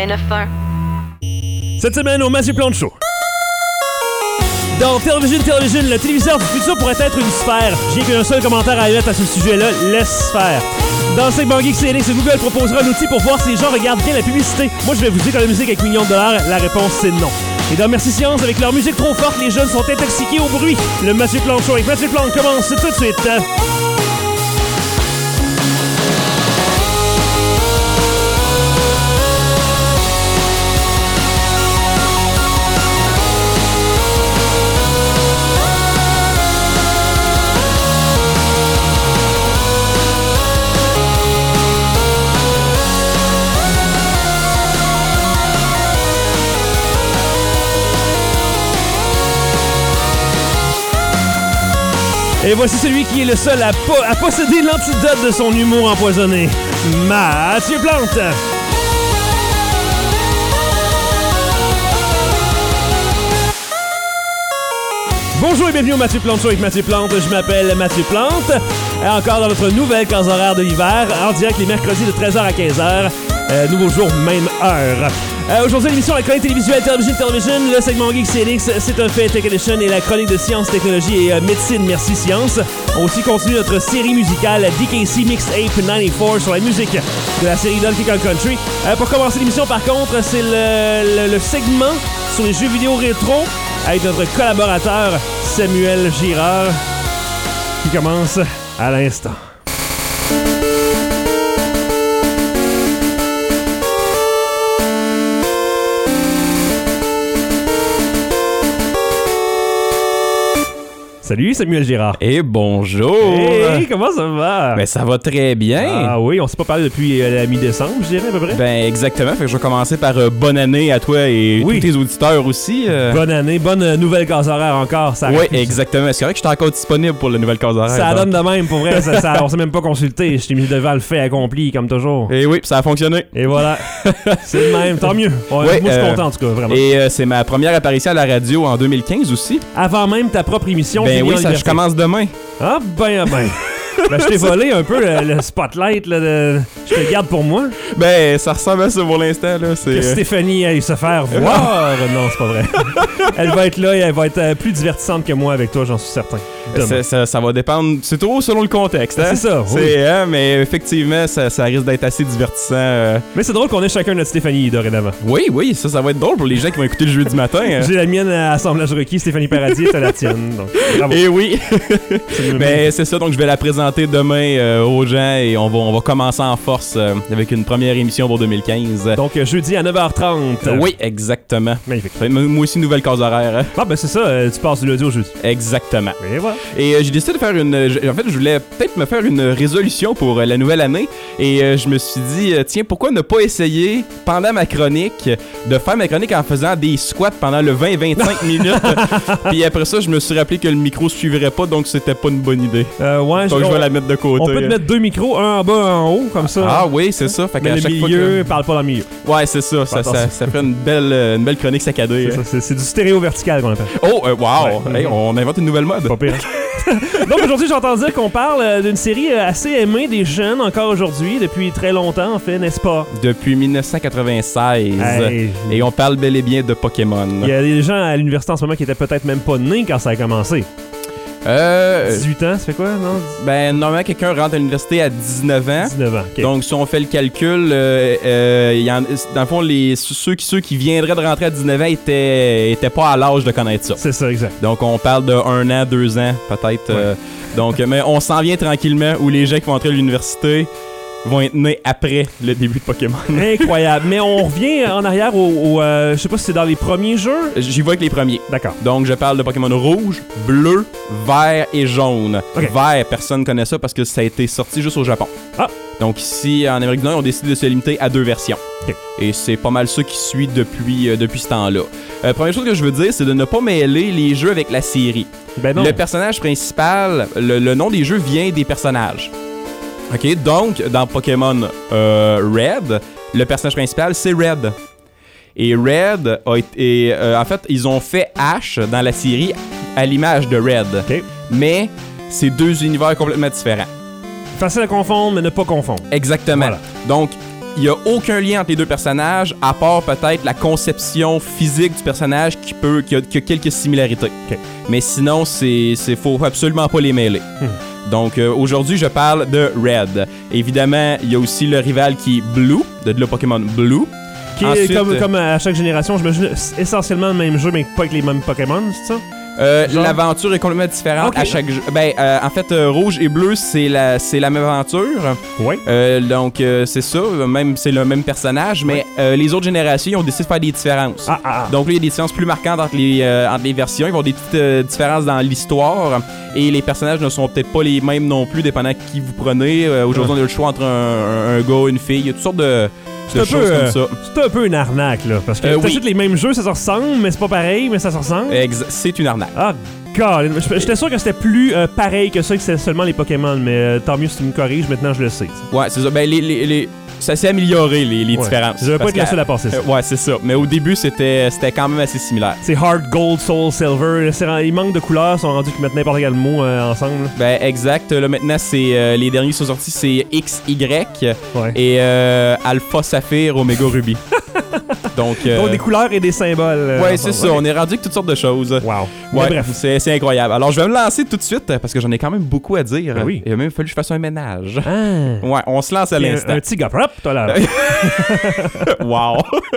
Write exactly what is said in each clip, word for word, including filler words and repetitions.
quatre-vingt-neuf point un. Cette semaine au Mathieu Plante Show. Dans Television Television, le téléviseur du futur pourrait être une sphère. J'ai qu'un seul commentaire à émettre à ce sujet-là, laisse faire. Dans le segment Geek C N X, Google proposera un outil pour voir si les gens regardent bien la publicité. Moi, je vais vous économiser quelques millions de dollars. La réponse, c'est non. Et dans Merci Science, avec leur musique trop forte, les jeunes sont intoxiqués au bruit. Le Mathieu Plante Show avec Mathieu Plante commence tout de suite. Et voici celui qui est le seul à, po- à posséder l'antidote de son humour empoisonné, Mathieu Plante. Bonjour et bienvenue au Mathieu Plante Show avec Mathieu Plante. Je m'appelle Mathieu Plante. Et encore dans notre nouvelle case horaire de l'hiver, en direct les mercredis de treize heures à quinze heures. Euh, nouveau jour, même heure. Euh, aujourd'hui, l'émission La Chronique télévisuelle Television Television, le segment Geek C N X, c'est un fait Tech Edition et la chronique de sciences, technologie et euh, médecine, merci science. On aussi continue notre série musicale D K C Mixtape quatre-vingt-quatorze sur la musique de la série Donkey Kong Country. Euh, pour commencer l'émission, par contre, c'est le, le, le segment sur les jeux vidéo rétro avec notre collaborateur Samuel Girard qui commence à l'instant. Salut Samuel Girard. Et bonjour. Hey, comment ça va? Ben ça va très bien. Ah oui, on s'est pas parlé depuis euh, la mi-décembre, je dirais à peu près. Ben exactement, fait que je vais commencer par euh, bonne année à toi et oui. tous tes auditeurs aussi. Euh... Bonne année, bonne euh, nouvelle case horaire encore. Ça oui, exactement. C'est vrai que je suis encore disponible pour la nouvelle case horaire. Ça donne de même, pour vrai. ça, ça, on s'est même pas consulté. Je t'ai mis devant le fait accompli, comme toujours. Et oui, ça a fonctionné. Et voilà. C'est le même, tant mieux. Ouais, ouais, moi, je suis euh, content en tout cas, vraiment. Et euh, c'est ma première apparition à la radio en deux mille quinze aussi. Avant même ta propre émission. Ben oui, ça, je commence demain. Ah ben, ben. Ben, je t'ai volé un peu le, le spotlight, là, de... je te le garde pour moi. Ben, ça ressemble à ça pour l'instant, là. C'est... Que Stéphanie aille se faire voir. Non, c'est pas vrai. Elle va être là et elle va être euh, plus divertissante que moi avec toi, j'en suis certain. Ça, ça, ça va dépendre, c'est trop selon le contexte, hein? C'est ça, oui. C'est, hein, mais effectivement, ça, ça risque d'être assez divertissant. Euh... Mais c'est drôle qu'on ait chacun notre Stéphanie dorénavant. Oui, oui, ça, ça va être drôle pour les gens qui vont écouter le jeudi matin. Hein. J'ai la mienne à Assemblage requis, Stéphanie Paradis, t'as la tienne. Donc, bravo. Et oui. Mais c'est ça, donc je vais la présenter demain euh, aux gens et on va, on va commencer en force euh, avec une première émission pour deux mille quinze. Donc euh, jeudi à neuf heures trente. Oui, exactement. Magnifique. Fait, moi aussi, nouvelle case horaire. Hein. Ah ben c'est ça, euh, tu passes du lundi au jeudi. Exactement. Et voilà. Et euh, j'ai décidé de faire une... En fait, je voulais peut-être me faire une résolution pour euh, la nouvelle année. Et euh, je me suis dit, euh, tiens, pourquoi ne pas essayer, pendant ma chronique, de faire ma chronique en faisant des squats pendant le vingt à vingt-cinq minutes. Puis après ça, je me suis rappelé que le micro suivrait pas, donc c'était pas une bonne idée. Euh, ouais, donc je, je vais la mettre de côté. On peut te mettre deux micros, un en bas, un en haut, comme ça. Ah oui, c'est ça. Fait mais qu'à le chaque milieu, fois que... parle pas dans le milieu. Ouais, c'est ça. Ça, ça, ça fait une belle, une belle chronique saccadée. C'est, ça, c'est, c'est du stéréo vertical qu'on appelle. Oh, euh, wow! Ouais. Hey, on invente une nouvelle mode. Pas pire. Donc aujourd'hui, j'entends dire qu'on parle euh, d'une série euh, assez aimée des jeunes encore aujourd'hui, depuis très longtemps en fait, n'est-ce pas? Depuis dix-neuf cent quatre-vingt-seize. Hey. Et on parle bel et bien de Pokémon. Il y a des gens à l'université en ce moment qui étaient peut-être même pas nés quand ça a commencé. Euh, dix-huit ans, ça fait quoi, non? Ben, normalement, quelqu'un rentre à l'université à dix-neuf ans. dix-neuf ans, OK. Donc, si on fait le calcul, euh, euh, y en, dans le fond, les, ceux, qui, ceux qui viendraient de rentrer à dix-neuf ans étaient, étaient pas à l'âge de connaître ça. C'est ça, exact. Donc, on parle de un an, deux ans, peut-être. Ouais. Euh, donc, mais on s'en vient tranquillement où les gens qui vont entrer à l'université vont être nés après le début de Pokémon. Incroyable. Mais on revient en arrière au... au euh, je sais pas si c'est dans les premiers jeux. J'y vais avec les premiers. D'accord. Donc, je parle de Pokémon rouge, bleu, vert et jaune. Okay. Vert, personne ne connaît ça parce que ça a été sorti juste au Japon. Ah. Donc ici, en Amérique du Nord, on décide de se limiter à deux versions. Okay. Et c'est pas mal ça qui suit depuis, euh, depuis ce temps-là. Euh, première chose que je veux dire, c'est de ne pas mêler les jeux avec la série. Ben non. Le personnage principal, le, le nom des jeux vient des personnages. OK, donc, dans Pokémon euh, Red, le personnage principal, c'est Red. Et Red a été... Euh, en fait, ils ont fait Ash dans la série à l'image de Red. Okay. Mais c'est deux univers complètement différents. Facile à confondre, mais ne pas confondre. Exactement. Voilà. Donc, il y a aucun lien entre les deux personnages, à part peut-être la conception physique du personnage qui peut qui a, qui a quelques similarités. Okay. Mais sinon, c'est c'est faut absolument pas les mêler. Hmm. Donc euh, aujourd'hui, je parle de Red. Évidemment, il y a aussi le rival qui est Blue, de le Pokémon Blue. Qui Ensuite, est comme, comme à chaque génération, j'imagine essentiellement le même jeu, mais pas avec les mêmes Pokémon, c'est ça? Euh, Genre? L'aventure est complètement différente Okay. à chaque jeu. Ben, euh, en fait, euh, rouge et bleu, c'est la, c'est la même aventure. Oui. Euh, donc, euh, c'est ça. Même, c'est le même personnage. Mais Ouais. euh, les autres générations, ils ont décidé de faire des différences. Ah, ah, ah. Donc, là, il y a des différences plus marquantes entre les, euh, entre les versions. Ils vont avoir des petites euh, différences dans l'histoire. Et les personnages ne sont peut-être pas les mêmes non plus, dépendant de qui vous prenez. Euh, Aujourd'hui, on a le choix entre un, un, un gars et une fille. Il y a toutes sortes de. C'est un, peu, euh, c'est un peu une arnaque, là. Parce que Euh, t'achètes oui. les mêmes jeux, ça se ressemble, mais c'est pas pareil, mais ça se ressemble. Exa- c'est une arnaque. Ah, God. J'étais sûr que c'était plus euh, pareil que ça, que c'était seulement les Pokémon, mais euh, tant mieux si tu me corriges, maintenant je le sais. t'sais. Ouais, c'est ça. Ben, les, les, les- ça s'est amélioré, les, les Ouais. différences. Je devais pas Parce être le que- seul à passer ça. Euh, ouais, c'est ça. Mais au début, c'était c'était quand même assez similaire. C'est Hard, Gold, Soul, Silver. C'est rend- Il manque de couleurs, ils sont rendus qu'ils mettent n'importe quel mot euh, ensemble. Ben, exact. Là, maintenant, c'est euh, les derniers qui sont sortis, c'est X, Y Ouais. et euh, Alpha, Saphir, Omega, Ruby. Donc, euh, Donc des couleurs et des symboles. euh, ouais, ensemble. c'est ça. Ok. On est rendu avec toutes sortes de choses. Wow. Mais Ouais, bref. c'est c'est incroyable. Alors, je vais me lancer tout de suite parce que j'en ai quand même beaucoup à dire. Ben oui. Il a même fallu que je fasse un ménage. Ah. Ouais, on se lance à Un, l'instant. un petit gars. Hop, toi là. Wow!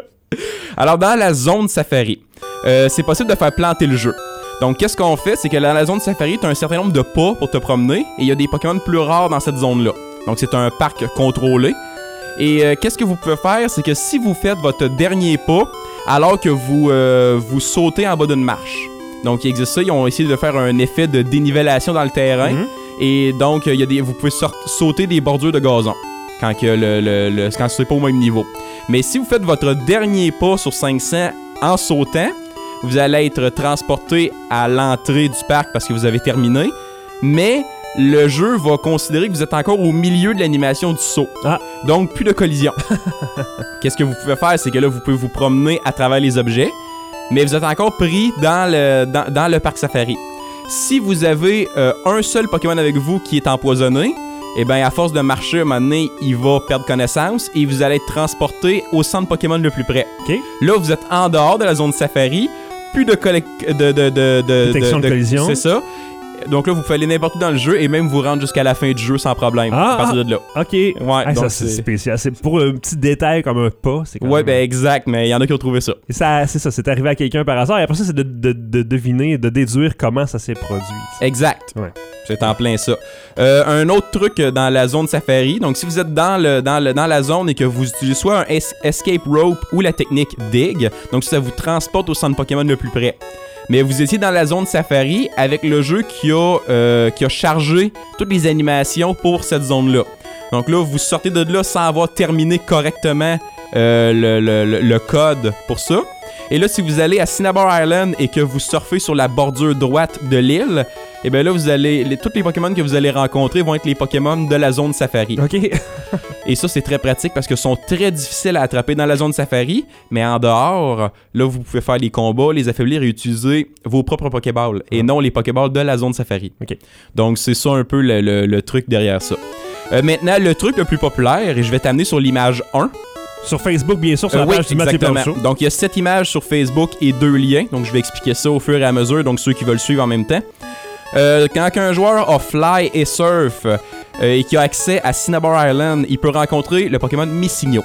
Alors, dans la zone safari, euh, c'est possible de faire planter le jeu. Donc, qu'est-ce qu'on fait? C'est que dans la zone safari, tu as un certain nombre de pas pour te promener et il y a des Pokémon plus rares dans cette zone-là. Donc, c'est un parc contrôlé. Et euh, qu'est-ce que vous pouvez faire? C'est que si vous faites votre dernier pas alors que vous, euh, vous sautez en bas d'une marche. Donc, il existe ça. Ils ont essayé de faire un effet de dénivellation dans le terrain. Mhm. Et donc, il y a des, vous pouvez sort- sauter des bordures de gazon quand, que le, le, le, quand c'est pas au même niveau. Mais si vous faites votre dernier pas sur cinq cents en sautant, vous allez être transporté à l'entrée du parc parce que vous avez terminé. Mais le jeu va considérer que vous êtes encore au milieu de l'animation du saut. Ah. Donc, plus de collision. Qu'est-ce que vous pouvez faire? C'est que là, vous pouvez vous promener à travers les objets, mais vous êtes encore pris dans le, dans, dans le parc safari. Si vous avez euh, un seul Pokémon avec vous qui est empoisonné, eh bien, à force de marcher, à un moment donné, il va perdre connaissance et vous allez être transporté au centre Pokémon le plus près. OK. Là, vous êtes en dehors de la zone safari, plus de collec- de, de, de, de, Détection de collision. C'est ça. Donc là, vous pouvez aller n'importe où dans le jeu et même vous rendre jusqu'à la fin du jeu sans problème. Ah, à partir de là. OK. Ouais, Ah, donc ça, c'est c'est- spécial. C'est pour un petit détail comme un pas. C'est quand Ouais, même- ben exact, mais il y en a qui ont trouvé ça. Et ça, c'est ça, c'est arrivé à quelqu'un par hasard. Et après ça, c'est de, de, de deviner, de déduire comment ça s'est produit. Exact. Ouais. C'est en plein ça. Euh, un autre truc euh, dans la zone safari, donc si vous êtes dans, le, dans, le, dans la zone et que vous utilisez soit un es- escape rope ou la technique dig, donc ça vous transporte au centre Pokémon le plus près. Mais vous étiez dans la zone safari avec le jeu qui a, euh, qui a chargé toutes les animations pour cette zone-là. Donc là, vous sortez de là sans avoir terminé correctement euh, le, le, le, le code pour ça. Et là, si vous allez à Cinnabar Island et que vous surfez sur la bordure droite de l'île, et bien là, vous allez, les, tous les Pokémon que vous allez rencontrer vont être les Pokémon de la zone safari. OK. Et ça, c'est très pratique parce qu'ils sont très difficiles à attraper dans la zone safari, mais en dehors, là, vous pouvez faire les combats, les affaiblir et utiliser vos propres Pokéballs et non les Pokéballs de la zone safari. OK. Donc, c'est ça un peu le, le, le truc derrière ça. Euh, maintenant, le truc le plus populaire, et je vais t'amener sur l'image un. Sur Facebook, bien sûr, sur Euh, la oui, page du Mathieu exactement. Plante Show. Donc, il y a sept images sur Facebook et deux liens. Donc, je vais expliquer ça au fur et à mesure. Donc, ceux qui veulent suivre en même temps. Euh, quand un joueur a Fly et Surf euh, et qui a accès à Cinnabar Island, il peut rencontrer le Pokémon Missigno.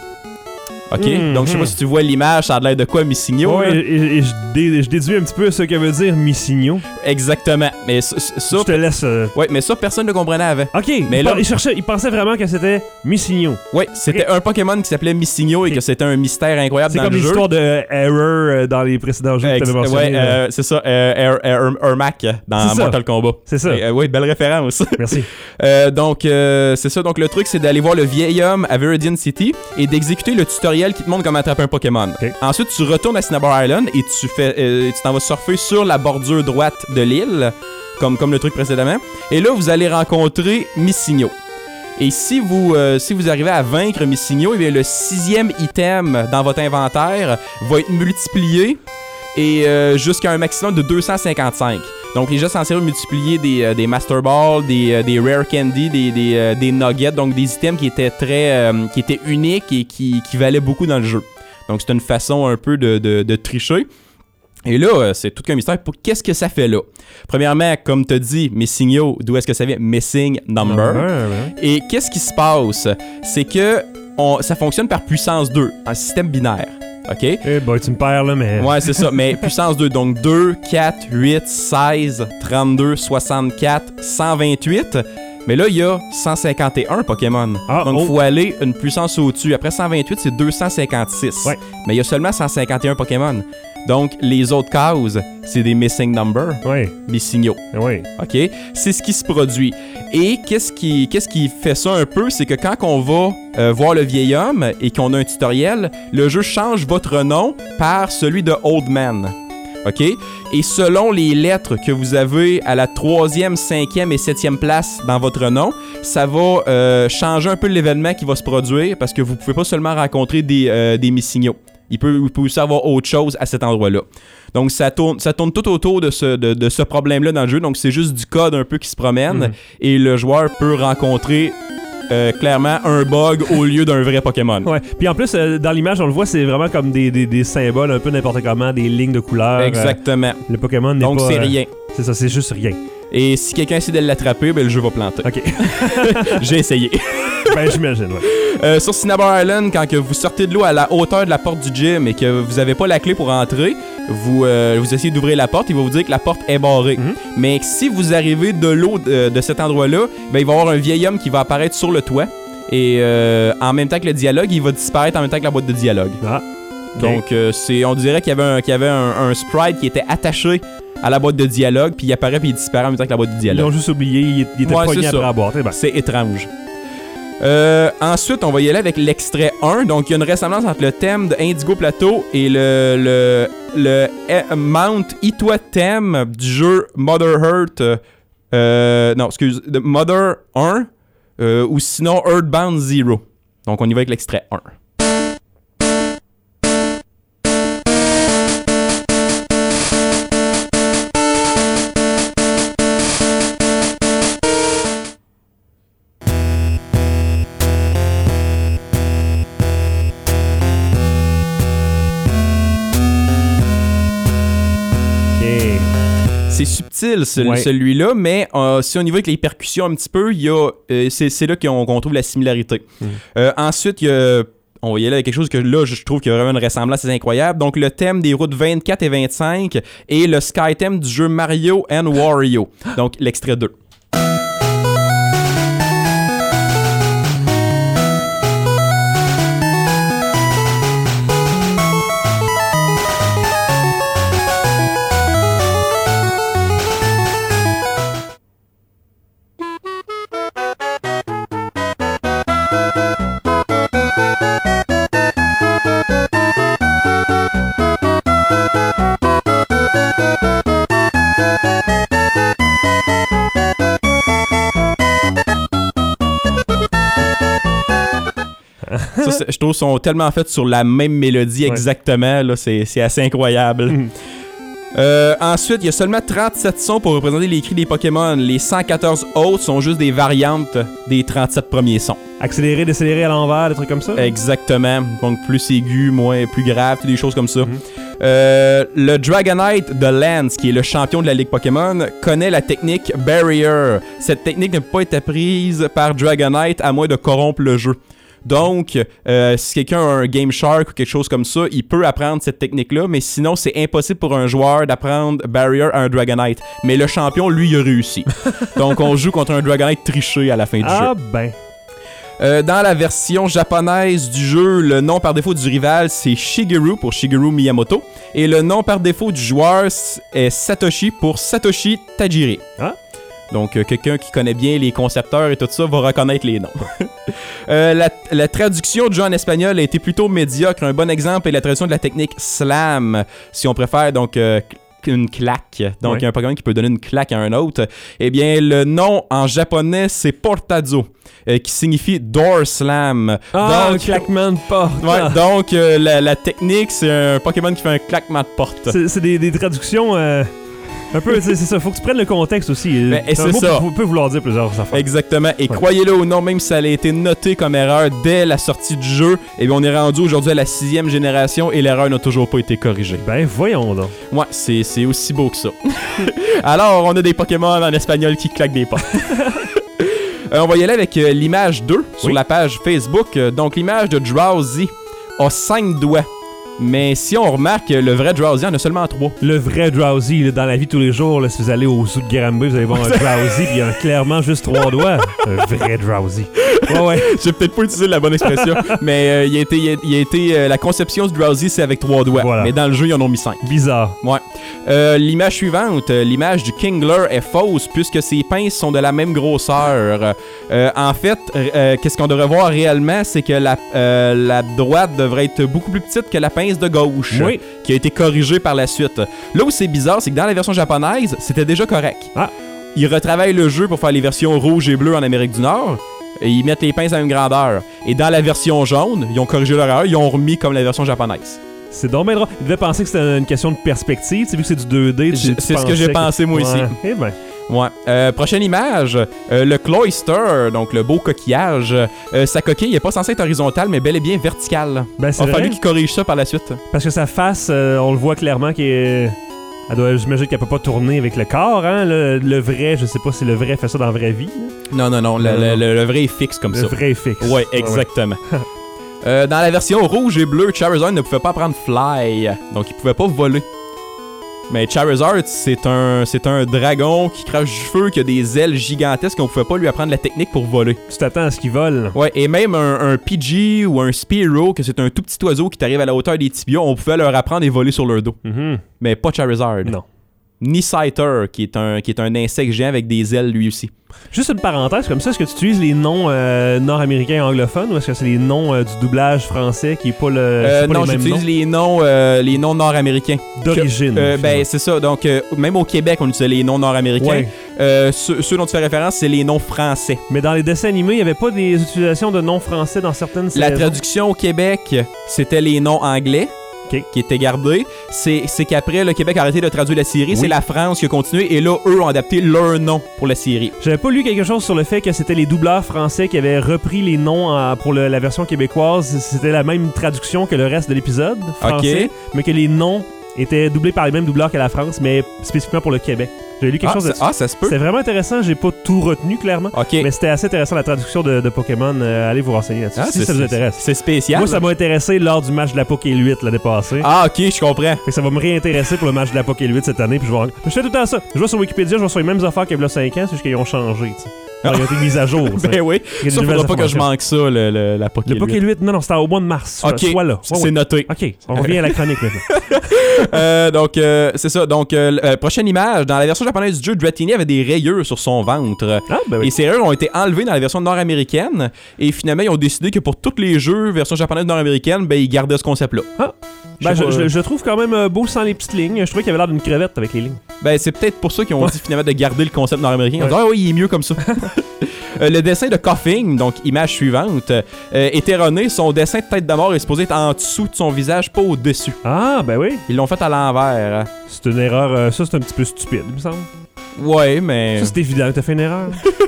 OK? Mhm. Donc, je sais pas si tu vois l'image, ça a l'air de quoi, Missigno? Ouais, là? et, et je, dé- je déduis un petit peu ce que veut dire Missigno. Exactement. Mais ça, ça- Je te laisse. euh, ouais, mais ça, personne ne comprenait avant. OK. Mais il, là- par- il cherchait, il pensait vraiment que c'était Missigno. Ouais, c'était un Pokémon qui s'appelait Missigno et Ok. que c'était un mystère incroyable C'est dans comme le jeu. l'histoire de euh, Error euh, dans les précédents jeux que Ex- tu avais mentionné. ouais, là. euh, c'est ça, euh, Air, Air, Ermac dans C'est ça. Mortal Kombat. C'est ça. Euh, oui, belle référence. Merci. Euh, donc, euh, c'est ça. Donc, le truc, c'est d'aller voir le vieil homme à Viridian City et d'exécuter le tutoriel qui te montre comment attraper un Pokémon. Ok. Ensuite, tu retournes à Cinnabar Island et tu fais, euh, tu t'en vas surfer sur la bordure droite de l'île, comme, comme le truc précédemment. Et là, vous allez rencontrer Missigno. Et si vous, euh, si vous arrivez à vaincre Missigno, eh bien, le sixième item dans votre inventaire va être multiplié et euh, jusqu'à un maximum de deux cent cinquante-cinq. Donc, les gens sont censés multiplier des, euh, des Master Balls, des, euh, des Rare Candy, des, des, euh, des Nuggets, donc des items qui étaient très, euh, qui étaient uniques et qui, qui valaient beaucoup dans le jeu. Donc, c'est une façon un peu de, de, de tricher. Et là, c'est tout qu'un mystère. Pour qu'est-ce que ça fait là? Premièrement, comme tu as dit, Missing Yo, d'où est-ce que ça vient? Missing Number. Number ouais. Et qu'est-ce qui se passe? C'est que on, ça fonctionne par puissance deux, un système binaire. OK? Eh hey boy, tu me perds là, mais... Ouais, c'est ça. Mais puissance deux, donc deux, quatre, huit, seize, trente-deux, soixante-quatre, cent vingt-huit. Mais là, il y a cent cinquante et un Pokémon. Ah, donc, il oh. faut aller une puissance au-dessus. Après cent vingt-huit, c'est deux cent cinquante-six. Ouais. Mais il y a seulement cent cinquante et un Pokémon. Donc, les autres causes, c'est des missing numbers. Oui. Missing yo. Oui. OK? C'est ce qui se produit. Et qu'est-ce qui, qu'est-ce qui fait ça un peu? C'est que quand on va euh, voir le vieil homme et qu'on a un tutoriel, le jeu change votre nom par celui de Old Man. OK? Et selon les lettres que vous avez à la troisième, cinquième et septième place dans votre nom, ça va euh, changer un peu l'événement qui va se produire parce que vous pouvez pas seulement rencontrer des, euh, des missing yo. Il peut, il peut aussi avoir autre chose à cet endroit-là. Donc, ça tourne, ça tourne tout autour de ce, de, de ce problème-là dans le jeu. Donc, c'est juste du code un peu qui se promène. Mm. Et le joueur peut rencontrer euh, clairement un bug au lieu d'un vrai Pokémon. Ouais. Puis en plus, euh, dans l'image, on le voit, c'est vraiment comme des, des, des symboles, un peu n'importe comment, des lignes de couleurs. Exactement. Euh, le Pokémon n'est Donc, pas... Donc, c'est rien. Euh, c'est ça, c'est juste rien. Et si quelqu'un essaie de l'attraper, ben, le jeu va planter. OK. J'ai essayé. Ben, j'imagine, ouais. Euh, sur Cinnabar Island, quand que vous sortez de l'eau à la hauteur de la porte du gym et que vous n'avez pas la clé pour entrer, vous, euh, vous essayez d'ouvrir la porte, il va vous dire que la porte est barrée. Mm-hmm. Mais si vous arrivez de l'eau de, de cet endroit-là, ben, il va y avoir un vieil homme qui va apparaître sur le toit. Et euh, en même temps que le dialogue, il va disparaître en même temps que la boîte de dialogue. Ah. Okay. Donc, euh, c'est, on dirait qu'il y avait, un, qu'il y avait un, un sprite qui était attaché à la boîte de dialogue, puis il apparaît puis il disparaît en même temps que la boîte de dialogue. Ils ont juste oublié, il, il était ouais, pogné après la boîte. Ben. C'est étrange. Euh, ensuite, on va y aller avec l'extrait un. Donc, il y a une ressemblance entre le thème de Indigo Plateau et le, le, le, le Mount Itoi thème du jeu Mother Earth. Euh, non, excuse, Mother un euh, ou sinon Earthbound Zero. Donc, on y va avec l'extrait un. C'est subtil, ce, ouais. celui-là, mais euh, si on y va avec les percussions un petit peu, il y a, euh, c'est, c'est là qu'on, qu'on trouve la similarité. Mm. Euh, ensuite, il y a, on va y aller avec quelque chose que là, je trouve qu'il y a vraiment une ressemblance assez incroyable. Donc, le thème des routes vingt-quatre et vingt-cinq et le Sky Theme du jeu Mario and Wario. Donc, l'extrait deux. Ça, je trouve qu'ils sont tellement faits sur la même mélodie exactement. Ouais. Là, c'est, c'est assez incroyable. Mm. Euh, ensuite, il y a seulement trente-sept sons pour représenter les cris des Pokémon. Les cent quatorze autres sont juste des variantes des trente-sept premiers sons. Accéléré, décéléré à l'envers, des trucs comme ça? Exactement. Donc plus aigu, moins, plus grave, des choses comme ça. Mm. Euh, le Dragonite de Lance, qui est le champion de la Ligue Pokémon, connaît la technique Barrier. Cette technique ne peut pas être apprise par Dragonite à moins de corrompre le jeu. Donc, euh, si quelqu'un a un Game Shark ou quelque chose comme ça, il peut apprendre cette technique-là, mais sinon, c'est impossible pour un joueur d'apprendre Barrier à un Dragonite. Mais le champion, lui, il a réussi. Donc, on joue contre un Dragonite triché à la fin du ah, jeu. Ah ben... Euh, dans la version japonaise du jeu, le nom par défaut du rival, c'est Shigeru pour Shigeru Miyamoto. Et le nom par défaut du joueur est Satoshi pour Satoshi Tajiri. Ah? Donc, euh, quelqu'un qui connaît bien les concepteurs et tout ça va reconnaître les noms. euh, la, la traduction du jeu en espagnol a été plutôt médiocre. Un bon exemple est la traduction de la technique Slam, si on préfère, donc... Euh, une claque. Donc, il y a un Pokémon qui peut donner une claque à un autre. Eh bien, le nom en japonais, c'est Portazo, euh, qui signifie Door Slam. Ah, donc, un claquement de porte. Ouais, donc, euh, la, la technique, c'est un Pokémon qui fait un claquement de porte. C'est, c'est des, des traductions... Euh... Un peu, c'est ça. Faut que tu prennes le contexte aussi. Ben, et un c'est mot ça. peut, peut vouloir dire plusieurs affaires. Exactement. Et Ouais. croyez-le ou non, même si ça a été noté comme erreur dès la sortie du jeu, eh bien, on est rendu aujourd'hui à la sixième génération et l'erreur n'a toujours pas été corrigée. Ben, voyons donc. Ouais, c'est, c'est aussi beau que ça. Alors, on a des Pokémon en espagnol qui claquent des portes. Euh, on va y aller avec euh, l'image deux sur Oui. la page Facebook. Euh, donc, l'image de Drowsy a cinq doigts. Mais si on remarque, le vrai Drowsy en a seulement trois. Le vrai Drowsy, là, dans la vie de tous les jours, là, si vous allez au zoo de Granby, vous allez voir un Drowsy, puis il y a clairement juste trois doigts. Un vrai Drowsy. Ouais, ouais. J'ai peut-être pas utilisé la bonne expression, mais euh, il a été, il a, il a été euh, la conception du Drowsy, c'est avec trois doigts. Voilà. Mais dans le jeu, ils en ont mis cinq. Bizarre. Ouais. Euh, l'image suivante, euh, l'image du Kingler est fausse puisque ses pinces sont de la même grosseur. Euh, en fait, euh, qu'est-ce qu'on devrait voir réellement, c'est que la, euh, la droite devrait être beaucoup plus petite que la pince de gauche, Oui. qui a été corrigée par la suite. Là où c'est bizarre, c'est que dans la version japonaise, c'était déjà correct. Ah. Ils retravaillent le jeu pour faire les versions rouge et bleu en Amérique du Nord. Et ils mettent les pinces à la même grandeur. Et dans la version jaune, ils ont corrigé leur erreur, ils ont remis comme la version japonaise. C'est donc bien drôle. Il devait penser que c'était une question de perspective. Tu sais, vu que c'est du deux D, tu, Je- tu c'est ce que pensais j'ai pensé, moi, aussi. Ouais. Eh ben. Ouais. Euh, prochaine image, euh, le cloister, donc le beau coquillage. Euh, sa coquille n'est pas censée être horizontale, mais bel et bien verticale. Ben, c'est Il a fallu vrai. qu'il corrige ça par la suite. Parce que sa face, euh, on le voit clairement qu'elle est... Elle doit, j'imagine qu'elle peut pas tourner avec le corps, hein. Le, le vrai, je sais pas si le vrai fait ça dans la vraie vie. là. Non, non, non, le, Non, le- non. le- le vrai est fixe comme Le ça. vrai est fixe. Ouais, exactement. Euh, dans la version rouge et bleue, Charizard ne pouvait pas prendre Fly, donc il pouvait pas voler. Mais Charizard, c'est un, c'est un dragon qui crache du feu, qui a des ailes gigantesques, qu'on pouvait pas lui apprendre la technique pour voler. Tu t'attends à ce qu'il vole. Ouais, et même un, un Pidgey ou un Spearow, que c'est un tout petit oiseau qui t'arrive à la hauteur des tibias, on pouvait leur apprendre et voler sur leur dos. Mhm. Mais pas Charizard. Non. Ni Scyther, qui est, un, qui est un insecte géant avec des ailes lui aussi. Juste une parenthèse comme ça, est-ce que tu utilises les noms euh, nord-américains et anglophones ou est-ce que c'est les noms euh, du doublage français qui est pas le Euh, c'est pas non, les mêmes j'utilise noms les noms, euh, les noms nord-américains. d'origine? Euh, ben, finalement. c'est ça. Donc, euh, même au Québec, on utilise les noms nord-américains. Ouais. Euh, ceux, ceux dont tu fais référence, c'est les noms français. Mais dans les dessins animés, il y avait pas des utilisations de noms français dans certaines La saisons? traduction au Québec, c'était les noms anglais. Ok. Qui étaient gardés. C'est, c'est qu'après, le Québec a arrêté de traduire la série. Oui. C'est la France qui a continué. Et là, eux ont adapté leur nom pour la série. J'avais pas lu quelque chose sur le fait que c'était les doubleurs français qui avaient repris les noms en- pour le- la version québécoise. C'était la même traduction que le reste de l'épisode français, Ok. mais que les noms étaient doublés par les mêmes doubleurs que la France, mais spécifiquement pour le Québec. J'avais lu quelque Ah, chose ça, là-dessus. ah, ça se peut. C'était vraiment intéressant. J'ai pas tout retenu clairement, Ok. mais c'était assez intéressant la traduction de, de Pokémon. Euh, allez vous renseigner là-dessus Ah, si c'est- ça vous c'est- intéresse. C'est spécial. Moi, ça m'a intéressé lors du match de la Poké huit l'année passée. Ah, ok, je comprends. Fait que ça va me réintéresser pour le match de la Poké huit cette année. Puis je vais en- je fais tout le temps ça. Je vois sur Wikipédia, je vois sur les mêmes affaires qu'il y a cinq ans, c'est juste qu'ils ont changé. tu sais. Alors, ils ont été mis à jour. tu sais. Ben oui. Il y a des Ça, nouvelles faudra pas que je informations. manque ça, le, le- la Poké Le Poké huit. huit, non, non, c'était au mois de mars. Ok, Sois là. c'est Ouais, ouais. noté. Ok, on revient à la chronique maintenant. Euh, donc, euh, c'est ça. Donc, euh, euh, prochaine image. Dans la version japonaise du jeu, Dratini avait des rayures sur son ventre. Ah, ben oui. Et ces rayures ont été enlevées dans la version nord-américaine. Et finalement, ils ont décidé que pour tous les jeux version japonaise nord-américaine, ben, ils gardaient ce concept-là. Ah. Je Ben, sais je, pas, je- euh, je le trouve quand même euh, beau sans les petites lignes. Je trouvais qu'il avait l'air d'une crevette avec les lignes. Ben, c'est peut-être pour ça qu'ils ont Ouais. dit finalement de garder le concept nord-américain. Ils ont dit, Ouais. ah oui, il est mieux comme ça. Euh, le dessin de Coughing, donc image suivante, euh, est erroné. Son dessin de tête de mort est supposé être en dessous de son visage, pas au-dessus. Ah, ben oui. Ils l'ont fait à l'envers. C'est une erreur. euh, ça, c'est un petit peu stupide, il me semble. Ouais, mais. Ça, c'est évident que t'as fait une erreur.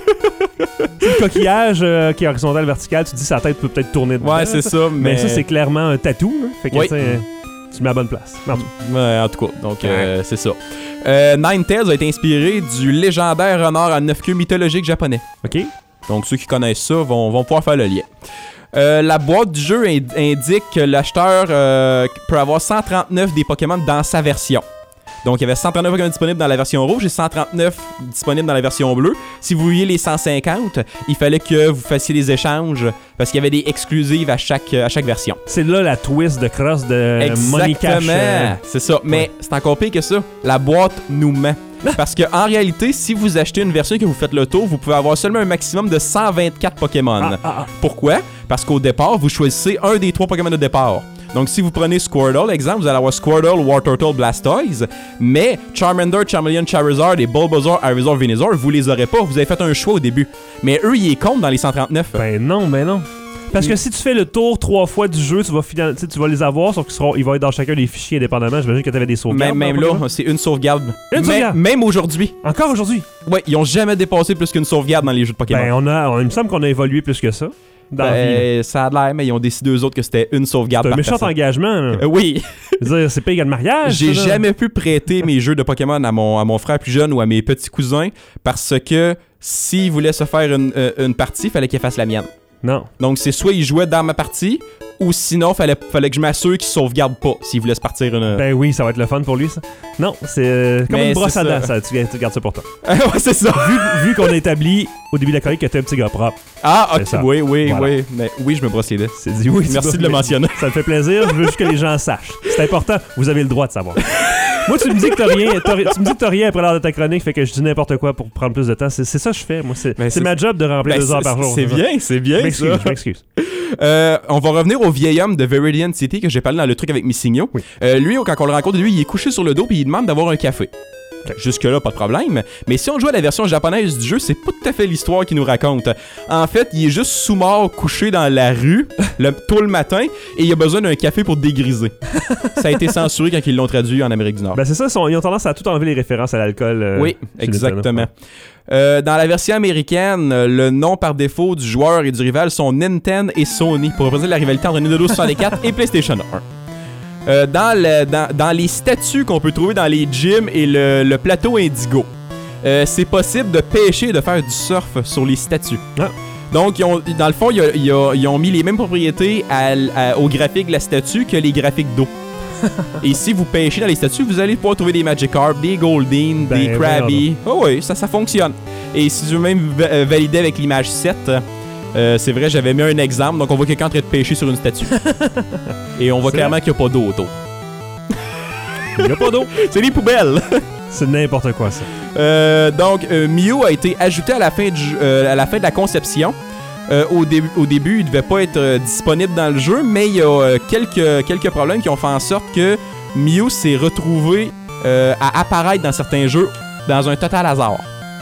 C'est le coquillage euh, qui est horizontal vertical. Tu dis sa tête peut peut-être tourner dedans. Ouais, c'est ça, mais. Mais ça, c'est clairement un tatou. Là. Fait que, Oui. tu sais, tu le mets à la bonne place. En tout cas. Ouais, en tout cas, donc euh, c'est ça. Euh, Ninetales a été inspiré du légendaire renard à neuf queues mythologique japonais. OK? Donc ceux qui connaissent ça vont, vont pouvoir faire le lien. Euh, la boîte du jeu ind- indique que l'acheteur euh, peut avoir cent trente-neuf des Pokémon dans sa version. Donc il y avait cent trente-neuf Pokémon disponibles dans la version rouge et cent trente-neuf disponibles dans la version bleue. Si vous vouliez les cent cinquante, il fallait que vous fassiez des échanges parce qu'il y avait des exclusives à chaque, à chaque version. C'est là la twist de cross de Money Cash. Exactement, euh, c'est ça. Mais ouais. c'est encore pire que ça. La boîte nous ment. Parce que en réalité, si vous achetez une version et que vous faites le tour, vous pouvez avoir seulement un maximum de cent vingt-quatre Pokémon. Ah, ah, ah. Pourquoi? Parce qu'au départ, vous choisissez un des trois Pokémon de départ. Donc, si vous prenez Squirtle, exemple, vous allez avoir Squirtle, Wartortle, Blastoise, mais Charmander, Charmeleon, Charizard et Bulbasaur, Ivysaur, Venusaur, vous les aurez pas. Vous avez fait un choix au début. Mais eux, ils les comptent dans les cent trente-neuf. Ben non, ben non. Parce que si tu fais le tour trois fois du jeu, tu vas, final... tu vas les avoir, sauf qu'ils seront... ils vont être dans chacun des fichiers indépendamment. J'imagine que tu avais des sauvegardes. Même, même là, c'est une sauvegarde. Une même, sauvegarde? Même aujourd'hui. Encore aujourd'hui? Ouais, ils ont jamais dépassé plus qu'une sauvegarde dans les jeux de Pokémon. Ben, on a... on... il me semble qu'on a évolué plus que ça. Dans ben, vie, ça a l'air, mais ils ont décidé eux autres que c'était une sauvegarde. C'est un par méchant personne. engagement. Là. Euh, oui. Je veux dire, c'est pas égal de mariage. J'ai ça, jamais pu prêter mes jeux de Pokémon à mon, à mon frère plus jeune ou à mes petits cousins parce que s'il voulait se faire une, euh, une partie, il fallait qu'il fasse la mienne. Non. Donc, c'est soit il jouait dans ma partie ou sinon, fallait, fallait que je m'assure qu'il sauvegarde pas s'il voulait se partir une. Ben oui, ça va être le fun pour lui, ça. Non, c'est euh, comme Mais une brosse c'est à ça. dents, ça. Tu, tu gardes ça pour toi. ouais, c'est ça. Vu, vu qu'on a établi au début de la chronique que t'es un petit gars propre. Ah, ok, C'est ça. oui, oui, Voilà. oui. Mais oui, je me brosse les dents. C'est dit oui. Merci tu de le mais- mentionner. Ça me fait plaisir. Je veux juste que les gens sachent. C'est important. Vous avez le droit de savoir. Moi, tu me dis que t'as rien, t'as ri- tu me dis que t'as rien après l'heure de ta chronique, fait que je dis n'importe quoi pour prendre plus de temps. C'est, c'est ça que je fais. Moi, c'est, Ben, c'est c'est- ma job de remplir Ben, deux heures c'est- par jour. C'est ça. bien, c'est Je bien m'excuse, ça. je m'excuse. Euh, on va revenir au vieil homme de Viridian City que j'ai parlé dans le truc avec Missigno. Oui. Euh, lui, quand on le rencontre, lui, il est couché sur le dos puis il demande d'avoir un café. Jusque-là, pas de problème. Mais si on joue à la version japonaise du jeu, c'est pas tout à fait l'histoire qu'il nous raconte. En fait, il est juste sous-mort, couché dans la rue, le, tôt le matin, et il a besoin d'un café pour dégriser. Ça a été censuré quand ils l'ont traduit en Amérique du Nord. Ben, c'est ça, ils ont- ils ont tendance à tout enlever les références à l'alcool. euh, oui, chez exactement. Nintendo. Euh, dans la version américaine, euh, le nom par défaut du joueur et du rival sont Nintendo et Sony pour représenter la rivalité entre Nintendo soixante-quatre et PlayStation un. Euh, dans, le, dans, dans les statues qu'on peut trouver dans les gyms et le, le plateau Indigo, euh, c'est possible de pêcher et de faire du surf sur les statues. Ah. Donc, ils ont, dans le fond, ils, ils, ils ont mis les mêmes propriétés à, à, au graphique de la statue que les graphiques d'eau. Et si vous pêchez dans les statues, vous allez pouvoir trouver des Magikarp, des Goldeen, Ben, des Krabby. Oh oui, ça, ça fonctionne. Et si tu veux même va- euh, valider avec l'image sept, euh, c'est vrai, j'avais mis un exemple. Donc, on voit quelqu'un en train de pêcher sur une statue. Et on voit C'est clairement qu'il n'y a pas d'eau autour. Il n'y a pas d'eau. C'est des poubelles. C'est n'importe quoi, ça. Euh, donc, euh, Mew a été ajouté à la fin, du, euh, à la, fin de la conception. Euh, au, dé- au début, il devait pas être euh, disponible dans le jeu, mais il y a euh, quelques, quelques problèmes qui ont fait en sorte que Mew s'est retrouvé euh, à apparaître dans certains jeux dans un total hasard.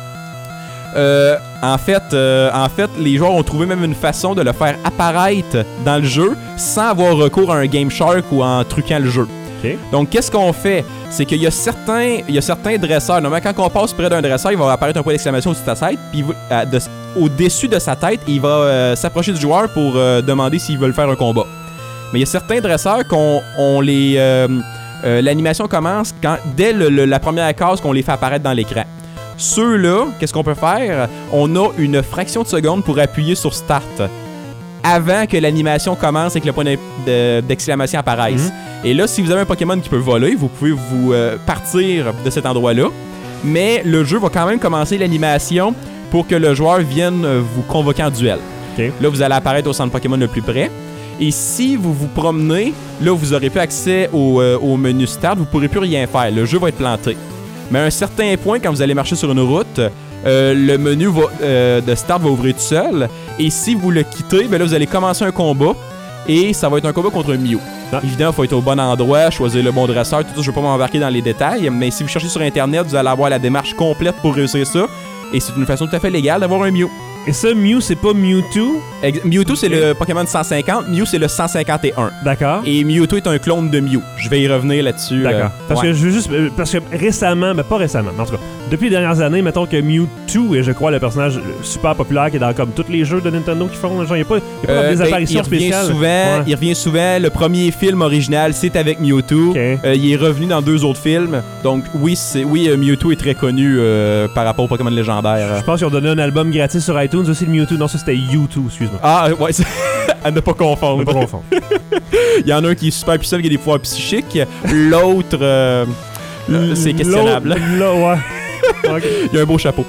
Euh, en fait, euh, en fait, les joueurs ont trouvé même une façon de le faire apparaître dans le jeu sans avoir recours à un Game Shark ou en truquant le jeu. OK. Donc, qu'est-ce qu'on fait? C'est qu'il y a certains, il y a certains dresseurs. Normalement, quand on passe près d'un dresseur, il va apparaître un point d'exclamation au-dessus de sa tête, puis il va- à- de- au-dessus de sa tête, il va euh, s'approcher du joueur pour euh, demander s'ils veulent faire un combat. Mais il y a certains dresseurs qu'on on les, euh, euh, l'animation commence quand, dès le- le- la première case qu'on les fait apparaître dans l'écran. Ceux-là, qu'est-ce qu'on peut faire? On a une fraction de seconde pour appuyer sur Start avant que l'animation commence et que le point d'e- de- d'exclamation apparaisse. Mhm. Et là, si vous avez un Pokémon qui peut voler, vous pouvez vous euh, partir de cet endroit-là. Mais le jeu va quand même commencer l'animation pour que le joueur vienne euh, vous convoquer en duel. OK. Là, vous allez apparaître au centre Pokémon le plus près. Et si vous vous promenez, là, vous aurez plus accès au, euh, au menu Start, vous pourrez plus rien faire. Le jeu va être planté. Mais à un certain point, quand vous allez marcher sur une route, euh, le menu va, euh, de Start va ouvrir tout seul. Et si vous le quittez, ben là, vous allez commencer un combat. Et ça va être un combat contre un Mew. Ah. Évidemment, il faut être au bon endroit, choisir le bon dresseur. Tout ça, je ne vais pas m'embarquer dans les détails. Mais si vous cherchez sur Internet, vous allez avoir la démarche complète pour réussir ça. Et c'est une façon tout à fait légale d'avoir un Mew. Et ça, Mew, c'est pas Mewtwo? Ex- Mewtwo, c'est Ok. le Pokémon cent cinquante. Mew, c'est le cent cinquante et un. D'accord. Et Mewtwo est un clone de Mew. Je vais y revenir là-dessus. D'accord. euh, Parce ouais. que je veux juste. euh, Parce que récemment, mais pas récemment, mais en tout cas, depuis les dernières années, mettons que Mewtwo est, je crois, le personnage super populaire qui est dans comme tous les jeux de Nintendo qui font. Genre, il n'y a pas, y a pas Euh, des ben, apparitions il revient spéciales. souvent, Ouais. il revient souvent. Le premier film original, c'est avec Mewtwo. Ok. Euh, il est revenu dans deux autres films. Donc oui, c'est oui, euh, Mewtwo est très connu euh, par rapport aux Pokémon légendaires. Je pense qu'ils ont donné un album gratis sur iTunes aussi, le Mewtwo. Non, ça c'était Mewtwo, excuse-moi. Ah ouais, c'est- à ne pas confondre. On peut pas confondre. Il y en a un qui est super puissant, qui a des pouvoirs psychiques. L'autre, euh, euh, c'est questionnable. L'autre, Là, ouais. Ok. Il y a un beau chapeau.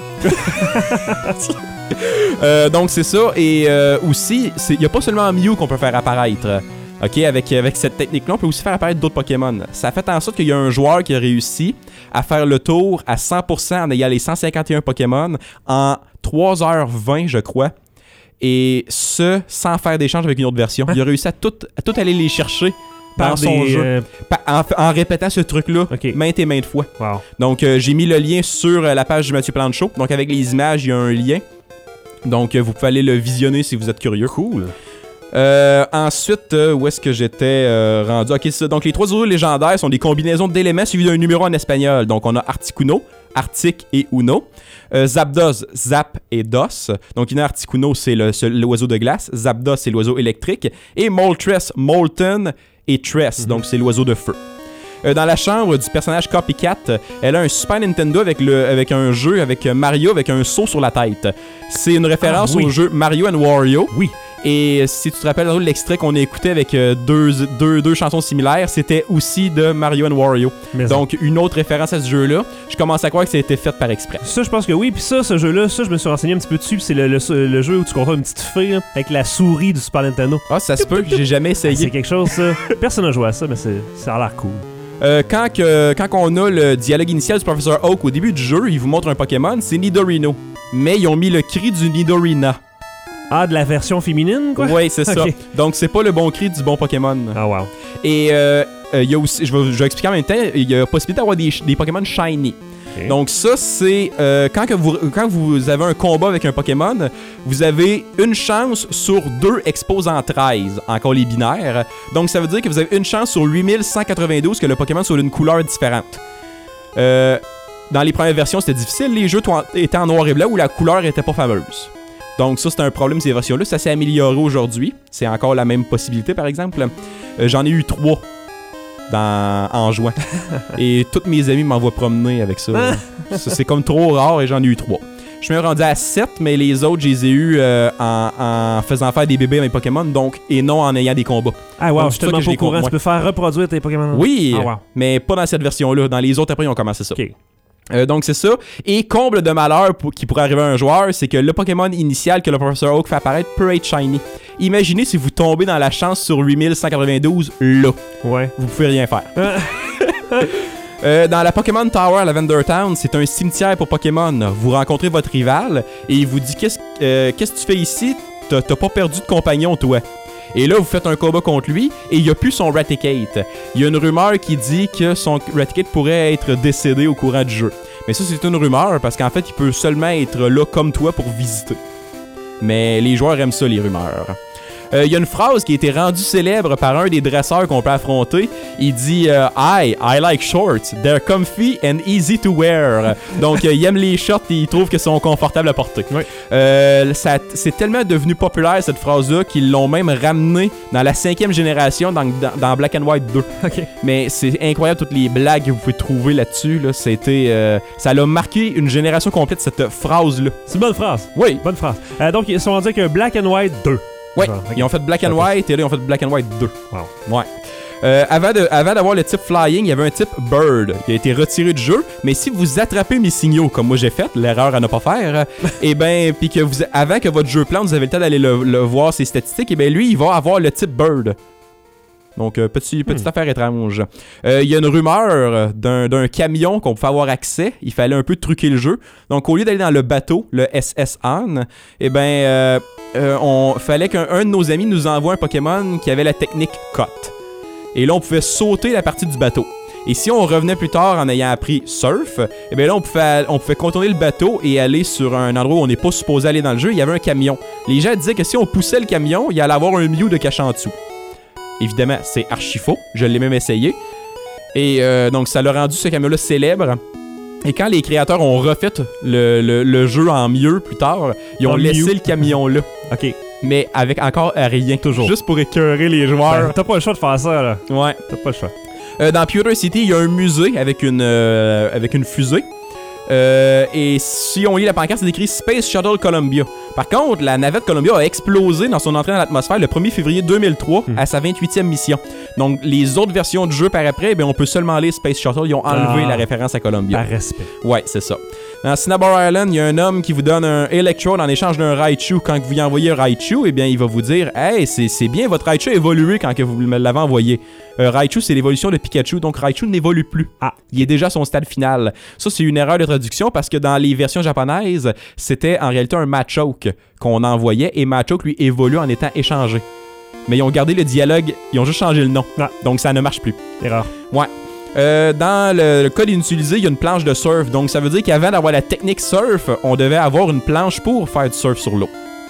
Euh, donc c'est ça. Et euh, aussi, c'est- il n'y a pas seulement Mew qu'on peut faire apparaître. Ok, avec, avec cette technique-là, on peut aussi faire apparaître d'autres Pokémon. Ça a fait en sorte qu'il y a un joueur qui a réussi à faire le tour à cent pour cent en ayant les cent cinquante et un Pokémon en trois heures vingt, je crois. Et ce, sans faire d'échange avec une autre version. Hein? Il a réussi à tout, à tout aller les chercher Par dans son des, jeu. euh, Pa- En, en répétant ce truc-là Ok. maintes et maintes fois. Wow. Donc, euh, j'ai mis le lien sur euh, la page du Mathieu Plante Show. Donc, avec les images, il y a un lien. Donc, euh, vous pouvez aller le visionner si vous êtes curieux. Cool. Euh, ensuite, euh, où est-ce que j'étais euh, rendu? Ok, c'est ça. Donc, les trois oiseaux légendaires sont des combinaisons d'éléments suivis d'un numéro en espagnol. Donc, on a Articuno, Arctic et Uno. Euh, Zapdos, Zap et Dos. Donc, il y en a Articuno, c'est le, c'est l'oiseau de glace. Zapdos, c'est l'oiseau électrique. Et Moltres, Molten et Tress. Mm-hmm. Donc, c'est l'oiseau de feu. Euh, dans la chambre du personnage Copycat, elle a un Super Nintendo avec, le, avec un jeu avec Mario avec un seau sur la tête. C'est une référence ah, oui. au jeu Mario and Wario. Oui. Et si tu te rappelles l'extrait qu'on a écouté avec euh, deux, deux, deux chansons similaires, c'était aussi de Mario and Wario. Mais donc, ça. Une autre référence à ce jeu-là. Je commence à croire que ça a été fait par exprès. Ça, je pense que oui. Puis ça, ce jeu-là, ça, je me suis renseigné un petit peu dessus. Puis c'est le, le, le jeu où tu contrôles une petite fille là, avec la souris du Super Nintendo. Ah, ça se peut. J'ai jamais essayé. Ah, c'est quelque chose, ça. Personne n'a joué à ça, mais c'est, ça a l'air cool. Euh, quand, que, quand on a le dialogue initial du professeur Oak au début du jeu, il vous montre un Pokémon, c'est Nidorino. Mais ils ont mis le cri du Nidorina. Ah, de la version féminine, quoi? Oui, c'est okay. ça. Donc, c'est pas le bon cri du bon Pokémon. Ah, wow. Et il euh, euh, y a aussi, je vais, je vais expliquer en même temps, il y a la possibilité d'avoir des, des Pokémon shiny. Okay. Donc, ça, c'est euh, quand, que vous, quand vous avez un combat avec un Pokémon, vous avez une chance sur deux exposant treize, encore les binaires. Donc, ça veut dire que vous avez une chance sur huit mille cent quatre-vingt-douze que le Pokémon soit d'une couleur différente. Euh, dans les premières versions, c'était difficile. Les jeux étaient en noir et blanc où la couleur était pas fameuse. Donc ça, c'était un problème ces versions-là. Ça s'est amélioré aujourd'hui. C'est encore la même possibilité, par exemple. Euh, j'en ai eu trois dans... en juin. Et tous mes amis m'envoient promener avec ça. ça. C'est comme trop rare et j'en ai eu trois. Je suis même rendu à sept, mais les autres, je les ai eus euh, en, en faisant faire des bébés à mes Pokémon, donc, et non en ayant des combats. Ah wow, donc, je suis tellement pas au courant. Tu peux faire reproduire tes Pokémon. Oui, ah, wow. mais pas dans cette version-là. Dans les autres, après, ils ont commencé ça. OK. Euh, donc c'est ça. Et comble de malheur pour, qui pourrait arriver à un joueur, c'est que le Pokémon initial que le professeur Oak fait apparaître peut être shiny. Imaginez si vous tombez dans la chance sur huit mille cent quatre-vingt-douze, là. Ouais. Vous pouvez rien faire. euh, dans la Pokémon Tower à Lavender Town, c'est un cimetière pour Pokémon. Vous rencontrez votre rival et il vous dit qu'est-ce, euh, qu'est-ce que tu fais ici? T'as, t'as pas perdu de compagnon, toi. Et là, vous faites un combat contre lui et il n'y a plus son Raticate. Il y a une rumeur qui dit que son Raticate pourrait être décédé au courant du jeu. Mais ça, c'est une rumeur parce qu'en fait, il peut seulement être là comme toi pour visiter. Mais les joueurs aiment ça, les rumeurs. Il euh, y a une phrase qui a été rendue célèbre par un des dresseurs qu'on peut affronter. Il dit euh, « I, I like shorts. They're comfy and easy to wear. » Donc, euh, il aime les shorts et il trouve qu'ils sont confortables à porter. Oui. Euh, ça, c'est tellement devenu populaire, cette phrase-là, qu'ils l'ont même ramené dans la cinquième génération dans, dans, dans Black and White deux. Okay. Mais c'est incroyable toutes les blagues que vous pouvez trouver là-dessus. Là. C'était, euh, ça a marqué une génération complète, cette phrase-là. C'est une bonne phrase. Oui. Bonne phrase. Euh, donc, ils sont rendus avec un Black and White deux. Oui, okay. Ils ont fait Black and White et là, ils ont fait Black and White deux. Wow. Ouais. Euh, avant, de, avant d'avoir le type Flying, il y avait un type Bird qui a été retiré du jeu. Mais si vous attrapez mes signaux, comme moi j'ai fait, l'erreur à ne pas faire, et ben, puis que vous, avant que votre jeu plante, vous avez le temps d'aller le, le voir ses statistiques, et ben lui, il va avoir le type Bird. Donc, euh, petit, petite hmm. affaire étrange. Il euh, y a une rumeur d'un, d'un camion qu'on pouvait avoir accès. Il fallait un peu truquer le jeu. Donc, au lieu d'aller dans le bateau, le S S Anne, eh ben, euh, euh, on fallait qu'un un de nos amis nous envoie un Pokémon qui avait la technique Cut. Et là, on pouvait sauter la partie du bateau. Et si on revenait plus tard en ayant appris Surf, eh bien là, on pouvait, on pouvait contourner le bateau et aller sur un endroit où on n'est pas supposé aller dans le jeu. Il y avait un camion. Les gens disaient que si on poussait le camion, il allait avoir un Mew de caché en dessous. Évidemment, c'est archi faux. Je l'ai même essayé. Et euh, donc, ça l'a rendu ce camion-là célèbre. Et quand les créateurs ont refait le, le, le jeu en mieux plus tard, ils ont en laissé Mew. Le camion-là. OK. Mais avec encore rien. Toujours. Juste pour écœurer les joueurs. Ben, t'as pas le choix de faire ça, là. Ouais. T'as pas le choix. Euh, dans Pewter City, il y a un musée avec une, euh, avec une fusée. Euh, et si on lit la pancarte, c'est écrit Space Shuttle Columbia. Par contre, la navette Columbia a explosé dans son entrée dans l'atmosphère le premier février deux mille trois mmh. à sa vingt-huitième mission. Donc, les autres versions du jeu par après, ben, on peut seulement lire Space Shuttle. Ils ont enlevé ah, la référence à Columbia. Par respect. Ouais, c'est ça. Dans Cinnabar Island, il y a un homme qui vous donne un Electrode en échange d'un Raichu. Quand vous lui envoyez un Raichu, eh bien, il va vous dire « Hey, c'est, c'est bien, votre Raichu a évolué quand que vous me l'avez envoyé. Euh, » Raichu, c'est l'évolution de Pikachu, donc Raichu n'évolue plus. Ah, il est déjà à son stade final. Ça, c'est une erreur de traduction parce que dans les versions japonaises, c'était en réalité un Machoke qu'on envoyait et Machoke, lui, évolue en étant échangé. Mais ils ont gardé le dialogue, ils ont juste changé le nom. Ah. Donc, ça ne marche plus. Erreur. Ouais. Euh, dans le, le code inutilisé, il y a une planche de surf. Donc, ça veut dire qu'avant d'avoir la technique surf, on devait avoir une planche pour faire du surf sur l'eau.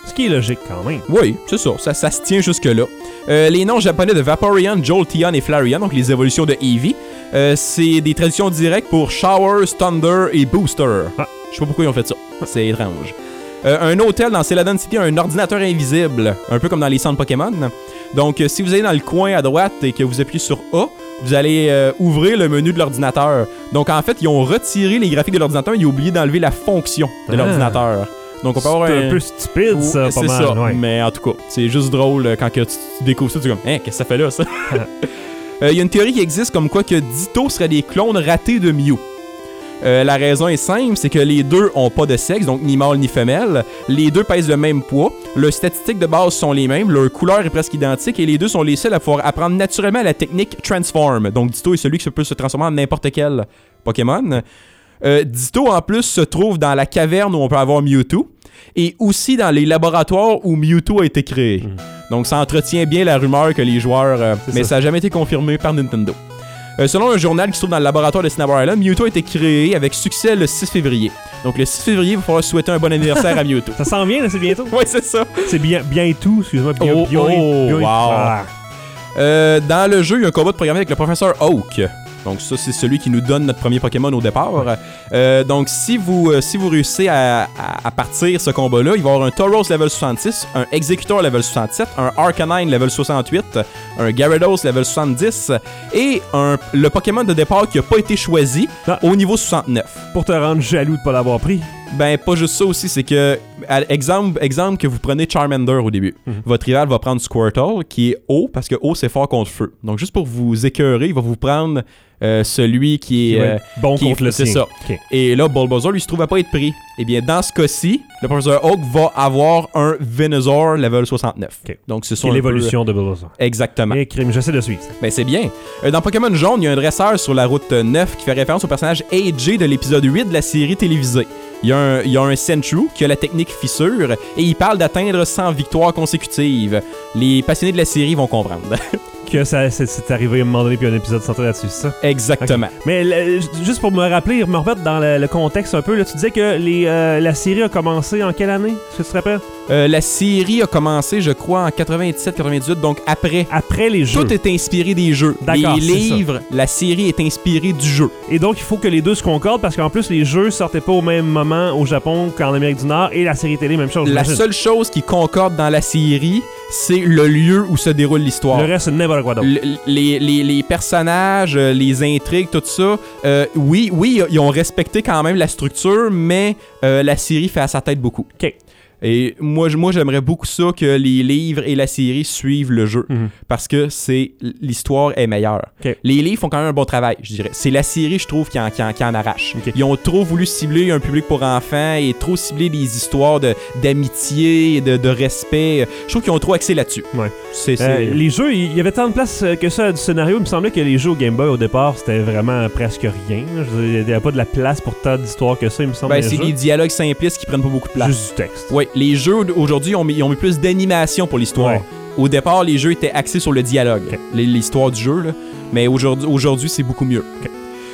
Ce qui est logique quand même. Oui, c'est ça, ça, ça se tient jusque-là. Euh, les noms japonais de Vaporeon, Jolteon et Flareon, donc les évolutions de Eevee, euh, c'est des traductions directes pour Showers, Thunder et Booster. Ah. Je sais pas pourquoi ils ont fait ça, c'est étrange. Euh, un hôtel dans Celadon City a un ordinateur invisible, un peu comme dans les centres Pokémon. Donc, euh, si vous allez dans le coin à droite et que vous appuyez sur A, vous allez euh, ouvrir le menu de l'ordinateur. Donc, en fait, ils ont retiré les graphiques de l'ordinateur et ils ont oublié d'enlever la fonction de ah. l'ordinateur. Donc, on peut avoir c'est un... un peu stupide, ça, c'est pas mal. ça, ouais. mais en tout cas, c'est juste drôle quand que tu découvres ça, tu es comme « Hein, qu'est-ce que ça fait là, ça? » Il euh, y a une théorie qui existe comme quoi que Ditto serait des clones ratés de Mew. Euh, la raison est simple, c'est que les deux ont pas de sexe, donc ni mâle ni femelle. Les deux pèsent le même poids. Leurs statistiques de base sont les mêmes. Leur couleur est presque identique et les deux sont les seuls à pouvoir apprendre naturellement la technique Transform. Donc Ditto est celui qui peut se transformer en n'importe quel Pokémon. Euh, Ditto en plus se trouve dans la caverne où on peut avoir Mewtwo et aussi dans les laboratoires où Mewtwo a été créé. Mm. Donc ça entretient bien la rumeur que les joueurs... Euh, mais ça. ça n'a jamais été confirmé par Nintendo. Euh, selon un journal qui se trouve dans le laboratoire de Cinnabar Island, Mewtwo a été créé avec succès le six février. Donc le six février, il va falloir souhaiter un bon anniversaire à Mewtwo. Ça s'en vient, là, c'est bientôt. Oui, c'est ça. C'est bien, bientôt, excuse-moi. Bien, oh, bien, oh, bien, wow. Ah. Euh, dans le jeu, il y a un combat de programmé avec le professeur Oak. Donc ça, c'est celui qui nous donne notre premier Pokémon au départ. Euh, donc si vous, euh, si vous réussissez à, à, à partir ce combat-là, il va y avoir un Tauros level soixante-six, un Executor level soixante-sept, un Arcanine level soixante-huit, un Gyarados level soixante-dix et un, le Pokémon de départ qui n'a pas été choisi ah. au niveau soixante-neuf. Pour te rendre jaloux de ne pas l'avoir pris. Ben, pas juste ça aussi, c'est que, à, exemple, exemple que vous prenez Charmander au début. Mm-hmm. Votre rival va prendre Squirtle, qui est haut, parce que haut, c'est fort contre feu. Donc, juste pour vous écœurer, il va vous prendre euh, celui qui est... Euh, bon qui contre est, le C'est sien. ça. Okay. Et là, Bulbasaur, lui, se trouve à pas être pris. Eh bien, dans ce cas-ci, le professeur Oak va avoir un Venusaur level soixante-neuf. Okay. Donc, c'est ça. C'est l'évolution peu... de Bulbasaur. Exactement. Et crime, j'essaie de suivre. Ben, c'est bien. Euh, dans Pokémon Jaune, il y a un dresseur sur la route neuf qui fait référence au personnage A J de l'épisode huit de la série télévisée. Il y, a un, il y a un Sentru qui a la technique fissure et il parle d'atteindre cent victoires consécutives. Les passionnés de la série vont comprendre. Que ça c'est, c'est arrivé à un moment donné puis un épisode centré là-dessus, c'est ça? Exactement. Okay. Mais le, juste pour me rappeler, me remettre dans le, le contexte un peu, là, tu disais que les, euh, la série a commencé en quelle année? Est-ce que tu te rappelles? Euh, la série a commencé, je crois, en quatre-vingt-dix-sept quatre-vingt-dix-huit, donc après. Après les jeux. Tout est inspiré des jeux. D'accord, les livres, ça. La série est inspirée du jeu. Et donc, il faut que les deux se concordent parce qu'en plus, les jeux sortaient pas au même moment au Japon qu'en Amérique du Nord et la série télé, même chose. La j'imagine. seule chose qui concorde dans la série, c'est le lieu où se déroule l'histoire. Le reste, c'est n'importe quoi d'autre. Le, les, les, les personnages, les intrigues, tout ça, euh, oui, oui, ils ont respecté quand même la structure, mais euh, la série fait à sa tête beaucoup. OK. Et moi, moi, j'aimerais beaucoup ça que les livres et la série suivent le jeu. Mm-hmm. Parce que c'est l'histoire est meilleure. Okay. Les livres font quand même un bon travail, je dirais. C'est la série, je trouve, qui en, qui en, qui en arrache. Okay. Ils ont trop voulu cibler un public pour enfants et trop cibler des histoires de, d'amitié et de, de respect. Je trouve qu'ils ont trop axé là-dessus. Ouais. C'est, c'est... Euh, les jeux, il y avait tant de place que ça du scénario. Il me semblait que les jeux au Game Boy, au départ, c'était vraiment presque rien. Il n'y avait pas de la place pour tant d'histoires que ça, il me semble. Ben, c'est jeux. Des dialogues simplistes qui prennent pas beaucoup de place. Juste du texte. Oui. Les jeux aujourd'hui ont mis, ils ont mis plus d'animation pour l'histoire. Ouais. Au départ, les jeux étaient axés sur le dialogue, okay. L'histoire du jeu, là. Mais aujourd'hui, aujourd'hui, c'est beaucoup mieux. Okay.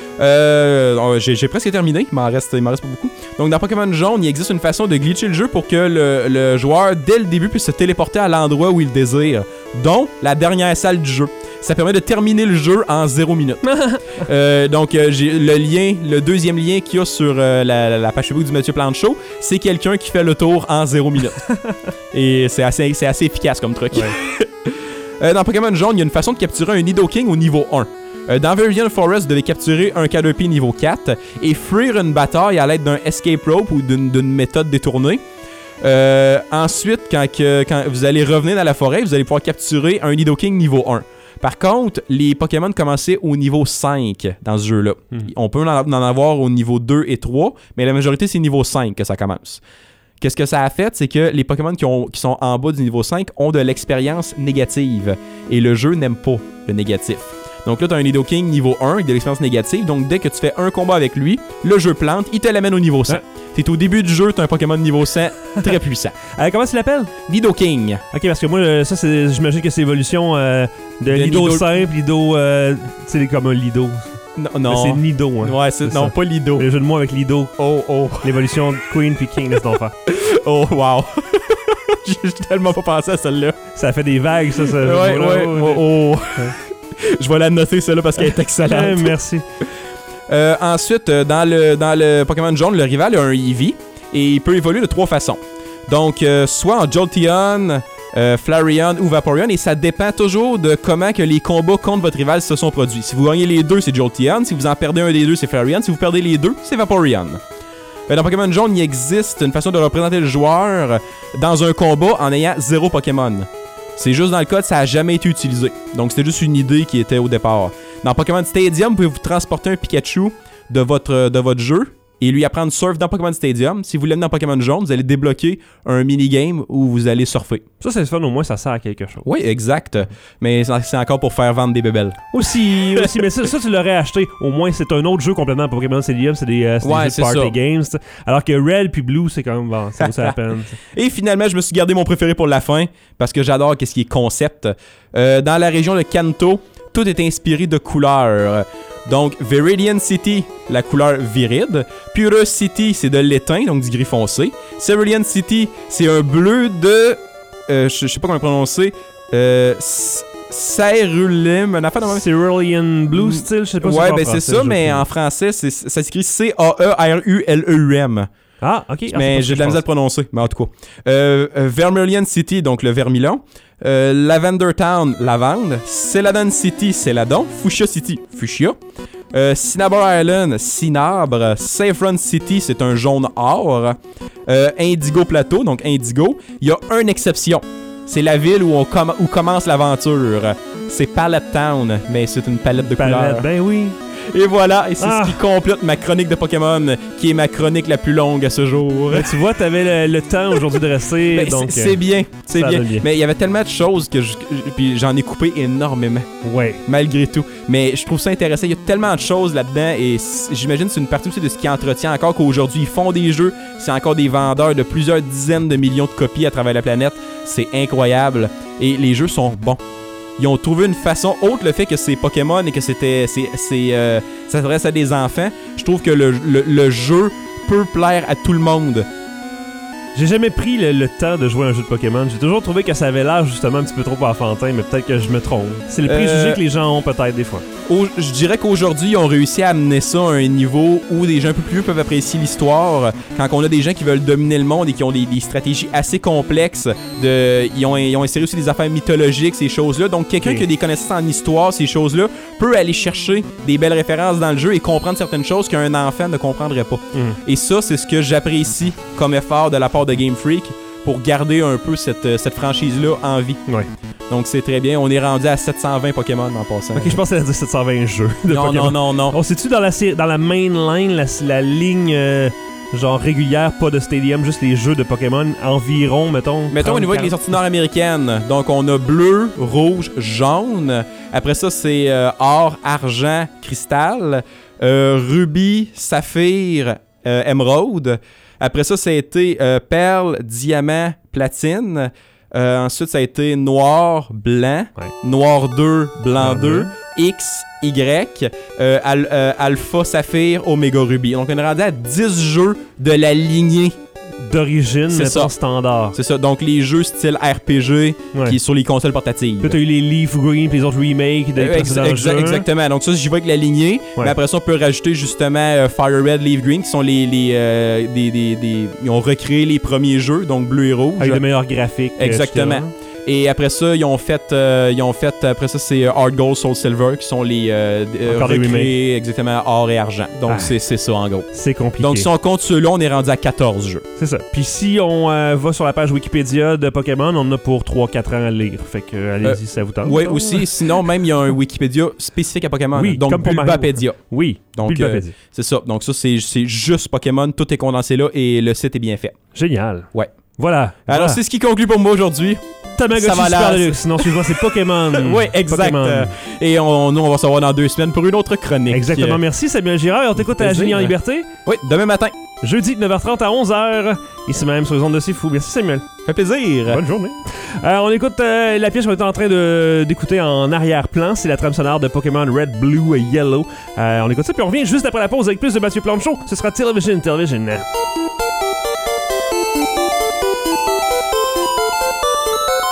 Euh, j'ai, j'ai presque terminé, il m'en reste, il m'en reste pas beaucoup. Donc dans Pokémon Jaune, il existe une façon de glitcher le jeu pour que le, le joueur, dès le début, puisse se téléporter à l'endroit où il désire, dont la dernière salle du jeu. Ça permet de terminer le jeu en zéro minute. euh, donc, euh, j'ai le lien, le deuxième lien qu'il y a sur euh, la, la page Facebook du Mathieu Plante Show, c'est quelqu'un qui fait le tour en zéro minute. Et c'est assez, c'est assez efficace comme truc. Ouais. euh, dans Pokémon Jaune, il y a une façon de capturer un Nidoking au niveau un. Euh, dans Viridian Forest, vous devez capturer un Caterpie niveau quatre et fuir une bataille à l'aide d'un Escape Rope ou d'une, d'une méthode détournée. Euh, ensuite, quand, que, quand vous allez revenir dans la forêt, vous allez pouvoir capturer un Nidoking niveau un. Par contre, les Pokémon commençaient au niveau cinq dans ce jeu-là. Mm. On peut en, en avoir au niveau deux et trois, mais la majorité, c'est niveau cinq que ça commence. Qu'est-ce que ça a fait? C'est que les Pokémon qui, ont, qui sont en bas du niveau cinq ont de l'expérience négative. Et le jeu n'aime pas le négatif. Donc là, tu as un Nidoking niveau un avec de l'expérience négative. Donc dès que tu fais un combat avec lui, le jeu plante, il te l'amène au niveau cent. Ouais. T'es au début du jeu, tu as un Pokémon niveau cent très puissant. Euh, comment tu l'appelles? Nidoking. Ok, parce que moi, ça, c'est, j'imagine que c'est l'évolution euh, de, de Lido, Lido simple, Lido, euh, tu sais, comme un Lido. Non, non. Mais c'est Nido, hein. Ouais, c'est, c'est non, ça. Pas Lido. Le jeu de mots avec Lido. Oh, oh. L'évolution de Queen puis King, laisse donc faire. Oh, wow. J'ai tellement pas pensé à celle-là. Ça fait des vagues, ça. ça Ouais, ouais. Oh, oh. Ouais. Je vais la noter, celle-là, parce qu'elle est excellente. Merci. Euh, ensuite, euh, dans le, dans le Pokémon jaune, le rival a un Eevee et il peut évoluer de trois façons. Donc, euh, soit en Jolteon, euh, Flareon ou Vaporeon, et ça dépend toujours de comment que les combats contre votre rival se sont produits. Si vous gagnez les deux, c'est Jolteon. Si vous en perdez un des deux, c'est Flareon. Si vous perdez les deux, c'est Vaporeon. Euh, dans Pokémon jaune, il existe une façon de représenter le joueur dans un combat en ayant zéro Pokémon. C'est juste dans le code, ça n'a jamais été utilisé. Donc, c'était juste une idée qui était au départ. Dans Pokémon Stadium, vous pouvez vous transporter un Pikachu de votre, de votre jeu et lui apprendre surf dans Pokémon Stadium. Si vous l'amenez dans Pokémon jaune, vous allez débloquer un minigame où vous allez surfer. Ça, c'est fun, au moins, ça sert à quelque chose. Oui, exact. Mais c'est encore pour faire vendre des bébelles. Aussi, aussi mais ça, ça, tu l'aurais acheté. Au moins, c'est un autre jeu complètement. Pokémon Stadium, c'est des, euh, c'est ouais, des jeux de party ça. games. T'sais. Alors que Red puis Blue, c'est quand même bon, ça vaut la peine. T'sais. Et finalement, je me suis gardé mon préféré pour la fin parce que j'adore qu'est-ce qui est concept. Euh, dans la région de Kanto, tout est inspiré de couleurs. Donc, Viridian City, la couleur viride. Pure City, c'est de l'étain, donc du gris foncé. Cerulean City, c'est un bleu de... Euh, je sais pas comment le prononcer. Euh... Cérulean, un affaire de même. Cerulean Blue style, je sais pas si ouais, c'est ben c'est ça, mais en français, c'est, ça s'écrit C A E R U L E U M. Ah, ok. Ah, mais j'ai de la misère à le prononcer, mais en tout cas. Euh, euh, Vermilion City, donc le vermilion. Euh, Lavender Town, lavande. Celadon City, céladon. Fuchsia City, fuchsia. Euh, Cinnabar Island, cinabre. Saffron City, c'est un jaune or. Euh, Indigo Plateau, donc indigo. Il y a une exception. C'est la ville où, on com- où commence l'aventure. C'est Palette Town, mais c'est une palette de palette, couleurs. Ben oui. Et voilà, et c'est ah. ce qui complète ma chronique de Pokémon, qui est ma chronique la plus longue à ce jour. Ben, tu vois, t'avais le, le temps aujourd'hui de rester. Ben, donc, c'est, c'est bien, c'est bien. bien. Mais il y avait tellement de choses que je, puis j'en ai coupé énormément. Ouais. Malgré tout. Mais je trouve ça intéressant. Il y a tellement de choses là-dedans et j'imagine que c'est une partie aussi de ce qui entretient encore qu'aujourd'hui ils font des jeux. C'est encore des vendeurs de plusieurs dizaines de millions de copies à travers la planète. C'est incroyable. Et les jeux sont bons. Ils ont trouvé une façon, autre le fait que c'est Pokémon et que c'était, c'est, c'est, euh, ça s'adresse à des enfants. Je trouve que le, le, le jeu peut plaire à tout le monde. J'ai jamais pris le, le temps de jouer à un jeu de Pokémon. J'ai toujours trouvé que ça avait l'air justement un petit peu trop enfantin, mais peut-être que je me trompe. C'est le préjugé euh, que les gens ont peut-être des fois. Au, je dirais qu'aujourd'hui, ils ont réussi à amener ça à un niveau où des gens un peu plus vieux peuvent apprécier l'histoire. Quand on a des gens qui veulent dominer le monde et qui ont des, des stratégies assez complexes, de, ils, ont, ils ont inséré aussi des affaires mythologiques, ces choses-là. Donc quelqu'un okay. qui a des connaissances en histoire, ces choses-là, peut aller chercher des belles références dans le jeu et comprendre certaines choses qu'un enfant ne comprendrait pas. Mm. Et ça, c'est ce que j'apprécie comme effort de la part de Game Freak pour garder un peu cette, cette franchise-là en vie. Ouais. Donc c'est très bien. On est rendu à sept cent vingt Pokémon en passant. Ok, je pense que ça dire sept cent vingt jeux de non, Pokémon. Non, non, non, On sait-tu dans la, dans la main line, la, la ligne euh, genre régulière, pas de Stadium, juste les jeux de Pokémon, environ, mettons... Mettons au niveau des sorties nord-américaines. Donc on a bleu, rouge, jaune. Après ça, c'est euh, or, argent, cristal. Euh, rubis, saphir, euh, émeraude. Après ça, ça a été euh, perle, diamant, platine. Euh, ensuite, ça a été noir, blanc, ouais. noir deux, blanc deux, X, Y, euh, al- euh, alpha, saphir, oméga, rubis. Donc, on est rendu à dix jeux de la lignée d'origine, mais pas standard. C'est ça. Donc, les jeux style R P G ouais. qui est sur les consoles portatives. Puis, t'as eu les Leaf Green puis les autres remakes des euh, précédents exa- jeux. Exactement. Donc, ça, j'y vais avec la lignée. Ouais. Mais après ça, on peut rajouter justement euh, Fire Red, Leaf Green, qui sont les. les euh, des, des, des... Ils ont recréé les premiers jeux, donc bleu et rouge. Avec de meilleurs graphiques. Exactement. Euh, Et après ça, ils ont fait, euh, ils ont fait après ça, c'est Hard Gold, Soul Silver qui sont les euh, euh, recréés exactement or et argent. Donc, ah, c'est, c'est ça en gros. C'est compliqué. Donc, si on compte ceux-là, on est rendu à quatorze jeux. C'est ça. Puis si on euh, va sur la page Wikipédia de Pokémon, on en a pour trois quatre ans à lire. Fait que, allez-y, euh, ça vous tente. Oui, aussi. Sinon, même, il y a un Wikipédia spécifique à Pokémon. Oui, donc, comme pour Bulbapédia. Oui, donc, Bulbapédia. Euh, c'est ça. Donc, ça, c'est, c'est juste Pokémon. Tout est condensé là et le site est bien fait. Génial. Ouais. Voilà. Alors, voilà. c'est ce qui conclut pour moi aujourd'hui. Tamagotchi Super Deluxe. Sinon, suivant, c'est Pokémon. Oui, exact. Pokémon. Et on, nous, on va se revoir dans deux semaines pour une autre chronique. Exactement. Merci, Samuel Girard. On t'écoute à la Génie en Liberté. Oui, demain matin. Jeudi, neuf heures trente à onze heures. Ici même, sur les ondes de C'est Fou. Merci, Samuel. Ça fait plaisir. Bonne journée. Euh, on écoute euh, la pièce qu'on est en train de, d'écouter en arrière-plan. C'est la trame sonore de Pokémon Red, Blue et Yellow. Euh, on écoute ça, puis on revient juste après la pause avec plus de Mathieu Plante Show. Ce sera Television, Television.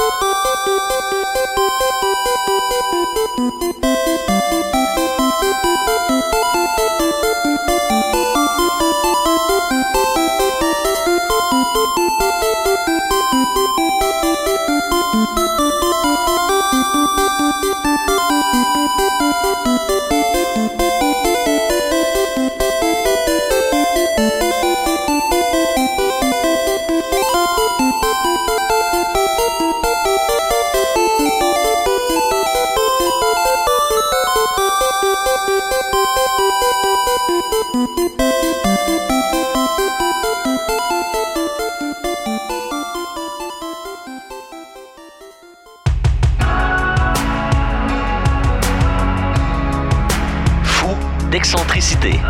d'excentricité.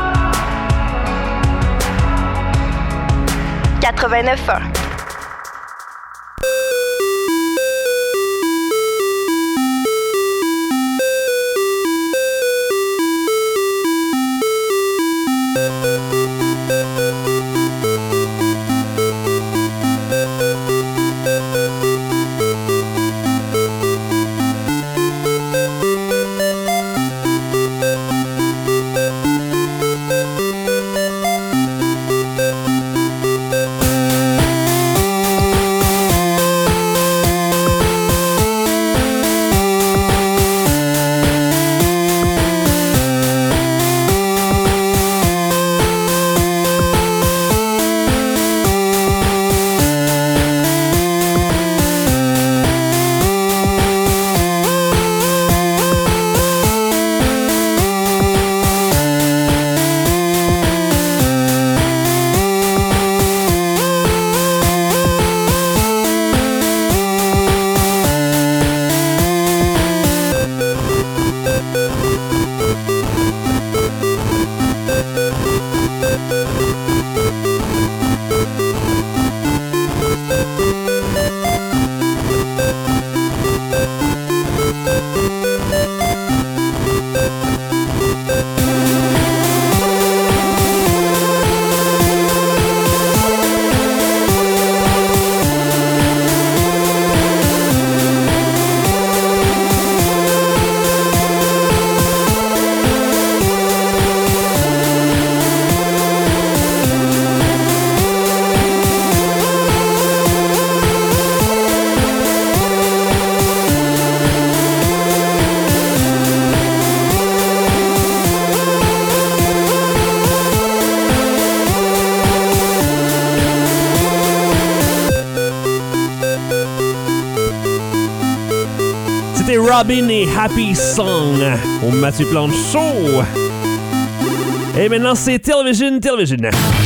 quatre-vingt-neuf un. Robin et Happy Song au Mathieu Plante Show. Et maintenant, c'est Television, Television.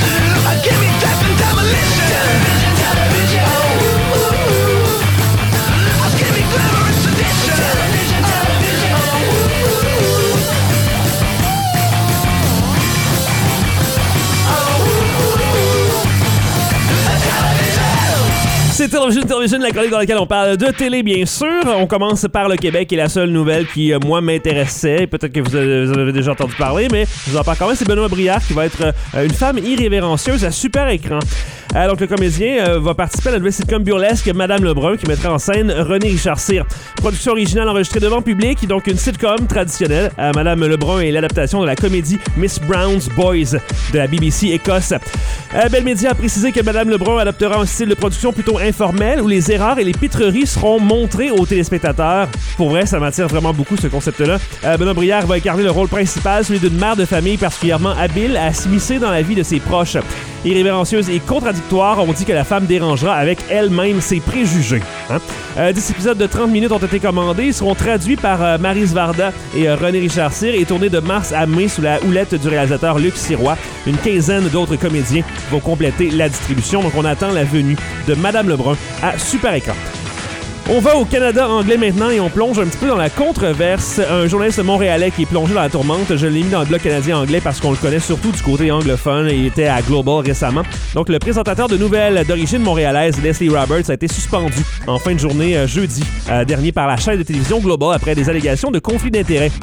C'est Television, Television, la chronique dans laquelle on parle de télé, bien sûr. On commence par le Québec, qui est la seule nouvelle qui, euh, moi, m'intéressait. Peut-être que vous, avez, vous en avez déjà entendu parler, mais je vous en parle quand même. C'est Benoît Brière qui va être euh, une femme irrévérencieuse à super écran. Euh, donc, le comédien euh, va participer à la nouvelle sitcom burlesque Madame Lebrun, qui mettra en scène René Richard Cyr. Production originale enregistrée devant public, donc une sitcom traditionnelle. Euh, Madame Lebrun est l'adaptation de la comédie Miss Brown's Boys de la B B C Écosse. Euh, Bell Media a précisé que Madame Lebrun adoptera un style de production plutôt informel où les erreurs et les pitreries seront montrées aux téléspectateurs. Pour vrai, ça m'attire vraiment beaucoup ce concept-là. Euh, Benoît Brière va incarner le rôle principal, celui d'une mère de famille particulièrement habile à s'immiscer dans la vie de ses proches. Irrévérencieuse et contradictoire, on dit que la femme dérangera avec elle-même ses préjugés. Hein? Euh, dix épisodes de trente minutes ont été commandés. Ils seront traduits par euh, Maryse Varda et euh, René Richard Cyr et tournés de mars à mai sous la houlette du réalisateur Luc Sirois. Une quinzaine d'autres comédiens vont compléter la distribution. Donc, on attend la venue de Madame Lebrun à Super Écran. On va au Canada anglais maintenant et on plonge un petit peu dans la controverse. Un journaliste montréalais qui est plongé dans la tourmente. Je l'ai mis dans le bloc canadien anglais parce qu'on le connaît surtout du côté anglophone. Il était à Global récemment. Donc, le présentateur de nouvelles d'origine montréalaise, Leslie Roberts, a été suspendu en fin de journée euh, jeudi euh, dernier par la chaîne de télévision Global après des allégations de conflit d'intérêts.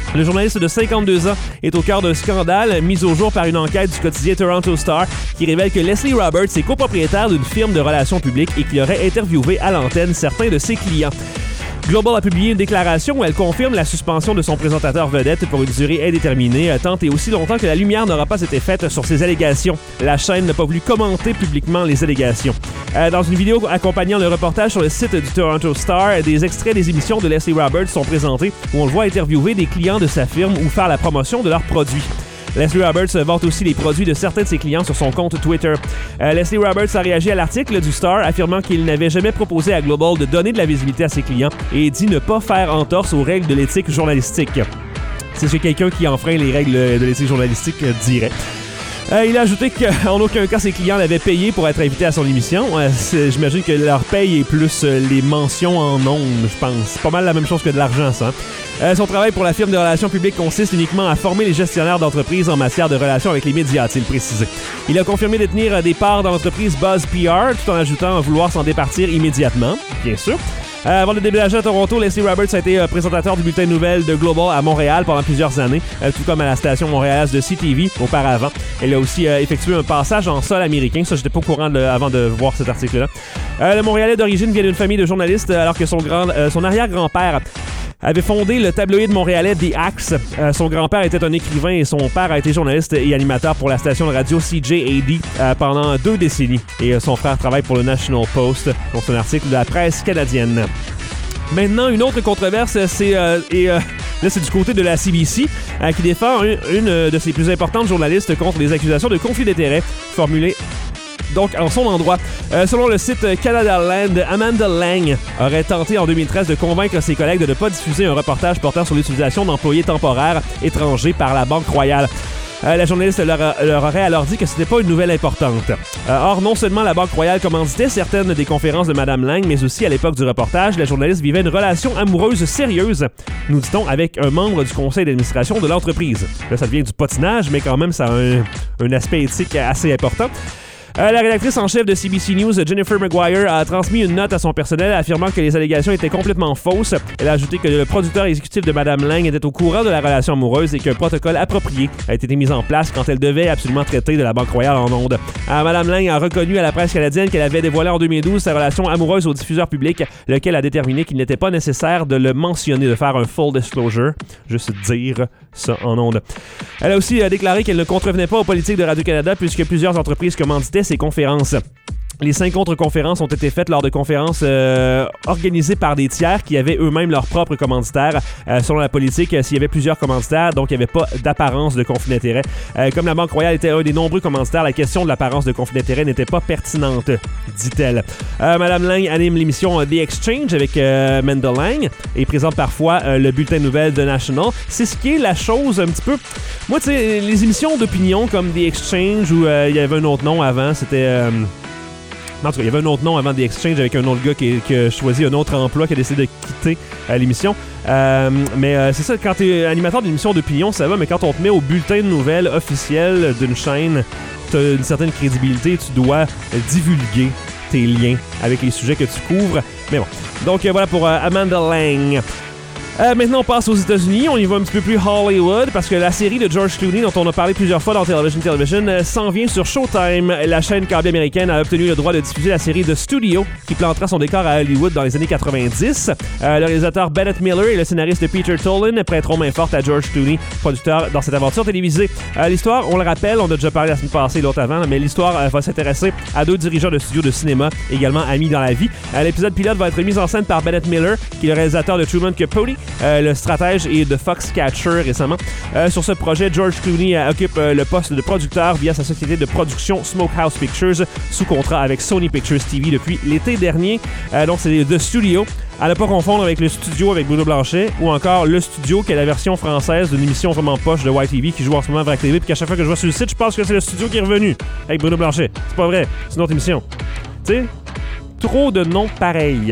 Le journaliste de cinquante-deux ans est au cœur d'un scandale mis au jour par une enquête du quotidien Toronto Star qui révèle que Leslie Roberts est copropriétaire d'une firme de relations publiques et qu'il aurait interviewé à l'antenne certains de ses clients. Global a publié une déclaration où elle confirme la suspension de son présentateur vedette pour une durée indéterminée, tant et aussi longtemps que la lumière n'aura pas été faite sur ces allégations. La chaîne n'a pas voulu commenter publiquement les allégations. Euh, dans une vidéo accompagnant le reportage sur le site du Toronto Star, des extraits des émissions de Leslie Roberts sont présentés où on le voit interviewer des clients de sa firme ou faire la promotion de leurs produits. Leslie Roberts vante aussi les produits de certains de ses clients sur son compte Twitter. Euh, Leslie Roberts a réagi à l'article du Star affirmant qu'il n'avait jamais proposé à Global de donner de la visibilité à ses clients et dit ne pas faire entorse aux règles de l'éthique journalistique. C'est ce que quelqu'un qui enfreint les règles de l'éthique journalistique dirait. Euh, il a ajouté qu'en aucun cas ses clients l'avaient payé pour être invités à son émission. Euh, j'imagine que leur paye est plus euh, les mentions en ondes, je pense. C'est pas mal la même chose que de l'argent, ça. Euh, son travail pour la firme de relations publiques consiste uniquement à former les gestionnaires d'entreprises en matière de relations avec les médias, a-t-il précisé. Il a confirmé détenir des parts dans l'entreprise Buzz P R, tout en ajoutant vouloir s'en départir immédiatement, bien sûr. Euh, avant de déménager à Toronto, Leslie Roberts a été euh, présentateur du bulletin de nouvelles de Global à Montréal pendant plusieurs années, euh, tout comme à la station montréalaise de C T V auparavant. Elle a aussi euh, effectué un passage en sol américain, ça j'étais pas au courant de, avant de voir cet article-là. Euh, le Montréalais d'origine vient d'une famille de journalistes, alors que son, grand, euh, son arrière-grand-père avait fondé le tabloïd montréalais The Axe. Euh, son grand-père était un écrivain et son père a été journaliste et animateur pour la station de radio C J A D euh, pendant deux décennies. Et euh, son frère travaille pour le National Post, donc c'est un article de la presse canadienne. Maintenant, une autre controverse, c'est euh, et, euh, là, c'est du côté de la C B C euh, qui défend une, une de ses plus importantes journalistes contre les accusations de conflit d'intérêts formulées donc en son endroit. Euh, selon le site Canada Land, Amanda Lang aurait tenté en deux mille treize de convaincre ses collègues de ne pas diffuser un reportage portant sur l'utilisation d'employés temporaires étrangers par la Banque Royale. Euh, la journaliste leur, leur aurait alors dit que c'était pas une nouvelle importante. Euh, or, non seulement la Banque Royale commanditait certaines des conférences de Madame Lang, mais aussi à l'époque du reportage, la journaliste vivait une relation amoureuse sérieuse, nous dit-on, avec un membre du conseil d'administration de l'entreprise. Là, ça devient du potinage, mais quand même, ça a un, un aspect éthique assez important. Euh, la rédactrice en chef de C B C News, Jennifer Maguire, a transmis une note à son personnel affirmant que les allégations étaient complètement fausses. Elle a ajouté que le producteur exécutif de Madame Lang était au courant de la relation amoureuse et qu'un protocole approprié a été mis en place quand elle devait absolument traiter de la Banque Royale en ondes. Euh, Madame Lang a reconnu à la presse canadienne qu'elle avait dévoilé en deux mille douze sa relation amoureuse au diffuseur public, lequel a déterminé qu'il n'était pas nécessaire de le mentionner, de faire un full disclosure, juste dire ça en ondes. Elle a aussi euh, déclaré qu'elle ne contrevenait pas aux politiques de Radio-Canada puisque plusieurs entreprises commanditaient ces conférences. Les cinq autres conférences ont été faites lors de conférences euh, organisées par des tiers qui avaient eux-mêmes leurs propres commanditaires. Euh, selon la politique, s'il y avait plusieurs commanditaires, donc il n'y avait pas d'apparence de conflit d'intérêt. Euh, comme la Banque Royale était un des nombreux commanditaires, la question de l'apparence de conflit d'intérêt n'était pas pertinente, dit-elle. Euh, Madame Lang anime l'émission The Exchange avec euh, Amanda Lang et présente parfois euh, le bulletin de nouvelles de National. C'est ce qui est la chose un petit peu... Moi, tu sais, les émissions d'opinion comme The Exchange, où euh, il y avait un autre nom avant, c'était... Euh... En tout cas, il y avait un autre nom avant The Exchange avec un autre gars qui, qui a choisi un autre emploi, qui a décidé de quitter euh, l'émission. Euh, mais euh, c'est ça, quand tu es animateur d'émission d'opinion, ça va, mais quand on te met au bulletin de nouvelles officiel d'une chaîne, tu as une certaine crédibilité, tu dois divulguer tes liens avec les sujets que tu couvres. Mais bon, donc euh, voilà pour euh, Amanda Lang. Euh, maintenant, on passe aux États-Unis. On y va un petit peu plus Hollywood parce que la série de George Clooney, dont on a parlé plusieurs fois dans Television Television, euh, s'en vient sur Showtime. La chaîne câble américaine a obtenu le droit de diffuser la série The Studio qui plantera son décor à Hollywood dans les années quatre-vingt-dix. Euh, le réalisateur Bennett Miller et le scénariste Peter Tolan prêteront main forte à George Clooney, producteur dans cette aventure télévisée. Euh, l'histoire, on le rappelle, on a déjà parlé la semaine passée et l'autre avant, mais l'histoire euh, va s'intéresser à deux dirigeants de studios de cinéma, également amis dans la vie. Euh, l'épisode pilote va être mis en scène par Bennett Miller, qui est le réalisateur de Truman Capote, euh, le stratège et de Foxcatcher récemment. Euh, sur ce projet, George Clooney euh, occupe euh, le poste de producteur via sa société de production Smokehouse Pictures, sous contrat avec Sony Pictures T V depuis l'été dernier. Euh, donc c'est The Studio. À ne pas confondre avec le studio avec Bruno Blanchet ou encore le studio qui est la version française d'une émission vraiment poche de Y T V qui joue en ce moment avec T V puis qu'à chaque fois que je vois sur le site, je pense que c'est le studio qui est revenu avec Bruno Blanchet. C'est pas vrai, c'est une autre émission. Tu sais, trop de noms pareils.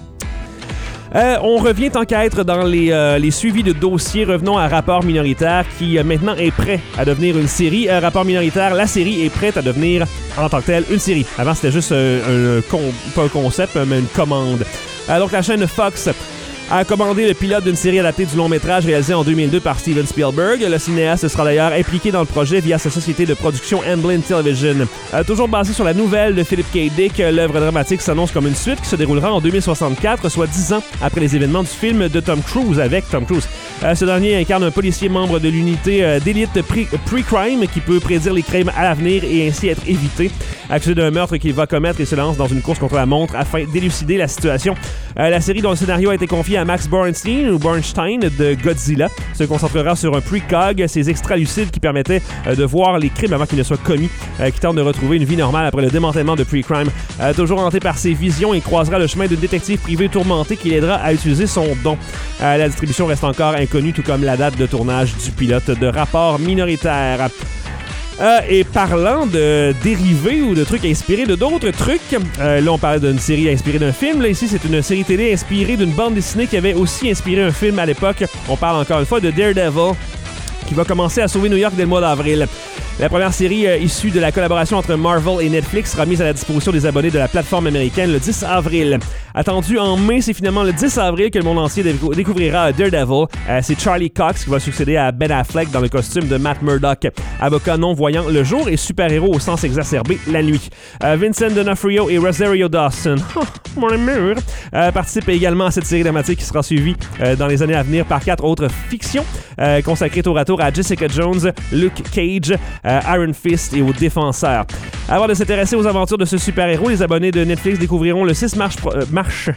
Euh, on revient tant qu'à être dans les, euh, les suivis de dossiers. Revenons à Rapport minoritaire qui euh, maintenant est prêt à devenir une série. Euh, Rapport minoritaire, la série est prête à devenir en tant que telle une série. Avant, c'était juste euh, un, con, pas un concept, mais une commande. Euh, donc la chaîne Fox a commandé le pilote d'une série adaptée du long-métrage réalisé en deux mille deux par Steven Spielberg. Le cinéaste sera d'ailleurs impliqué dans le projet via sa société de production Amblin Television. Euh, toujours basé sur la nouvelle de Philip K. Dick, l'œuvre dramatique s'annonce comme une suite qui se déroulera en deux mille soixante-quatre, soit dix ans après les événements du film de Tom Cruise avec Tom Cruise. Euh, ce dernier incarne un policier membre de l'unité euh, d'élite pre- pre-crime qui peut prédire les crimes à l'avenir et ainsi être évité. Accusé d'un meurtre qu'il va commettre, il se lance dans une course contre la montre afin d'élucider la situation. Euh, la série dont le scénario a été confié à Max Bornstein ou Bernstein de Godzilla se concentrera sur un precog, ces extraits lucides qui permettaient euh, de voir les crimes avant qu'ils ne soient commis, euh, qui tente de retrouver une vie normale après le démantèlement de pre-crime. Euh, toujours hanté par ses visions, il croisera le chemin d'une détective privée tourmentée qui l'aidera à utiliser son don. Euh, la distribution reste encore inconnue, tout comme la date de tournage du pilote de Rapport minoritaire. Euh, et parlant de dérivés ou de trucs inspirés de d'autres trucs, euh, là on parlait d'une série inspirée d'un film, là ici c'est une série télé inspirée d'une bande dessinée qui avait aussi inspiré un film à l'époque. On parle encore une fois de Daredevil, qui va commencer à sauver New York dès le mois d'avril. La première série euh, issue de la collaboration entre Marvel et Netflix sera mise à la disposition des abonnés de la plateforme américaine le dix avril. Attendu en mai, c'est finalement le dix avril que le monde entier décou- découvrira Daredevil. Euh, c'est Charlie Cox qui va succéder à Ben Affleck dans le costume de Matt Murdock, avocat non-voyant le jour et super-héros au sens exacerbé la nuit. Euh, Vincent D'Onofrio et Rosario Dawson, oh, mon amour, euh, participent également à cette série dramatique qui sera suivie euh, dans les années à venir par quatre autres fictions euh, consacrées tour à tour à Jessica Jones, Luke Cage, Euh, Iron Fist et aux Défenseurs. Avant de s'intéresser aux aventures de ce super-héros, les abonnés de Netflix découvriront le six mars, pro- euh, mars,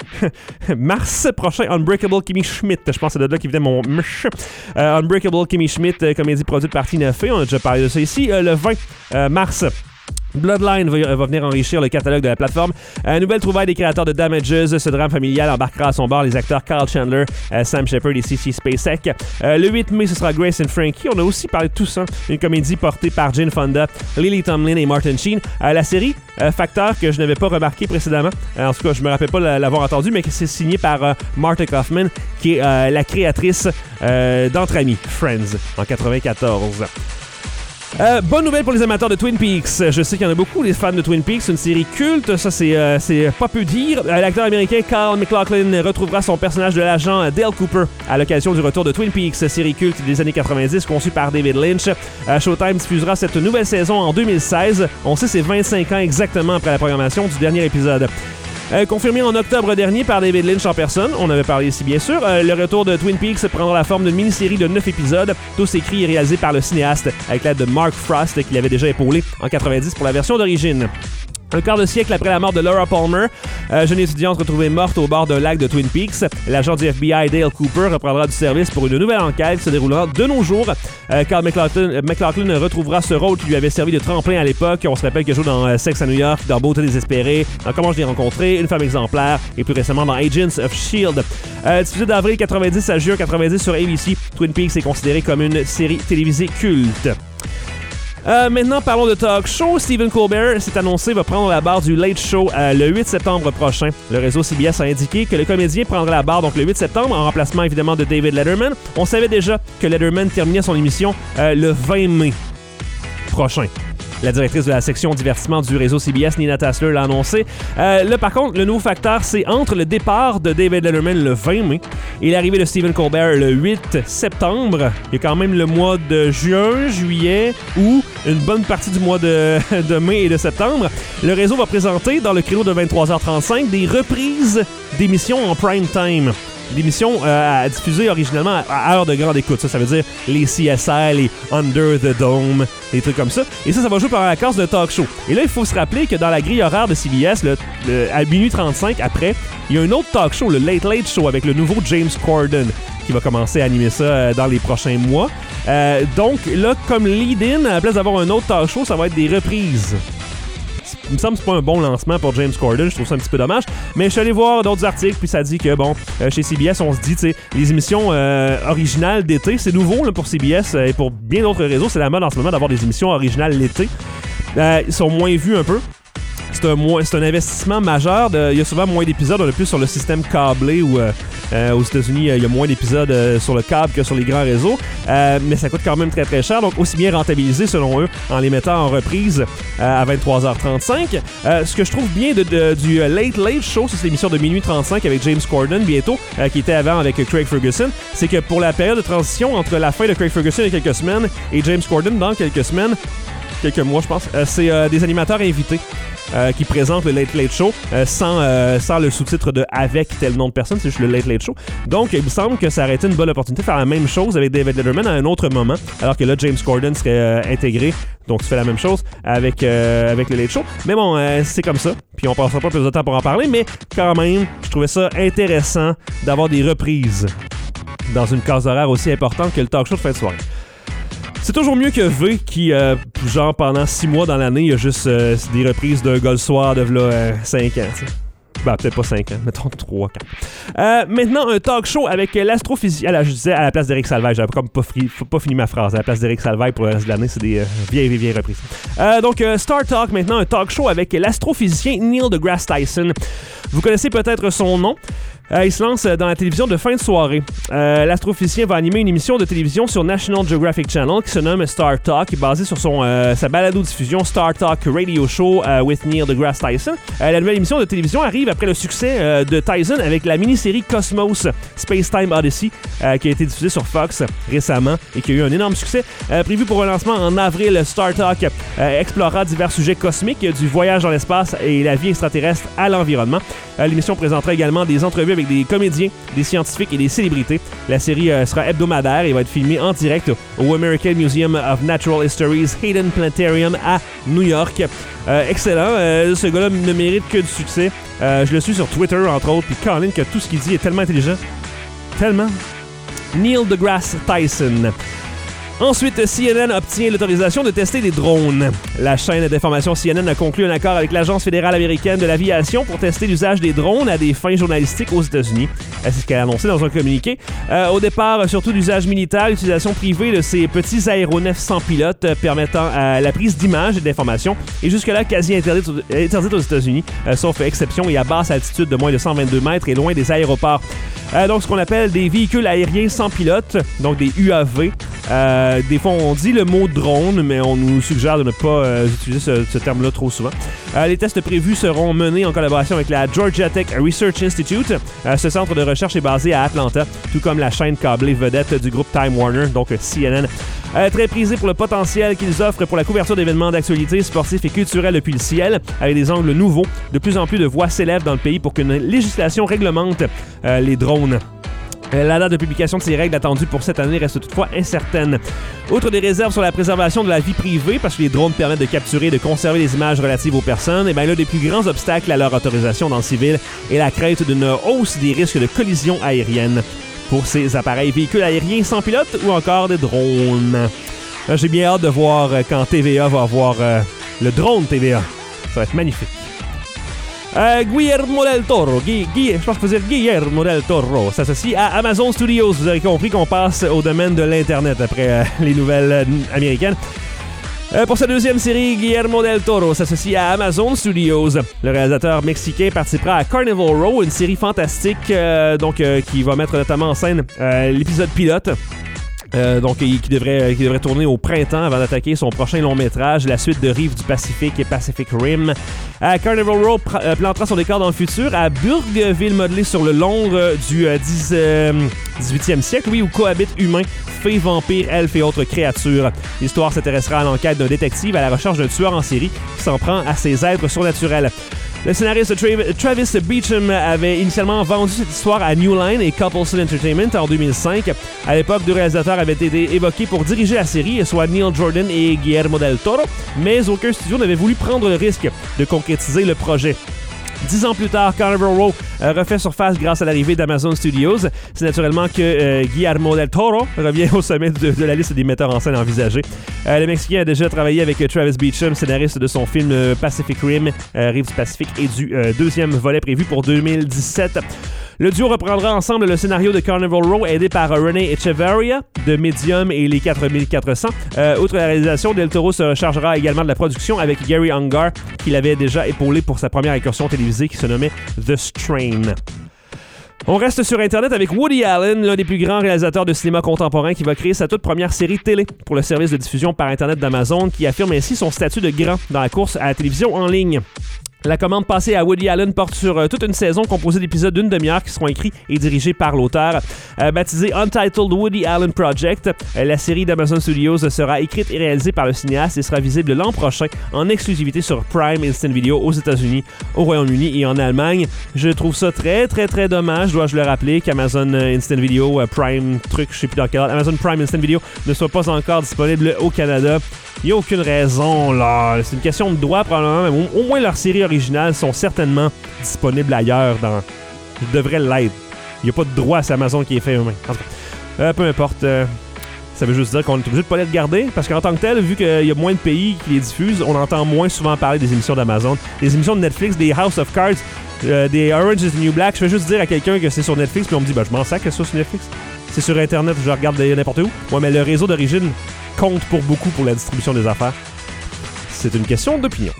mars prochain Unbreakable Kimmy Schmidt. Je pense que c'est de là qui venait mon mch. Euh, Unbreakable Kimmy Schmidt, euh, comédie produite par Tina Fey. On a déjà parlé de ça ici. Euh, le vingt euh, mars. Bloodline va, va venir enrichir le catalogue de la plateforme. Euh, nouvelle trouvaille des créateurs de Damages. Ce drame familial embarquera à son bord les acteurs Carl Chandler, euh, Sam Shepard et Cece Spacek. Euh, le huit mai, ce sera Grace and Frankie. On a aussi parlé de tout ça. Une comédie portée par Jane Fonda, Lily Tomlin et Martin Sheen. Euh, la série, euh, facteur que je n'avais pas remarqué précédemment. Euh, en tout cas, je me rappelle pas l'avoir entendu, mais que c'est signé par euh, Martha Kaufman, qui est euh, la créatrice euh, d'Entre Amis, Friends, en quatre-vingt-quatorze. Euh, bonne nouvelle pour les amateurs de Twin Peaks. Je sais qu'il y en a beaucoup, les fans de Twin Peaks. C'est une série culte, ça c'est, euh, c'est pas peu dire. Euh, l'acteur américain Kyle MacLachlan retrouvera son personnage de l'agent Dale Cooper à l'occasion du retour de Twin Peaks, série culte des années quatre-vingt-dix conçue par David Lynch. Euh, Showtime diffusera cette nouvelle saison en deux mille seize. On sait c'est vingt-cinq ans exactement après la programmation du dernier épisode. Euh, confirmé en octobre dernier par David Lynch en personne, on avait parlé ici bien sûr, euh, le retour de Twin Peaks prendra la forme d'une mini-série de neuf épisodes, tous écrits et réalisés par le cinéaste avec l'aide de Mark Frost qui l'avait déjà épaulé en quatre-vingt-dix pour la version d'origine. Un quart de siècle après la mort de Laura Palmer, euh, jeune étudiante retrouvée morte au bord d'un lac de Twin Peaks, l'agent du F B I Dale Cooper reprendra du service pour une nouvelle enquête qui se déroulera de nos jours. Euh, Kyle MacLachlan, MacLachlan retrouvera ce rôle qui lui avait servi de tremplin à l'époque. On se rappelle qu'il joue dans euh, Sex à New York, dans Beauté désespérée, dans Comment je l'ai rencontré, Une femme exemplaire et plus récemment dans Agents of Shield. Euh, diffusé d'avril quatre-vingt-dix à juin quatre-vingt-dix sur A B C, Twin Peaks est considéré comme une série télévisée culte. Euh, maintenant, parlons de talk show. Stephen Colbert s'est annoncé va prendre la barre du Late Show euh, le huit septembre prochain. Le réseau C B S a indiqué que le comédien prendra la barre donc le huit septembre en remplacement évidemment de David Letterman. On savait déjà que Letterman terminait son émission euh, le vingt mai prochain. La directrice de la section divertissement du réseau C B S, Nina Tassler, l'a annoncé. Euh, là, par contre, le nouveau facteur, c'est entre le départ de David Letterman le vingt mai et l'arrivée de Stephen Colbert le huit septembre. Il y a quand même le mois de juin, juillet, ou une bonne partie du mois de, de mai et de septembre. Le réseau va présenter, dans le créneau de vingt-trois heures trente-cinq, des reprises d'émissions en prime time. D'émissions euh, à diffuser originalement à heure de grande écoute. Ça, ça veut dire les C S I, les Under the Dome, des trucs comme ça. Et ça, ça va jouer pendant la case de talk show. Et là, il faut se rappeler que dans la grille horaire de C B S, le, le, à minuit trente-cinq, après, il y a un autre talk show, le Late Late Show, avec le nouveau James Corden, qui va commencer à animer ça euh, dans les prochains mois. Euh, donc là, comme lead-in, à la place d'avoir un autre talk show, ça va être des reprises. Il me semble que c'est pas un bon lancement pour James Corden, je trouve ça un petit peu dommage, mais je suis allé voir d'autres articles puis ça dit que bon, euh, chez C B S on se dit, tu sais, les émissions euh, originales d'été, c'est nouveau là, pour C B S euh, et pour bien d'autres réseaux, c'est la mode en ce moment d'avoir des émissions originales l'été. Euh, ils sont moins vus un peu. c'est un, moins, c'est un investissement majeur. De, il y a souvent moins d'épisodes. On est plus sur le système câblé où euh, euh, aux États-Unis, il y a moins d'épisodes euh, sur le câble que sur les grands réseaux. Euh, mais ça coûte quand même très très cher. Donc aussi bien rentabilisé selon eux en les mettant en reprise euh, à vingt-trois heures trente-cinq. Euh, ce que je trouve bien de, de, du Late Late Show, c'est l'émission de minuit trente-cinq avec James Corden bientôt, euh, qui était avant avec Craig Ferguson, c'est que pour la période de transition entre la fin de Craig Ferguson il y a quelques semaines et James Corden dans quelques semaines, quelques mois je pense, euh, c'est euh, des animateurs invités euh, qui présentent le Late Late Show euh, sans, euh, sans le sous-titre de « avec tel nom de personne », c'est juste le Late Late Show. Donc il me semble que ça aurait été une bonne opportunité de faire la même chose avec David Letterman à un autre moment, alors que là James Corden serait euh, intégré, donc tu fais la même chose avec, euh, avec le Late Show. Mais bon, euh, c'est comme ça, puis on passera pas plus de temps pour en parler, mais quand même, je trouvais ça intéressant d'avoir des reprises dans une case horaire aussi importante que le talk show de fin de soirée. C'est toujours mieux que V qui, euh, genre, pendant six mois dans l'année, il y a juste euh, des reprises d'un gars le soir de là euh, cinq ans, tu sais. Ben, peut-être pas cinq ans, mettons trois, quatre. Euh, maintenant, un talk show avec l'astrophysicien. Là, je disais à la place d'Éric Salvaille, j'avais comme pas, fri- pas fini ma phrase. À la place d'Éric Salvaille pour le reste de l'année, c'est des euh, vieilles, vieilles, vieilles reprises. Euh, donc, euh, Star Talk, maintenant, un talk show avec l'astrophysicien Neil deGrasse Tyson. Vous connaissez peut-être son nom. Euh, il se lance dans la télévision de fin de soirée. Euh, l'astrophysicien va animer une émission de télévision sur National Geographic Channel qui se nomme Star Talk, basée sur son, euh, sa balado-diffusion Star Talk Radio Show uh, with Neil deGrasse Tyson. Euh, la nouvelle émission de télévision arrive après le succès euh, de Tyson avec la mini-série Cosmos Space-Time Odyssey euh, qui a été diffusée sur Fox récemment et qui a eu un énorme succès. Euh, prévu pour un lancement en avril, Star Talk euh, explorera divers sujets cosmiques, du voyage dans l'espace et la vie extraterrestre à l'environnement. Euh, l'émission présentera également des entrevues avec des comédiens, des scientifiques et des célébrités. La série euh, sera hebdomadaire et va être filmée en direct au American Museum of Natural History's Hayden Planetarium à New York. Euh, excellent. Euh, ce gars-là ne mérite que du succès. Euh, je le suis sur Twitter, entre autres, puis Colin, que tout ce qu'il dit est tellement intelligent. Tellement. Neil deGrasse Tyson. Ensuite, C N N obtient l'autorisation de tester des drones. La chaîne d'information C N N a conclu un accord avec l'Agence fédérale américaine de l'aviation pour tester l'usage des drones à des fins journalistiques aux États-Unis. C'est ce qu'elle a annoncé dans un communiqué. Euh, au départ, surtout d'usage militaire, l'utilisation privée de ces petits aéronefs sans pilote euh, permettant euh, la prise d'images et d'informations, et jusque-là quasi interdite, interdite aux États-Unis, euh, sauf exception et à basse altitude de moins de cent vingt-deux mètres et loin des aéroports. Euh, donc, ce qu'on appelle des véhicules aériens sans pilote, donc des U A V. Euh, des fois, on dit le mot drone, mais on nous suggère de ne pas euh, utiliser ce, ce terme-là trop souvent. Euh, les tests prévus seront menés en collaboration avec la Georgia Tech Research Institute. Euh, ce centre de recherche est basé à Atlanta, tout comme la chaîne câblée vedette du groupe Time Warner, donc C N N. Euh, très prisé pour le potentiel qu'ils offrent pour la couverture d'événements d'actualité sportifs et culturels depuis le ciel, avec des angles nouveaux, de plus en plus de voix s'élèvent dans le pays pour qu'une législation réglemente euh, les drones. La date de publication de ces règles attendues pour cette année reste toutefois incertaine. Outre des réserves sur la préservation de la vie privée, parce que les drones permettent de capturer et de conserver les images relatives aux personnes, et bien l'un des plus grands obstacles à leur autorisation dans le civil est la crainte d'une hausse des risques de collision aérienne pour ces appareils véhicules aériens sans pilote ou encore des drones. Là, j'ai bien hâte de voir quand T V A va avoir euh, le drone T V A. Ça va être magnifique. Euh, Guillermo del Toro, Gui, Gui, je pense que je peux dire Guillermo del Toro, s'associe à Amazon Studios. Vous avez compris qu'on passe au domaine de l'Internet après euh, les nouvelles euh, américaines. Euh, pour sa deuxième série, Guillermo del Toro s'associe à Amazon Studios. Le réalisateur mexicain participera à Carnival Row, une série fantastique euh, donc, euh, qui va mettre notamment en scène euh, l'épisode pilote. Euh, donc, qui devrait, qui devrait tourner au printemps avant d'attaquer son prochain long-métrage, la suite de Rive du Pacifique et Pacific Rim. Euh, Carnival Row pr- euh, plantera son décor dans le futur à Burgville, modelé sur le Londres euh, du euh, dix, euh, dix-huitième siècle, oui, où cohabitent humains, fées, vampires, elfes et autres créatures. L'histoire s'intéressera à l'enquête d'un détective à la recherche d'un tueur en série qui s'en prend à ses êtres surnaturels. Le scénariste Tra- Travis Beacham avait initialement vendu cette histoire à New Line et Coupleson Entertainment en deux mille cinq. À l'époque, deux réalisateurs avaient été évoqués pour diriger la série, soit Neil Jordan et Guillermo del Toro, mais aucun studio n'avait voulu prendre le risque de concrétiser le projet. Dix ans plus tard, Carnival Row euh, refait surface grâce à l'arrivée d'Amazon Studios. C'est naturellement que euh, Guillermo del Toro revient au sommet de, de la liste des metteurs en scène envisagés. Euh, le Mexicain a déjà travaillé avec Travis Beacham, scénariste de son film euh, Pacific Rim, euh, Rive du Pacifique, et du euh, deuxième volet prévu pour deux mille dix-sept. Le duo reprendra ensemble le scénario de Carnival Row, aidé par Renee Echeverria de Medium et les quatre mille quatre cents. Euh, outre la réalisation, Del Toro se chargera également de la production avec Gary Ungar, qui l'avait déjà épaulé pour sa première incursion télévisée qui se nommait The Strain. On reste sur Internet avec Woody Allen, l'un des plus grands réalisateurs de cinéma contemporain, qui va créer sa toute première série télé pour le service de diffusion par Internet d'Amazon, qui affirme ainsi son statut de grand dans la course à la télévision en ligne. La commande passée à Woody Allen porte sur euh, toute une saison composée d'épisodes d'une demi-heure qui seront écrits et dirigés par l'auteur. Euh, baptisée Untitled Woody Allen Project, euh, la série d'Amazon Studios sera écrite et réalisée par le cinéaste et sera visible l'an prochain en exclusivité sur Prime Instant Video aux États-Unis, au Royaume-Uni et en Allemagne. Je trouve ça très, très, très dommage, dois-je le rappeler, qu'Amazon Instant Video, euh, Prime, truc, je sais plus dans quel ordre, Amazon Prime Instant Video ne soit pas encore disponible au Canada. Il n'y a aucune raison, là. C'est une question de droit, probablement, mais au, au moins leurs séries originales sont certainement disponibles ailleurs. Dans... Ils devraient l'être. Il n'y a pas de droit à cet Amazon qui est fait eux-mêmes. En tout cas, euh, peu importe. Euh, ça veut juste dire qu'on est obligé de pas les regarder, parce qu'en tant que tel, vu qu'il y a moins de pays qui les diffusent, on entend moins souvent parler des émissions d'Amazon. Des émissions de Netflix, des House of Cards, euh, des Orange is the New Black. Je vais juste dire à quelqu'un que c'est sur Netflix, puis on me dit, ben, je m'en sac que c'est sur Netflix. C'est sur Internet, je regarde n'importe où. Ouais, mais le réseau d'origine compte pour beaucoup pour la distribution des affaires. C'est une question d'opinion.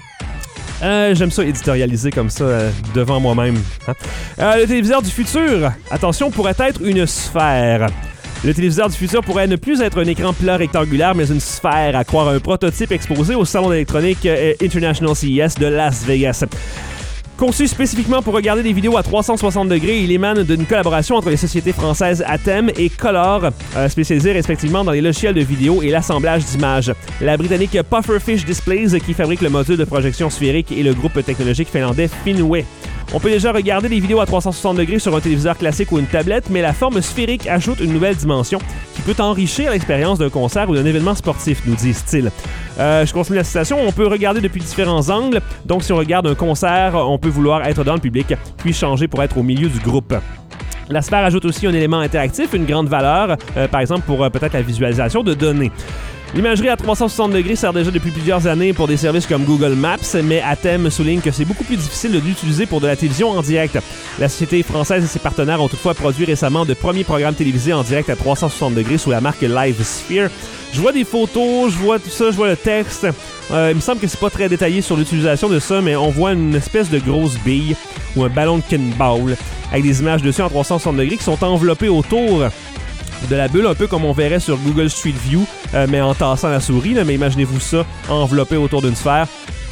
Euh, j'aime ça éditorialiser comme ça euh, devant moi-même. Hein? Euh, le téléviseur du futur, attention, pourrait être une sphère. Le téléviseur du futur pourrait ne plus être un écran plat rectangulaire, mais une sphère, à croire un prototype exposé au salon d'électronique euh, International C E S de Las Vegas. Conçu spécifiquement pour regarder des vidéos à trois cent soixante degrés, il émane d'une collaboration entre les sociétés françaises Atem et Color, euh, spécialisées respectivement dans les logiciels de vidéo et l'assemblage d'images. La britannique Pufferfish Displays, qui fabrique le module de projection sphérique, et le groupe technologique finlandais Finway. On peut déjà regarder des vidéos à trois cent soixante degrés sur un téléviseur classique ou une tablette, mais la forme sphérique ajoute une nouvelle dimension qui peut enrichir l'expérience d'un concert ou d'un événement sportif, nous disent-ils. Euh, je continue la citation. On peut regarder depuis différents angles. Donc, si on regarde un concert, on peut vouloir être dans le public, puis changer pour être au milieu du groupe. La sphère ajoute aussi un élément interactif, une grande valeur, euh, par exemple pour euh, peut-être la visualisation de données. L'imagerie à trois cent soixante degrés sert déjà depuis plusieurs années pour des services comme Google Maps, mais Atem souligne que c'est beaucoup plus difficile de l'utiliser pour de la télévision en direct. La société française et ses partenaires ont toutefois produit récemment de premiers programmes télévisés en direct à trois cent soixante degrés sous la marque Live Sphere. Je vois des photos, je vois tout ça, je vois le texte. Euh, il me semble que c'est pas très détaillé sur l'utilisation de ça, mais on voit une espèce de grosse bille ou un ballon de kinball avec des images dessus en trois cent soixante degrés qui sont enveloppées autour de la bulle, un peu comme on verrait sur Google Street View, euh, mais en tassant la souris, là, mais imaginez-vous ça enveloppé autour d'une sphère.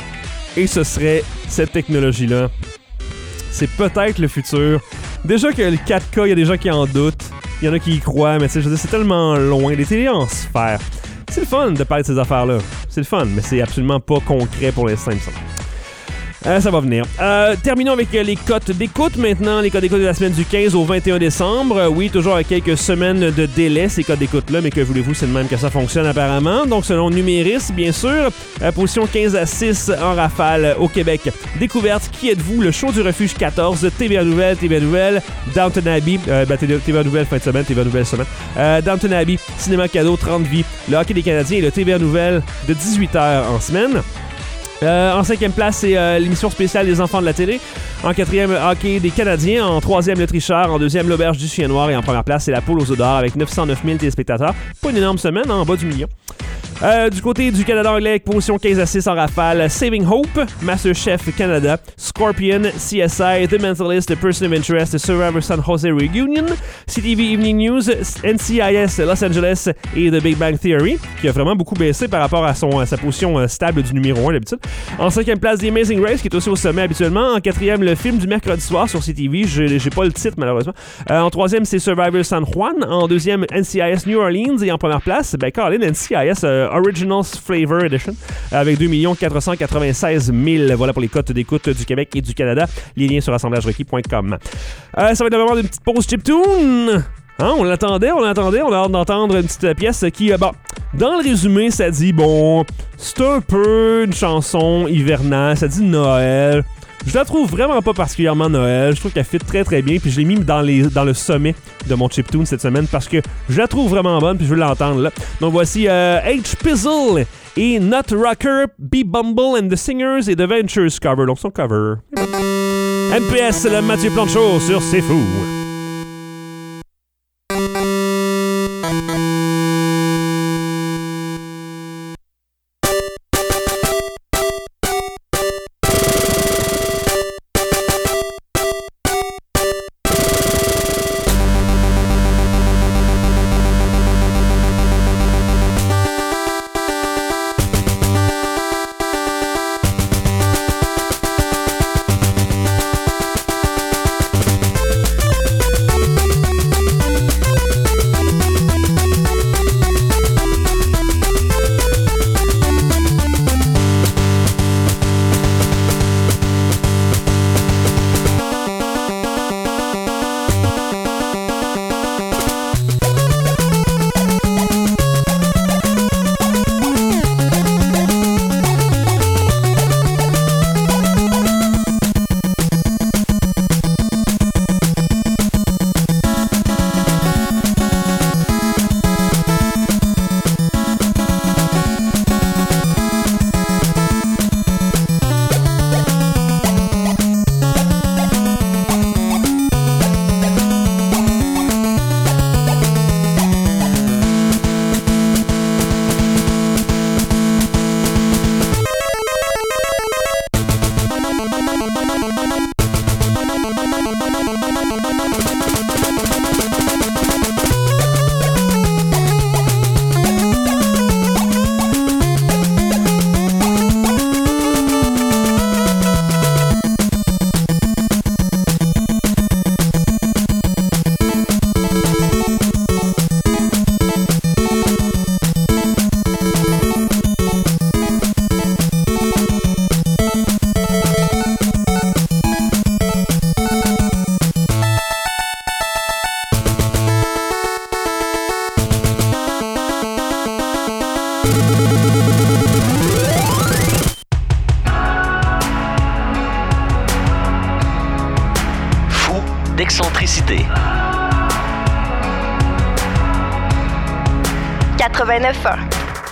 Et ce serait cette technologie-là. C'est peut-être le futur. Déjà que le quatre K, il y a des gens qui en doutent. Il y en a qui y croient, mais je veux dire, c'est tellement loin. Les télés en sphère. C'est le fun de parler de ces affaires-là. C'est le fun, mais c'est absolument pas concret pour l'instant, il me semble. Euh, ça va venir. Euh, terminons avec les cotes d'écoute maintenant. Les cotes d'écoute de la semaine du quinze au vingt et un décembre. Euh, oui, toujours avec quelques semaines de délai, ces cotes d'écoute-là, mais que voulez-vous, c'est de même que ça fonctionne apparemment. Donc, selon Numéris, bien sûr. Euh, position quinze à six en rafale au Québec. Découverte, Qui êtes-vous? Le show du refuge quatorze. T V A Nouvelle, T V A Nouvelle. Downton Abbey. Euh, ben, T V A Nouvelle fin de semaine, T V A Nouvelle semaine. Euh, Downton Abbey. Cinéma cadeau, trente vies. Le hockey des Canadiens et le T V A Nouvelle de dix-huit heures en semaine. Euh, en cinquième place, c'est euh, l'émission spéciale des enfants de la télé. En quatrième, hockey des Canadiens. En troisième, le tricheur. En deuxième, l'auberge du chien noir. Et en première place, c'est la poule aux œufs d'or avec neuf cent neuf mille téléspectateurs. Pas une énorme semaine, hein, en bas du million. Euh, du côté du Canada anglais, position quinze à six en rafale, Saving Hope, MasterChef Canada, Scorpion, C S I, The Mentalist, The Person of Interest, The Survivor San Jose Reunion, C T V Evening News, N C I S Los Angeles et The Big Bang Theory, qui a vraiment beaucoup baissé par rapport à, son, à sa position euh, stable du numéro un d'habitude. En cinquième place, The Amazing Race, qui est aussi au sommet habituellement. En quatrième, le film du mercredi soir sur C T V, j'ai, j'ai pas le titre malheureusement. Euh, en troisième, c'est Survivor San Juan. En deuxième, N C I S New Orleans. Et en première place, ben Colin, N C I S euh, Original Flavor Edition avec deux millions quatre cent quatre-vingt-seize mille. Voilà pour les cotes d'écoute du Québec et du Canada. Les liens sur assemblage requis point com. Euh, ça va être le moment d'une petite pause chiptune. Hein, on l'attendait, on l'attendait, on a hâte d'entendre une petite pièce qui, euh, bon, dans le résumé, ça dit, bon, c'est un peu une chanson hivernale, ça dit Noël. Je la trouve vraiment pas particulièrement Noël. Je trouve qu'elle fit très très bien. Puis je l'ai mis dans, les, dans le sommet de mon chiptune cette semaine parce que je la trouve vraiment bonne. Puis je veux l'entendre là. Donc voici euh, H. Pizzle et Nut Rocker, B. Bumble and the Singers et The Ventures cover. Donc son cover. M P S, le Mathieu Plante Show sur C'est Fou. d'excentricité. quatre-vingt-neuf ans.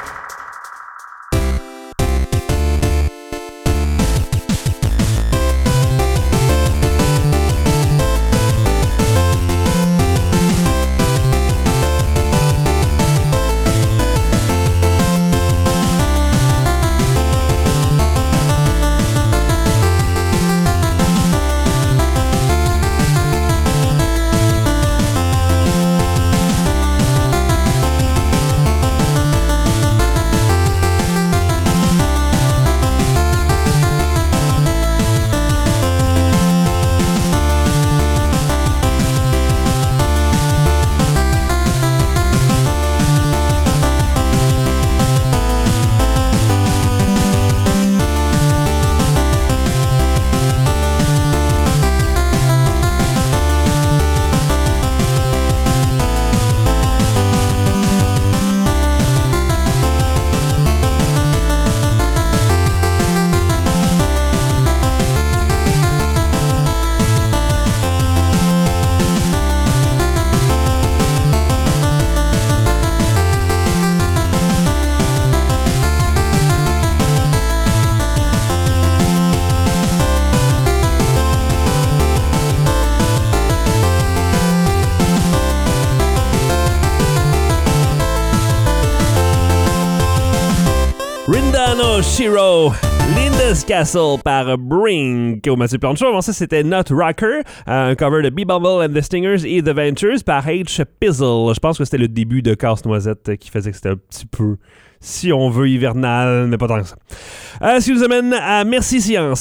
Rindano Shiro, Linda's Castle par Brink au Mathieu Plante Show. Avant ça, c'était Not Rocker, un cover de B-Bumble and the Stingers et The Ventures par H. Pizzle. Je pense que c'était le début de Casse-Noisette qui faisait que c'était un petit peu, si on veut, hivernal, mais pas tant que ça. Euh, ce qui nous amène à Merci Science.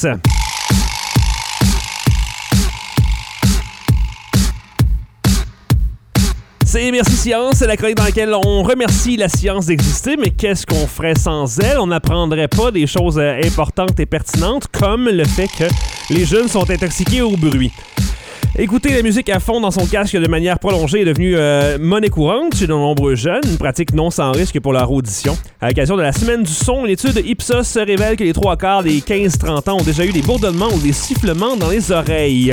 C'est Merci Science, c'est la chronique dans laquelle on remercie la science d'exister, mais qu'est-ce qu'on ferait sans elle? On n'apprendrait pas des choses importantes et pertinentes, comme le fait que les jeunes sont intoxiqués au bruit. Écouter la musique à fond dans son casque de manière prolongée est devenu euh, monnaie courante chez de nombreux jeunes, une pratique non sans risque pour leur audition. À l'occasion de la semaine du son, une étude Ipsos révèle que les trois quarts des quinze trente ans ont déjà eu des bourdonnements ou des sifflements dans les oreilles.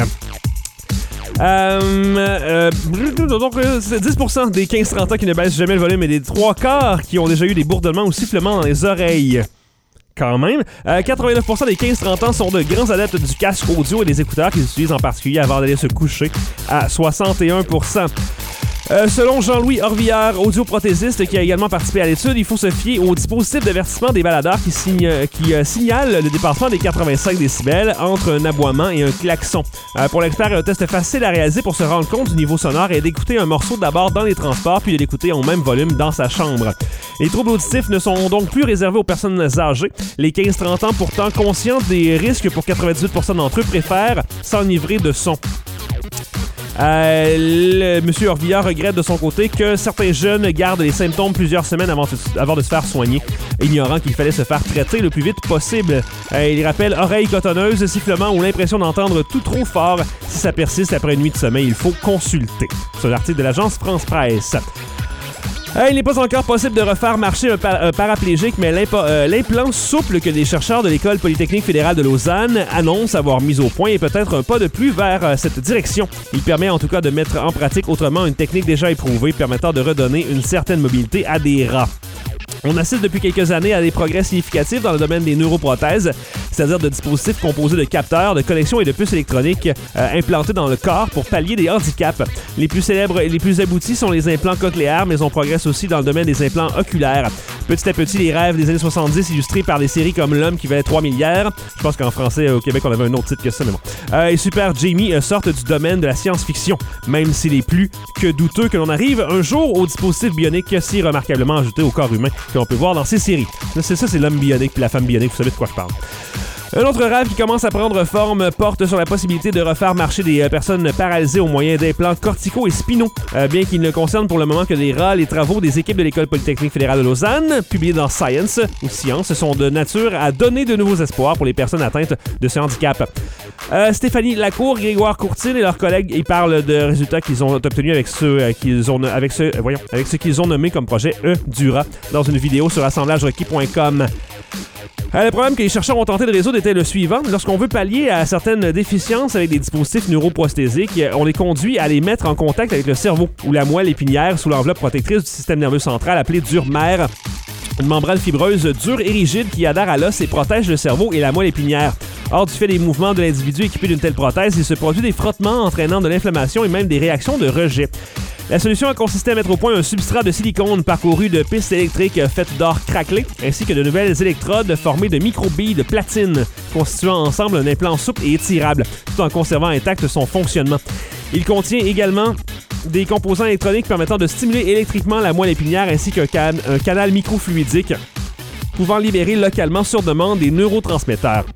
Euh, euh, donc, c'est dix pour cent des quinze trente ans qui ne baissent jamais le volume et des trois quarts qui ont déjà eu des bourdonnements ou sifflements dans les oreilles. Quand même. Euh, quatre-vingt-neuf pour cent des quinze trente ans sont de grands adeptes du casque audio et des écouteurs qu'ils utilisent en particulier avant d'aller se coucher à soixante et un pour cent. Euh, selon Jean-Louis Orvillard, audioprothésiste qui a également participé à l'étude, il faut se fier au dispositif d'avertissement des baladeurs qui, signe, qui euh, signale le dépassement des quatre-vingt-cinq décibels entre un aboiement et un klaxon. Euh, pour l'expert, un test facile à réaliser pour se rendre compte du niveau sonore est d'écouter un morceau d'abord dans les transports puis de l'écouter au même volume dans sa chambre. Les troubles auditifs ne sont donc plus réservés aux personnes âgées. Les quinze trente ans, pourtant conscients des risques pour quatre-vingt-dix-huit pour cent d'entre eux, préfèrent s'enivrer de son. Euh, le, Monsieur Orvillard regrette de son côté que certains jeunes gardent les symptômes plusieurs semaines avant, avant de se faire soigner, ignorant qu'il fallait se faire traiter le plus vite possible. Euh, il rappelle oreilles cotonneuses, sifflements ou l'impression d'entendre tout trop fort. Si ça persiste après une nuit de sommeil, il faut consulter. C'est un article de l'agence France Presse. Euh, il n'est pas encore possible de refaire marcher un, par- un paraplégique, mais euh, l'implant souple que des chercheurs de l'École polytechnique fédérale de Lausanne annoncent avoir mis au point est peut-être un pas de plus vers euh, cette direction. Il permet en tout cas de mettre en pratique autrement une technique déjà éprouvée permettant de redonner une certaine mobilité à des rats. On assiste depuis quelques années à des progrès significatifs dans le domaine des neuroprothèses, c'est-à-dire de dispositifs composés de capteurs, de connexions et de puces électroniques euh, implantés dans le corps pour pallier des handicaps. Les plus célèbres et les plus aboutis sont les implants cochléaires, mais on progresse aussi dans le domaine des implants oculaires. Petit à petit, les rêves des années soixante-dix illustrés par des séries comme L'homme qui valait trois milliards. Je pense qu'en français, au Québec, on avait un autre titre que ça, mais bon. Euh, et Super Jamie euh, sortent du domaine de la science-fiction, même s'il est plus que douteux que l'on arrive un jour au dispositif bionique si remarquablement ajouté au corps humain que l'on peut voir dans ces séries. Là, c'est ça, c'est l'homme bionique puis la femme bionique, vous savez de quoi je parle. Un autre rêve qui commence à prendre forme porte sur la possibilité de refaire marcher des personnes paralysées au moyen d'implants corticaux et spinaux. Euh, bien qu'il ne concerne pour le moment que des rats, les travaux des équipes de l'École polytechnique fédérale de Lausanne, publiés dans Science ou Science, sont de nature à donner de nouveaux espoirs pour les personnes atteintes de ce handicap. Euh, Stéphanie Lacour, Grégoire Courtine et leurs collègues y parlent de résultats qu'ils ont obtenus avec ceux euh, qu'ils ont avec ce, euh, voyons, avec ce qu'ils ont nommé comme projet E-Dura dans une vidéo sur assemblage requis point com. Euh, le problème que les chercheurs ont tenté de résoudre était le suivant. Lorsqu'on veut pallier à certaines déficiences avec des dispositifs neuroprosthésiques, on les conduit à les mettre en contact avec le cerveau ou la moelle épinière sous l'enveloppe protectrice du système nerveux central appelée dure-mère. Une membrane fibreuse dure et rigide qui adhère à l'os et protège le cerveau et la moelle épinière. Or, du fait des mouvements de l'individu équipé d'une telle prothèse, il se produit des frottements entraînant de l'inflammation et même des réactions de rejet. La solution a consisté à mettre au point un substrat de silicone parcouru de pistes électriques faites d'or craquelé, ainsi que de nouvelles électrodes formées de microbilles de platine, constituant ensemble un implant souple et étirable, tout en conservant intact son fonctionnement. Il contient également des composants électroniques permettant de stimuler électriquement la moelle épinière ainsi qu'un can- un canal microfluidique pouvant libérer localement sur demande des neurotransmetteurs.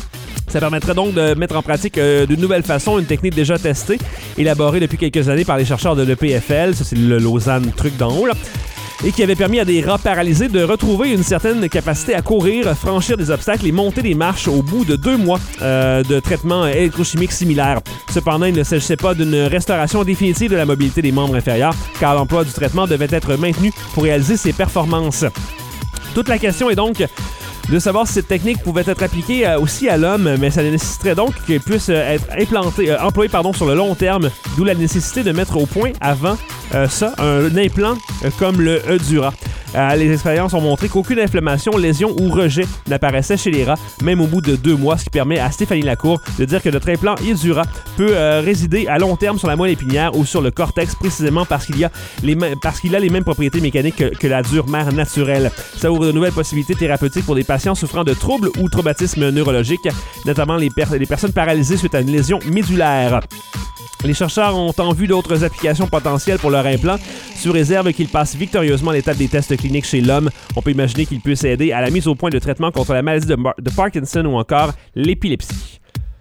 Ça permettrait donc de mettre en pratique euh, d'une nouvelle façon une technique déjà testée, élaborée depuis quelques années par les chercheurs de l'E P F L, ça c'est le Lausanne truc d'en haut, là, et qui avait permis à des rats paralysés de retrouver une certaine capacité à courir, franchir des obstacles et monter des marches au bout de deux mois euh, de traitement électrochimique similaire. Cependant, il ne s'agissait pas d'une restauration définitive de la mobilité des membres inférieurs, car l'emploi du traitement devait être maintenu pour réaliser ses performances. Toute la question est donc de savoir si cette technique pouvait être appliquée euh, aussi à l'homme, mais ça nécessiterait donc qu'elle puisse euh, être implantée, euh, employée pardon, sur le long terme, d'où la nécessité de mettre au point avant euh, ça un implant euh, comme le E-Dura. Euh, les expériences ont montré qu'aucune inflammation, lésion ou rejet n'apparaissait chez les rats, même au bout de deux mois, ce qui permet à Stéphanie Lacour de dire que notre implant E-Dura peut euh, résider à long terme sur la moelle épinière ou sur le cortex, précisément parce qu'il y a les, parce qu'il a les mêmes propriétés mécaniques que, que la dure-mère naturelle. Ça ouvre de nouvelles possibilités thérapeutiques pour des patients souffrant de troubles ou traumatismes neurologiques, notamment les, per- les personnes paralysées suite à une lésion médulaire. Les chercheurs ont en vue d'autres applications potentielles pour leur implant, sous réserve qu'il passe victorieusement l'étape des tests cliniques chez l'homme. On peut imaginer qu'il puisse aider à la mise au point de traitement contre la maladie de, Mar- de Parkinson ou encore l'épilepsie.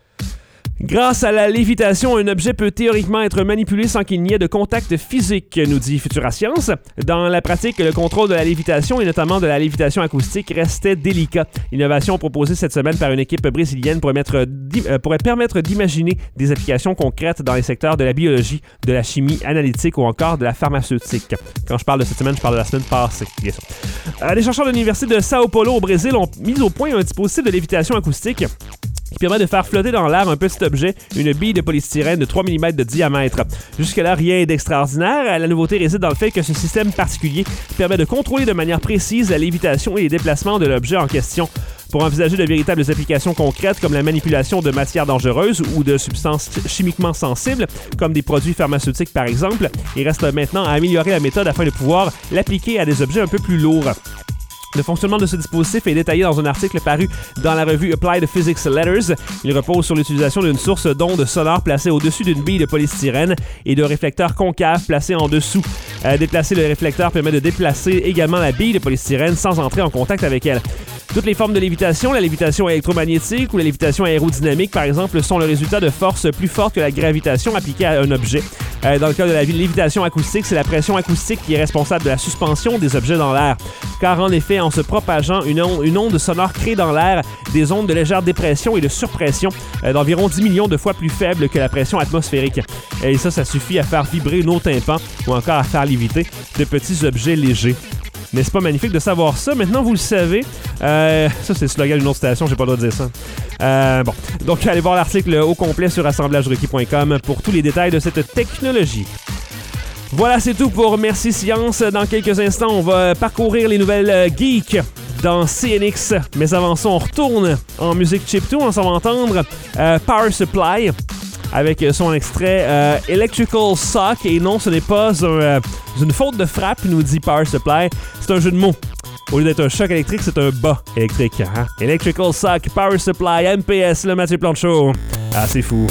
Grâce à la lévitation, un objet peut théoriquement être manipulé sans qu'il n'y ait de contact physique, nous dit Futura Science. Dans la pratique, le contrôle de la lévitation et notamment de la lévitation acoustique restait délicat. L'innovation proposée cette semaine par une équipe brésilienne pourrait, mettre, euh, pourrait permettre d'imaginer des applications concrètes dans les secteurs de la biologie, de la chimie analytique ou encore de la pharmaceutique. Quand je parle de cette semaine, je parle de la semaine passée, bien sûr. Euh, les chercheurs de l'Université de Sao Paulo au Brésil ont mis au point un dispositif de lévitation acoustique qui permet de faire flotter dans l'air un petit objet, une bille de polystyrène de trois millimètres de diamètre. Jusque-là, rien d'extraordinaire. La nouveauté réside dans le fait que ce système particulier permet de contrôler de manière précise la lévitation et les déplacements de l'objet en question. Pour envisager de véritables applications concrètes comme la manipulation de matières dangereuses ou de substances chimiquement sensibles, comme des produits pharmaceutiques par exemple, il reste maintenant à améliorer la méthode afin de pouvoir l'appliquer à des objets un peu plus lourds. Le fonctionnement de ce dispositif est détaillé dans un article paru dans la revue Applied Physics Letters. Il repose sur l'utilisation d'une source d'ondes sonores placée au-dessus d'une bille de polystyrène et de réflecteurs concaves placés en dessous. Euh, déplacer le réflecteur permet de déplacer également la bille de polystyrène sans entrer en contact avec elle. Toutes les formes de lévitation, la lévitation électromagnétique ou la lévitation aérodynamique, par exemple, sont le résultat de forces plus fortes que la gravitation appliquée à un objet. Euh, dans le cas de la lévitation acoustique, c'est la pression acoustique qui est responsable de la suspension des objets dans l'air. Car en effet, en se propageant, une onde, une onde sonore crée dans l'air des ondes de légère dépression et de surpression euh, d'environ dix millions de fois plus faibles que la pression atmosphérique. Et ça, ça suffit à faire vibrer nos tympans ou encore à faire léviter de petits objets légers. N'est-ce pas magnifique de savoir ça? Maintenant, vous le savez. Euh, ça, c'est le slogan d'une autre station, j'ai pas le droit de dire ça. Euh, bon, donc allez voir l'article au complet sur assemblage requis point com pour tous les détails de cette technologie. Voilà, c'est tout pour Merci Science. Dans quelques instants, on va parcourir les nouvelles geeks dans C N X. Mais avant ça, on retourne en musique chiptune. On s'en va entendre euh, Power Supply avec son extrait euh, Electrical Sock. Et non, ce n'est pas un, euh, une faute de frappe, nous dit Power Supply. C'est un jeu de mots. Au lieu d'être un choc électrique, c'est un bas électrique. Hein? Electrical Shock Power Supply, M P S, le Mathieu Plante Show. Ah, c'est fou.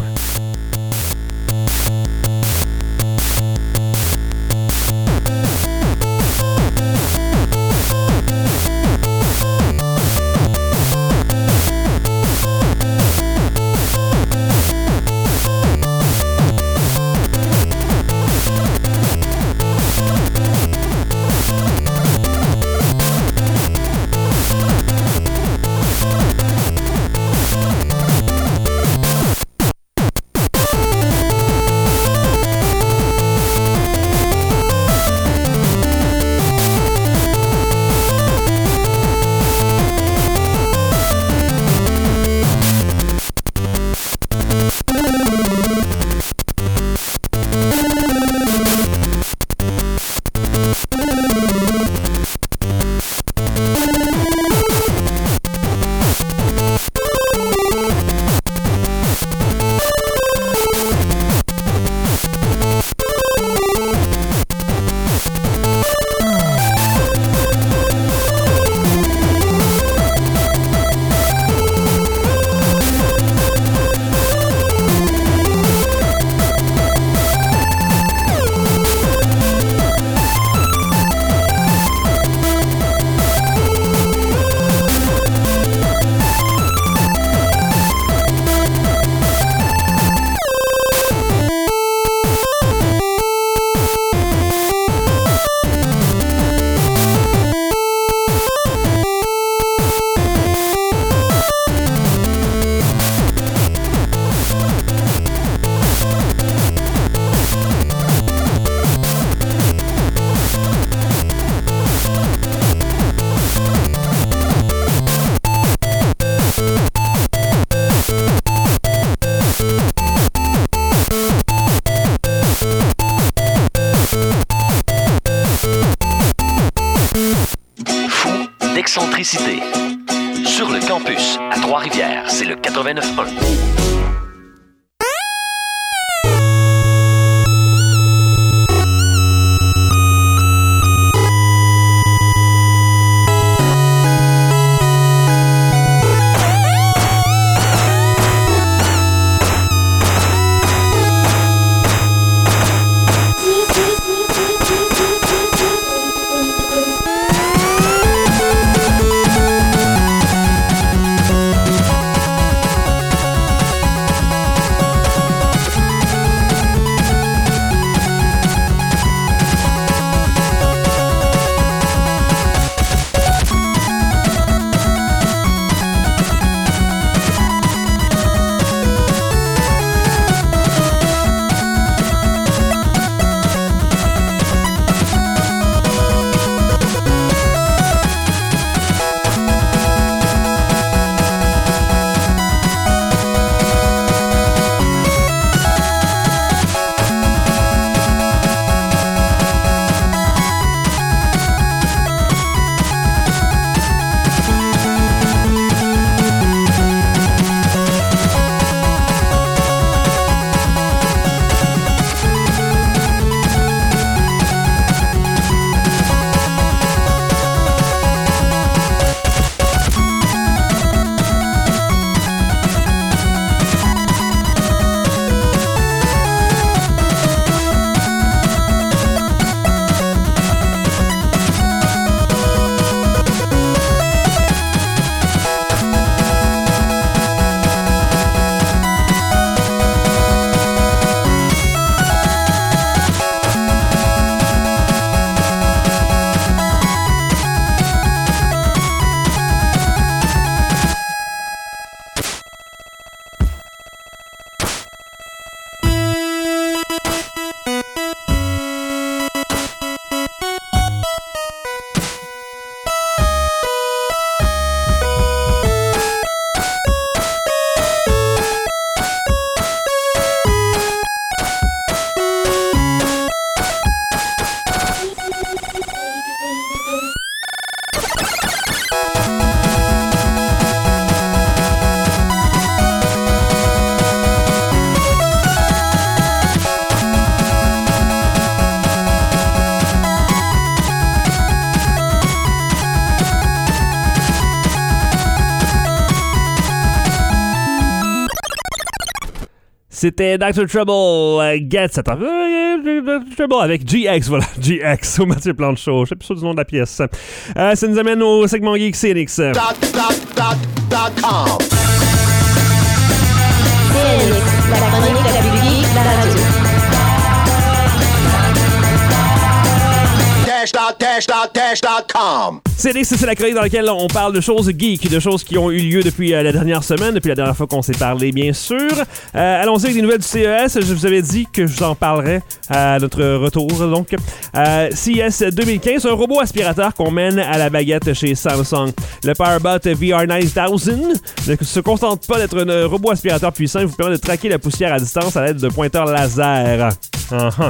Excentricité. Sur le campus, à Trois-Rivières, c'est le quatre-vingt-neuf un. C'était docteur Trouble, uh, Get Set Up. docteur Trouble avec G X, voilà, G X au Mathieu Plante Show. Je sais plus sûr du nom de la pièce. Euh, ça nous amène au segment Geek Cénix. Dot, dot, dot, dot com. Cénix, la chronique la plus geek de la radio. Dash, dot, dash, dot, dash, dot com. Cénix, c'est la chronique dans laquelle on parle de choses geeks, de choses qui ont eu lieu depuis euh, la dernière semaine, depuis la dernière fois qu'on s'est parlé, bien sûr. Euh, allons-y avec des nouvelles du C E S. Je vous avais dit que je vous en parlerai à notre retour. Donc, euh, C E S deux mille quinze, un robot aspirateur qu'on mène à la baguette chez Samsung. Le Powerbot V R neuf mille ne se contente pas d'être un robot aspirateur puissant, il vous permet de traquer la poussière à distance à l'aide d'un pointeur laser. Uh-huh.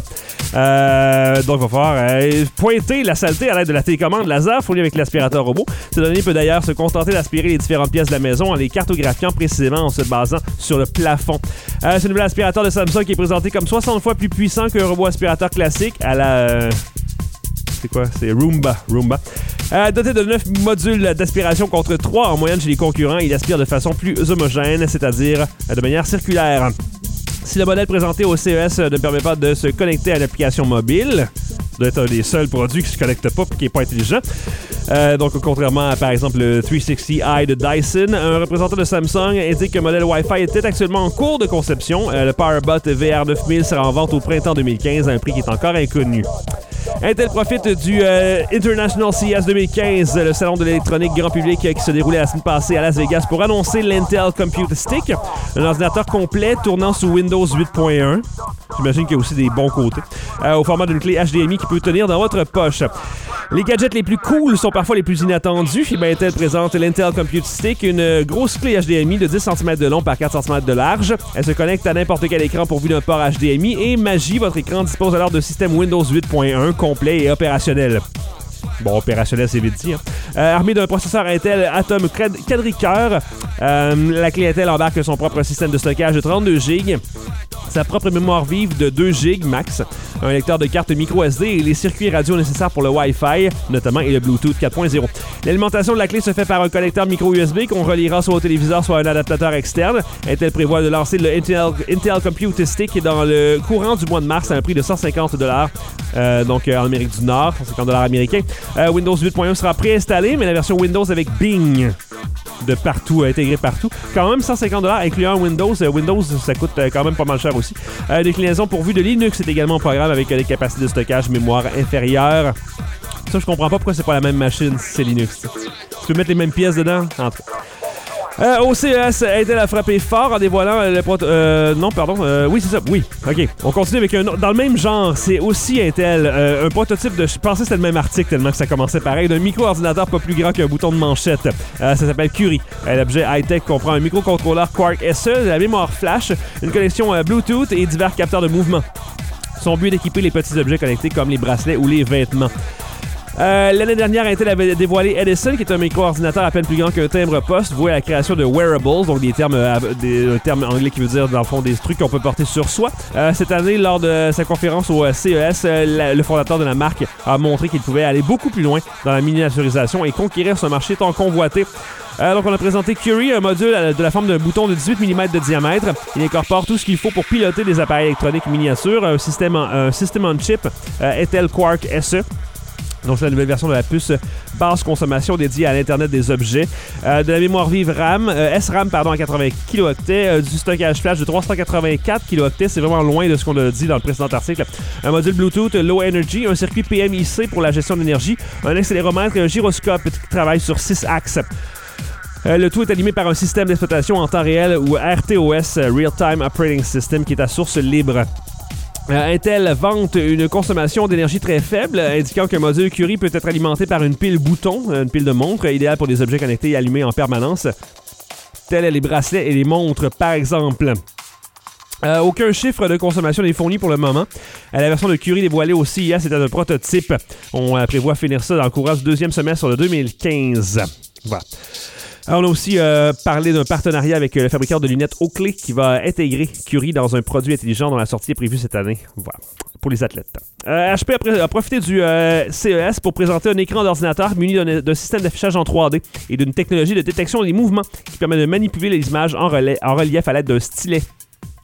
Euh, donc, il va falloir euh, pointer la saleté à l'aide de la télécommande laser fournie avec l'aspirateur robot. Ce donné peut d'ailleurs se contenter d'aspirer les différentes pièces de la maison en les cartographiant précisément en se basant sur le plafond. Euh, ce nouvel aspirateur de Samsung qui est présenté comme soixante fois plus puissant qu'un robot aspirateur classique à la... Euh, c'est quoi? C'est Roomba. Roomba. Euh, doté de neuf modules d'aspiration contre trois en moyenne chez les concurrents, il aspire de façon plus homogène, c'est-à-dire de manière circulaire. Si le modèle présenté au C E S ne permet pas de se connecter à l'application mobile, ça doit être un des seuls produits qui se connecte pas et qui n'est pas intelligent. Euh, donc, contrairement à, par exemple, le trois cent soixante i de Dyson, un représentant de Samsung indique que le modèle Wi-Fi était actuellement en cours de conception. Euh, le Powerbot V R neuf mille sera en vente au printemps deux mille quinze à un prix qui est encore inconnu. Intel profite du euh, International C E S deux mille quinze, le salon de l'électronique grand public euh, qui se déroulait la semaine passée à Las Vegas pour annoncer l'Intel Compute Stick, un ordinateur complet tournant sous Windows huit point un. J'imagine qu'il y a aussi des bons côtés. Euh, au format d'une clé H D M I qui peut tenir dans votre poche. Les gadgets les plus cool sont parfois les plus inattendus. Et bien, Intel présente l'Intel Compute Stick, une grosse clé H D M I de dix centimètres de long par quatre centimètres de large. Elle se connecte à n'importe quel écran pourvu d'un port H D M I et magie, votre écran dispose alors de système Windows huit point un complet et opérationnel. Bon, opérationnel, c'est vite dit. Hein. Euh, armé d'un processeur Intel Atom quadricœur, euh, la clé Intel embarque son propre système de stockage de trente-deux gigs, sa propre mémoire vive de deux gigs max, un lecteur de carte micro S D et les circuits radio nécessaires pour le Wi-Fi, notamment, et le Bluetooth quatre point zéro. L'alimentation de la clé se fait par un connecteur micro U S B qu'on reliera soit au téléviseur, soit à un adaptateur externe. Intel prévoit de lancer le Intel, Intel Compute Stick dans le courant du mois de mars à un prix de cent cinquante dollars, euh, donc euh, en Amérique du Nord, cent cinquante dollars américains. Euh, Windows huit point un sera préinstallé, mais la version Windows avec Bing de partout, intégré partout. Quand même cent cinquante dollars incluant Windows. Euh, Windows, ça coûte euh, quand même pas mal cher aussi. Euh, déclinaison pourvue de Linux est également un programme avec euh, des capacités de stockage mémoire inférieures. Ça, je comprends pas pourquoi c'est pas la même machine si c'est Linux. Tu peux mettre les mêmes pièces dedans? Entre. Euh, au C E S, Intel a frappé fort en dévoilant le proto... Euh, non, pardon. Euh, oui, c'est ça. Oui. OK. On continue avec un autre. Dans le même genre, c'est aussi Intel. Euh, un prototype de... Je pensais que c'était le même article tellement que ça commençait pareil. D'un micro-ordinateur pas plus grand qu'un bouton de manchette. Euh, ça s'appelle Curie. Euh, L'objet high-tech comprend un microcontrôleur Quark S E, de la mémoire flash, une connexion euh, Bluetooth et divers capteurs de mouvement. Son but est d'équiper les petits objets connectés comme les bracelets ou les vêtements. Euh, l'année dernière, Intel avait dévoilé Edison, qui est un micro-ordinateur à peine plus grand qu'un timbre-poste, voué à la création de wearables, donc des termes, euh, des termes anglais qui veut dire, dans le fond, des trucs qu'on peut porter sur soi. Euh, cette année, lors de sa conférence au C E S, euh, la, le fondateur de la marque a montré qu'il pouvait aller beaucoup plus loin dans la miniaturisation et conquérir ce marché tant convoité. Euh, donc, on a présenté Curie, un module de la forme d'un bouton de dix-huit millimètres de diamètre. Il incorpore tout ce qu'il faut pour piloter des appareils électroniques miniatures, un système, un système on chip euh, Intel Quark S E. Donc, c'est la nouvelle version de la puce basse consommation dédiée à l'Internet des objets. Euh, de la mémoire vive RAM, euh, S RAM pardon, à quatre-vingts kilooctets, euh, du stockage flash de trois cent quatre-vingt-quatre kilooctets. C'est vraiment loin de ce qu'on a dit dans le précédent article. Un module Bluetooth Low Energy, un circuit P M I C pour la gestion d'énergie, un accéléromètre et un gyroscope qui travaille sur six axes. Euh, le tout est animé par un système d'exploitation en temps réel ou R T O S, Real Time Operating System, qui est à source libre. Euh, Intel vante une consommation d'énergie très faible, indiquant qu'un module Curie peut être alimenté par une pile bouton, une pile de montre, idéale pour des objets connectés et allumés en permanence, tels les bracelets et les montres, par exemple. Euh, aucun chiffre de consommation n'est fourni pour le moment. Euh, la version de Curie dévoilée au C E S est un prototype. On euh, prévoit finir ça dans le courant du deuxième semestre de deux mille quinze. Voilà. Alors, on a aussi euh, parlé d'un partenariat avec euh, le fabricant de lunettes Oakley qui va intégrer Curie dans un produit intelligent dont la sortie est prévue cette année. Voilà, pour les athlètes. Euh, H P a, a profité du euh, C E S pour présenter un écran d'ordinateur muni d'un, d'un système d'affichage en trois D et d'une technologie de détection des mouvements qui permet de manipuler les images en, relais, en relief à l'aide d'un stylet.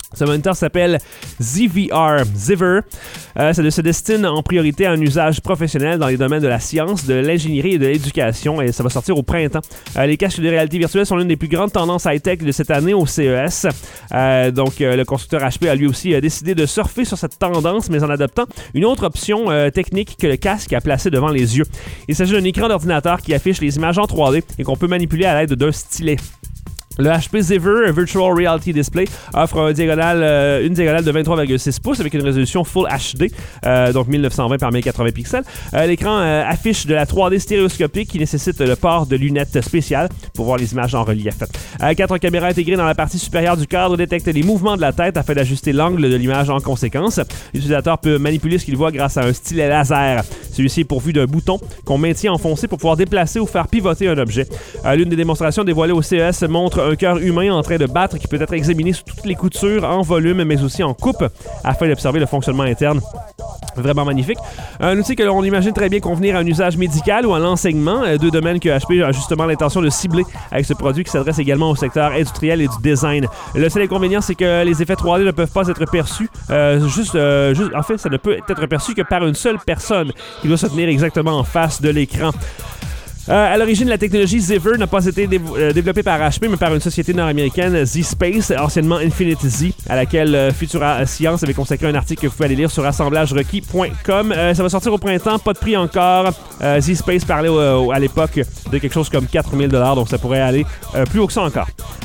Ce moniteur s'appelle Z V R, Ziver. Euh, ça se destine en priorité à un usage professionnel dans les domaines de la science, de l'ingénierie et de l'éducation, et ça va sortir au printemps. Euh, les casques de réalité virtuelle sont l'une des plus grandes tendances high-tech de cette année au C E S. Euh, donc, euh, le constructeur H P a lui aussi euh, décidé de surfer sur cette tendance, mais en adoptant une autre option euh, technique que le casque a placé devant les yeux. Il s'agit d'un écran d'ordinateur qui affiche les images en trois D et qu'on peut manipuler à l'aide d'un stylet. Le H P Ziver Virtual Reality Display offre un diagonale, euh, une diagonale de vingt-trois virgule six pouces avec une résolution Full H D, euh, donc mille neuf cent vingt par mille quatre-vingts pixels. Euh, l'écran euh, affiche de la trois D stéréoscopique qui nécessite le port de lunettes spéciales pour voir les images en relief. Euh, quatre caméras intégrées dans la partie supérieure du cadre détectent les mouvements de la tête afin d'ajuster l'angle de l'image en conséquence. L'utilisateur peut manipuler ce qu'il voit grâce à un stylet laser. Celui-ci est pourvu d'un bouton qu'on maintient enfoncé pour pouvoir déplacer ou faire pivoter un objet. Euh, l'une des démonstrations dévoilées au C E S montre un cœur humain en train de battre qui peut être examiné sous toutes les coutures, en volume, mais aussi en coupe, afin d'observer le fonctionnement interne. Vraiment magnifique. Un outil que l'on imagine très bien convenir à un usage médical ou à l'enseignement, deux domaines que H P a justement l'intention de cibler avec ce produit qui s'adresse également au secteur industriel et du design. Le seul inconvénient, c'est que les effets trois D ne peuvent pas être perçus. Euh, juste, euh, juste, en fait, ça ne peut être perçu que par une seule personne qui doit se tenir exactement en face de l'écran. Euh, à l'origine, la technologie Ziver n'a pas été dé- euh, développée par H P, mais par une société nord-américaine, Z-Space, anciennement Infinity Z, à laquelle euh, Futura Science avait consacré un article que vous pouvez aller lire sur assemblages requis point com. Euh, ça va sortir au printemps, pas de prix encore. Euh, Z-Space parlait euh, à l'époque de quelque chose comme quatre mille dollars, donc ça pourrait aller euh, plus haut que ça encore.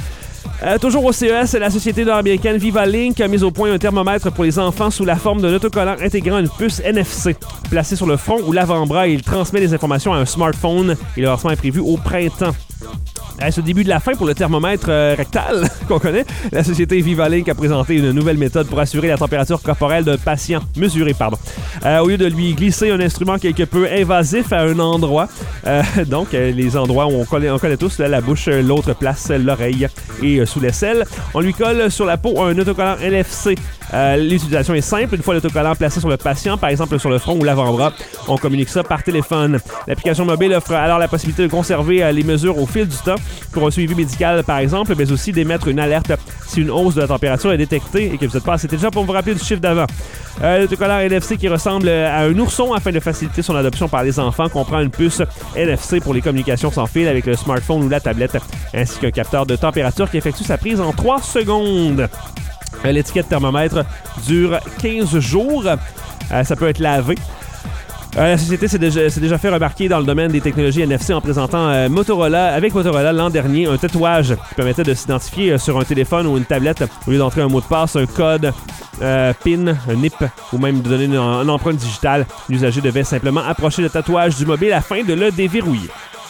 Euh, toujours au C E S, la société nord-américaine VivaLink a mis au point un thermomètre pour les enfants sous la forme d'un autocollant intégrant une puce N F C. Placé sur le front ou l'avant-bras, il transmet les informations à un smartphone et le lancement est prévu au printemps. Est-ce le début de la fin pour le thermomètre euh, rectal qu'on connaît? La société VivaLink a présenté une nouvelle méthode pour assurer la température corporelle d'un patient, mesurée, pardon. Euh, au lieu de lui glisser un instrument quelque peu invasif à un endroit, euh, donc euh, les endroits où on connaît, on connaît tous, là, la bouche, l'autre place, l'oreille et euh, sous l'aisselle, on lui colle sur la peau un autocollant N F C. Euh, l'utilisation est simple. Une fois l'autocollant placé sur le patient, par exemple sur le front ou l'avant-bras, on communique ça par téléphone. L'application mobile offre alors la possibilité de conserver euh, les mesures au fil du temps pour un suivi médical, par exemple, mais aussi d'émettre une alerte si une hausse de la température est détectée et que vous êtes pas assez intelligent pour vous rappeler du chiffre d'avant. Euh, l'autocollant N F C qui ressemble à un ourson afin de faciliter son adoption par les enfants comprend une puce N F C pour les communications sans fil avec le smartphone ou la tablette, ainsi qu'un capteur de température qui effectue sa prise en trois secondes. L'étiquette thermomètre dure quinze jours. Euh, ça peut être lavé. Euh, la société s'est déjà, s'est déjà fait remarquer dans le domaine des technologies N F C en présentant euh, Motorola, avec Motorola l'an dernier, un tatouage qui permettait de s'identifier euh, sur un téléphone ou une tablette au lieu d'entrer un mot de passe, un code, euh, PIN, un N I P ou même de donner une, une empreinte digitale. L'usager devait simplement approcher le tatouage du mobile afin de le déverrouiller.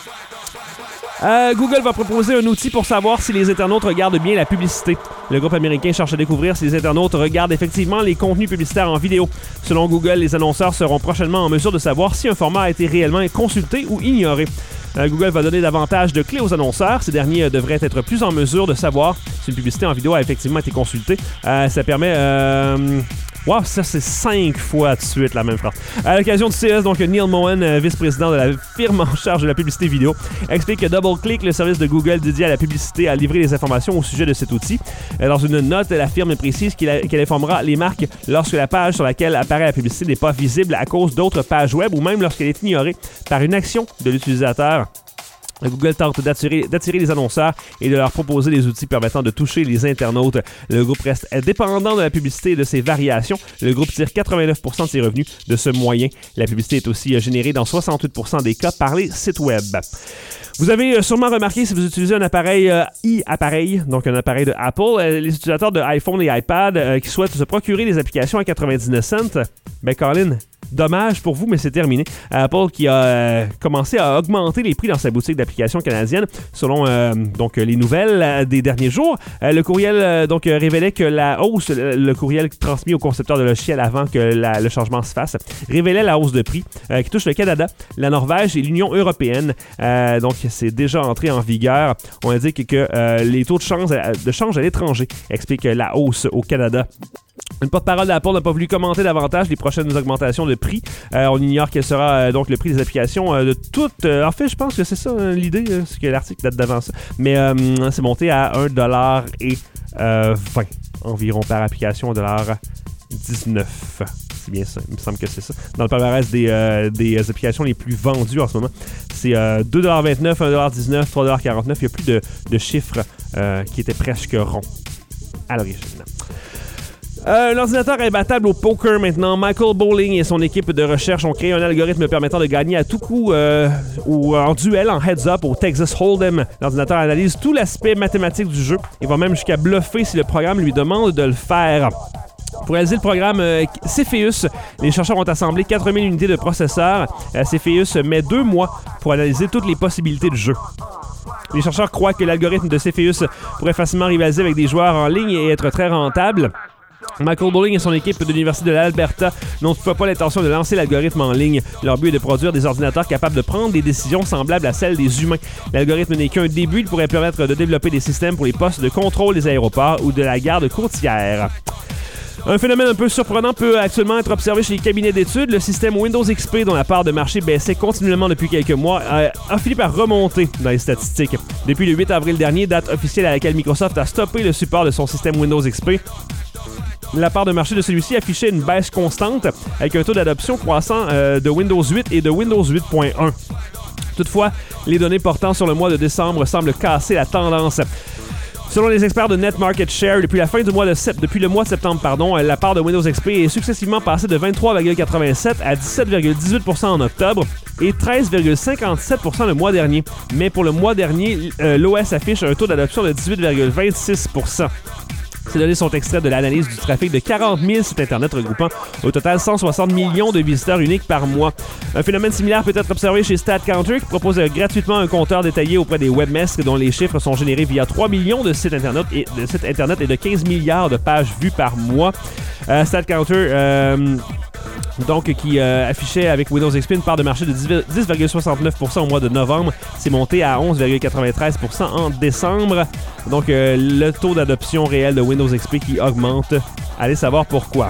Euh, Google va proposer un outil pour savoir si les internautes regardent bien la publicité. Le groupe américain cherche à découvrir si les internautes regardent effectivement les contenus publicitaires en vidéo. Selon Google, les annonceurs seront prochainement en mesure de savoir si un format a été réellement consulté ou ignoré. Euh, Google va donner davantage de clés aux annonceurs. Ces derniers euh, devraient être plus en mesure de savoir si une publicité en vidéo a effectivement été consultée. Euh, ça permet... Euh Wow, ça c'est cinq fois de suite la même phrase. À l'occasion du C E S, donc Neil Mohan, euh, vice-président de la firme en charge de la publicité vidéo, explique que DoubleClick, le service de Google dédié à la publicité, a livré les informations au sujet de cet outil. Euh, dans une note, la firme précise qu'il a, qu'elle informera les marques lorsque la page sur laquelle apparaît la publicité n'est pas visible à cause d'autres pages web ou même lorsqu'elle est ignorée par une action de l'utilisateur. Google tente d'attirer, d'attirer les annonceurs et de leur proposer des outils permettant de toucher les internautes. Le groupe reste dépendant de la publicité et de ses variations. Le groupe tire quatre-vingt-neuf pour cent de ses revenus de ce moyen. La publicité est aussi générée dans soixante-huit pour cent des cas par les sites web. Vous avez sûrement remarqué, si vous utilisez un appareil euh, e-appareil, donc un appareil de Apple, euh, les utilisateurs de iPhone et iPad euh, qui souhaitent se procurer des applications à quatre-vingt-dix-neuf cents, ben Colin, dommage pour vous, mais c'est terminé. Apple qui a euh, commencé à augmenter les prix dans sa boutique d'applications canadienne, selon euh, donc les nouvelles euh, des derniers jours. Euh, le courriel euh, donc euh, révélait que la hausse, le, le courriel transmis au concepteur de logiciel avant que la, le changement se fasse, révélait la hausse de prix euh, qui touche le Canada, la Norvège et l'Union européenne. Euh, donc c'est déjà entré en vigueur. On indique que euh, les taux de change, de change à l'étranger expliquent la hausse au Canada. Une porte-parole d'Apple n'a pas voulu commenter davantage les prochaines augmentations de prix. Euh, on ignore quel sera euh, donc le prix des applications euh, de toutes. Euh, en fait, je pense que c'est ça euh, l'idée, euh, c'est que l'article date d'avant ça. Mais euh, c'est monté à un dollar vingt. environ par application, un dollar dix-neuf. C'est bien ça, il me semble que c'est ça. Dans le palmarès des, euh, des applications les plus vendues en ce moment, c'est euh, deux dollars vingt-neuf, un dollar dix-neuf, trois dollars quarante-neuf. Il n'y a plus de, de chiffres euh, qui étaient presque ronds à l'origine. Euh, un ordinateur imbattable au poker maintenant. Michael Bowling et son équipe de recherche ont créé un algorithme permettant de gagner à tout coup euh, ou en duel, en heads-up au Texas Hold'em. L'ordinateur analyse tout l'aspect mathématique du jeu et va même jusqu'à bluffer si le programme lui demande de le faire. Pour réaliser le programme euh, Cepheus, les chercheurs ont assemblé quatre mille unités de processeurs. Euh, Cepheus met deux mois pour analyser toutes les possibilités du jeu. Les chercheurs croient que l'algorithme de Cepheus pourrait facilement rivaliser avec des joueurs en ligne et être très rentable. Michael Bowling et son équipe de l'Université de l'Alberta n'ont toutefois pas l'intention de lancer l'algorithme en ligne. Leur but est de produire des ordinateurs capables de prendre des décisions semblables à celles des humains. L'algorithme n'est qu'un début, il pourrait permettre de développer des systèmes pour les postes de contrôle des aéroports ou de la garde côtière. Un phénomène un peu surprenant peut actuellement être observé chez les cabinets d'études. Le système Windows X P, dont la part de marché baissait continuellement depuis quelques mois, a fini par remonter dans les statistiques. Depuis le huit avril dernier, date officielle à laquelle Microsoft a stoppé le support de son système Windows X P, la part de marché de celui-ci affichait une baisse constante avec un taux d'adoption croissant euh, de Windows huit et de Windows huit point un. Toutefois, les données portant sur le mois de décembre semblent casser la tendance. Selon les experts de Net Market Share, depuis la fin du mois de sept, depuis le mois de septembre, pardon, la part de Windows X P est successivement passée de vingt-trois virgule quatre-vingt-sept à dix-sept virgule dix-huit pour cent en octobre et treize virgule cinquante-sept pour cent le mois dernier. Mais pour le mois dernier, euh, l'O S affiche un taux d'adoption de dix-huit virgule vingt-six pour cent. Ces données sont extraites de l'analyse du trafic de quarante mille sites Internet regroupant au total cent soixante millions de visiteurs uniques par mois. Un phénomène similaire peut être observé chez StatCounter qui propose gratuitement un compteur détaillé auprès des webmestres dont les chiffres sont générés via trois millions de sites Internet et de, sites Internet et de quinze milliards de pages vues par mois. Euh, StatCounter... Euh, Donc, qui euh, affichait avec Windows X P une part de marché de dix virgule soixante-neuf pour cent au mois de novembre. C'est monté à onze virgule quatre-vingt-treize pour cent en décembre. Donc, euh, le taux d'adoption réel de Windows X P qui augmente. Allez savoir pourquoi.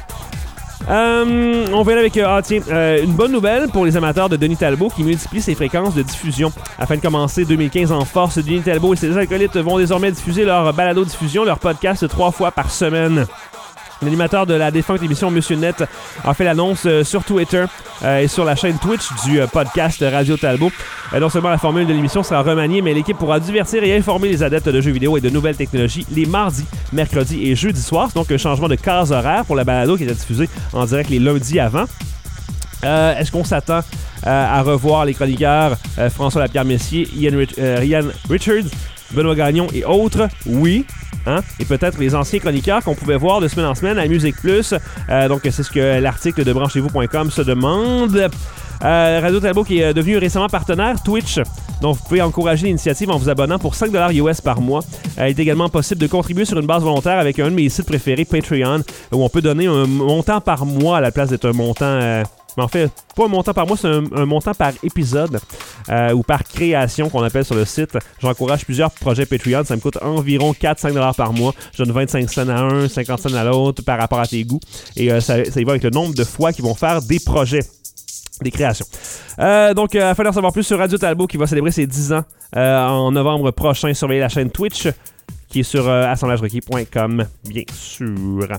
Euh, on va aller avec euh, ah, tiens, euh, une bonne nouvelle pour les amateurs de Denis Talbot qui multiplie ses fréquences de diffusion. Afin de commencer deux mille quinze en force, Denis Talbot et ses acolytes vont désormais diffuser leur balado-diffusion, leur podcast trois fois par semaine. L'animateur de la défunte émission Monsieur Net a fait l'annonce euh, sur Twitter euh, et sur la chaîne Twitch du euh, podcast Radio Talbot. Euh, non seulement la formule de l'émission sera remaniée, mais l'équipe pourra divertir et informer les adeptes de jeux vidéo et de nouvelles technologies les mardis, mercredis et jeudis soirs. C'est donc un changement de case horaire pour la balado qui était diffusée en direct les lundis avant. Euh, est-ce qu'on s'attend euh, à revoir les chroniqueurs euh, François Lapierre-Messier, Ian, Rich- euh, Ian Richards, Benoît Gagnon et autres? Oui. Hein? Et peut-être les anciens chroniqueurs qu'on pouvait voir de semaine en semaine à Musique Plus. Euh, donc, c'est ce que l'article de branchez-vous point com se demande. Euh, Radio Talbot qui est devenu récemment partenaire Twitch. Donc, vous pouvez encourager l'initiative en vous abonnant pour cinq dollars U S par mois. Euh, il est également possible de contribuer sur une base volontaire avec un de mes sites préférés, Patreon, où on peut donner un montant par mois à la place d'être un montant... Euh, mais en fait, pas un montant par mois, c'est un, un montant par épisode euh, ou par création qu'on appelle sur le site. J'encourage plusieurs projets Patreon. Ça me coûte environ quatre à cinq dollars par mois. Je donne vingt-cinq cents à un, cinquante cents à l'autre par rapport à tes goûts. Et euh, ça, ça y va avec le nombre de fois qu'ils vont faire des projets. Des créations. Euh, donc, euh, afin d'en savoir plus sur Radio Talbot qui va célébrer ses dix ans euh, en novembre prochain, surveillez la chaîne Twitch qui est sur euh, assemblage requis point com, bien sûr.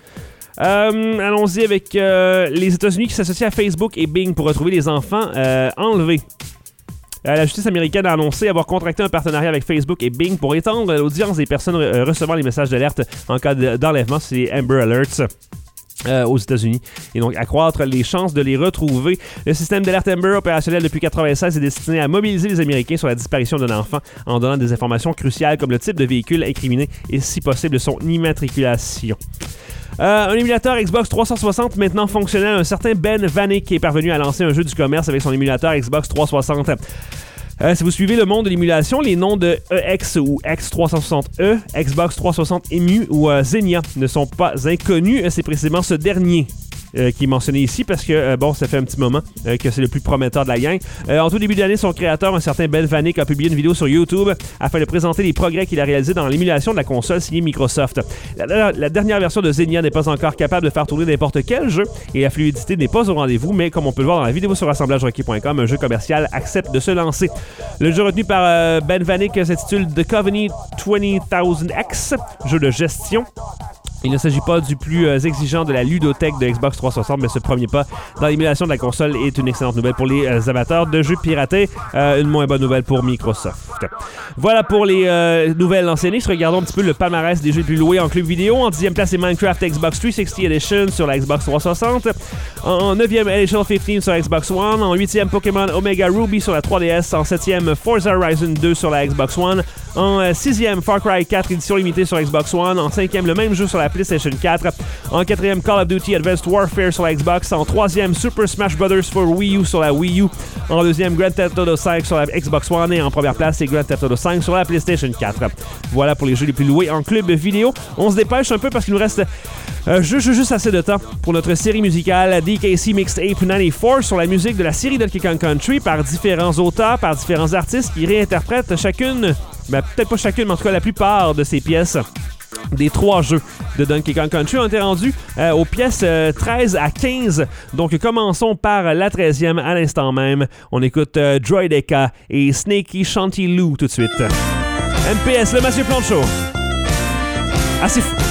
Euh, allons-y avec euh, les États-Unis qui s'associent à Facebook et Bing pour retrouver les enfants euh, enlevés. Euh, la justice américaine a annoncé avoir contracté un partenariat avec Facebook et Bing pour étendre l'audience des personnes re- recevant les messages d'alerte en cas de, d'enlèvement, c'est les Amber Alerts. Euh, aux États-Unis et donc accroître les chances de les retrouver. Le système d'alerte Amber opérationnel depuis quatre-vingt-seize est destiné à mobiliser les Américains sur la disparition d'un enfant en donnant des informations cruciales comme le type de véhicule incriminé et si possible son immatriculation. Euh, un émulateur Xbox trois cent soixante maintenant fonctionnel, un certain Ben Vanik est parvenu à lancer un jeu du commerce avec son émulateur Xbox trois cent soixante. Euh, si vous suivez le monde de l'émulation, les noms de E X ou X trois cent soixante E, Xbox trois cent soixante E M U ou euh, Xenia ne sont pas inconnus. C'est précisément ce dernier euh, qui est mentionné ici parce que, euh, bon, ça fait un petit moment euh, que c'est le plus prometteur de la gang. Euh, en tout début d'année, son créateur, un certain Ben Vanik, a publié une vidéo sur YouTube afin de présenter les progrès qu'il a réalisés dans l'émulation de la console signée Microsoft. La, la, la dernière version de Xenia n'est pas encore capable de faire tourner n'importe quel jeu et la fluidité n'est pas au rendez-vous, mais comme on peut le voir dans la vidéo sur assemblage requis point com, un jeu commercial accepte de se lancer. Le jeu retenu par euh, Ben Vanik s'intitule The Covenant vingt mille X, jeu de gestion. Il ne s'agit pas du plus euh, exigeant de la ludothèque de Xbox trois cent soixante, mais ce premier pas dans l'émulation de la console est une excellente nouvelle pour les euh, amateurs de jeux piratés. Euh, une moins bonne nouvelle pour Microsoft. Voilà pour les euh, nouvelles lancées. Regardons un petit peu le palmarès des jeux les plus loués en club vidéo. En dixième place, c'est Minecraft Xbox trois cent soixante Edition sur la Xbox trois cent soixante. En neuvième, N H L quinze sur la Xbox One. En huitième, Pokémon Omega Ruby sur la trois D S. En septième, Forza Horizon deux sur la Xbox One. En euh, sixième, Far Cry quatre édition limitée sur la Xbox One. En cinquième, le même jeu sur la PlayStation quatre. En quatrième, Call of Duty Advanced Warfare sur la Xbox. En troisième, Super Smash Bros. For Wii U sur la Wii U. En deuxième, Grand Theft Auto cinq sur la Xbox One. Et en première place, c'est Grand Theft Auto cinq sur la PlayStation quatre. Voilà pour les jeux les plus loués en club vidéo. On se dépêche un peu parce qu'il nous reste euh, juste, juste assez de temps pour notre série musicale D K C Mixtape quatre-vingt-quatorze sur la musique de la série Donkey Kong Country par différents auteurs, par différents artistes qui réinterprètent chacune, ben, peut-être pas chacune, mais en tout cas la plupart de ces pièces des trois jeux de Donkey Kong Country. On était rendu euh, aux pièces euh, treize à quinze. Donc, commençons par la treizième à l'instant même. On écoute euh, Droideka et Snaky Shanty Lou tout de suite. M P S, le Mathieu Plante Show. Ah, c'est fou.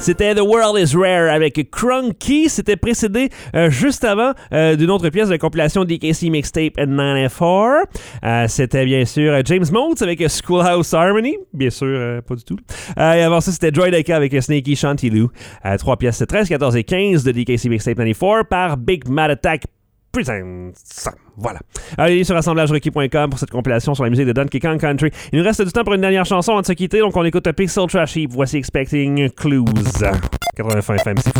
C'était The World is Rare avec Crunky. C'était précédé euh, juste avant euh, d'une autre pièce de la compilation D K C Mixtape quatre-vingt-quatre. Euh, c'était bien sûr euh, James Motes avec Schoolhouse Harmony. Bien sûr, euh, pas du tout. Euh, et avant ça, c'était Droideka avec Snakey Shantilou. Euh, trois pièces treize, quatorze et quinze de D K C Mixtape quatre-vingt-quatre par Big Mad Attack Presents. Voilà. Allez sur assemblage requis point com pour cette compilation sur la musique de Donkey Kong Country. Il nous reste du temps pour une dernière chanson avant de se quitter, donc on écoute Pixel Trash Heap. Voici Expecting Clues. quatre-vingt-cinq F M, c'est fou.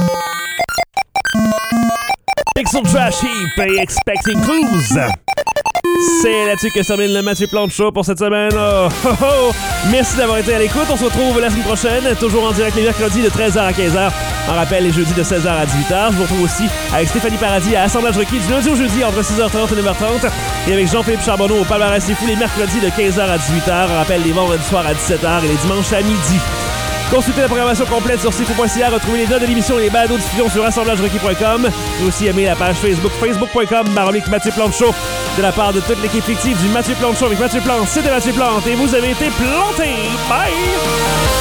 Pixel Trash Heap et Expecting Clues. C'est là-dessus que se termine le Mathieu Plante Show pour cette semaine. Oh, oh, oh. Merci d'avoir été à l'écoute. On se retrouve la semaine prochaine, toujours en direct les mercredis de treize heures à quinze heures. On rappelle les jeudis de seize heures à dix-huit heures. Je vous retrouve aussi avec Stéphanie Paradis à Assemblage requis du lundi au jeudi entre six heures trente et neuf heures trente. Et avec Jean-Philippe Charbonneau au Palmarès C'est Fou les mercredis de quinze heures à dix-huit heures. On rappelle les vendredis soirs à dix-sept heures et les dimanches à midi. Consultez la programmation complète sur sifo point c a. Retrouvez les notes de l'émission et les balados diffusion sur assemblage requis point com. Et aussi aimer la page Facebook, facebook point com baroblique Mathieu Plante Show. De la part de toute l'équipe fictive du Mathieu Plante Show avec Mathieu Plante, c'était Mathieu Plante et vous avez été planté. Bye!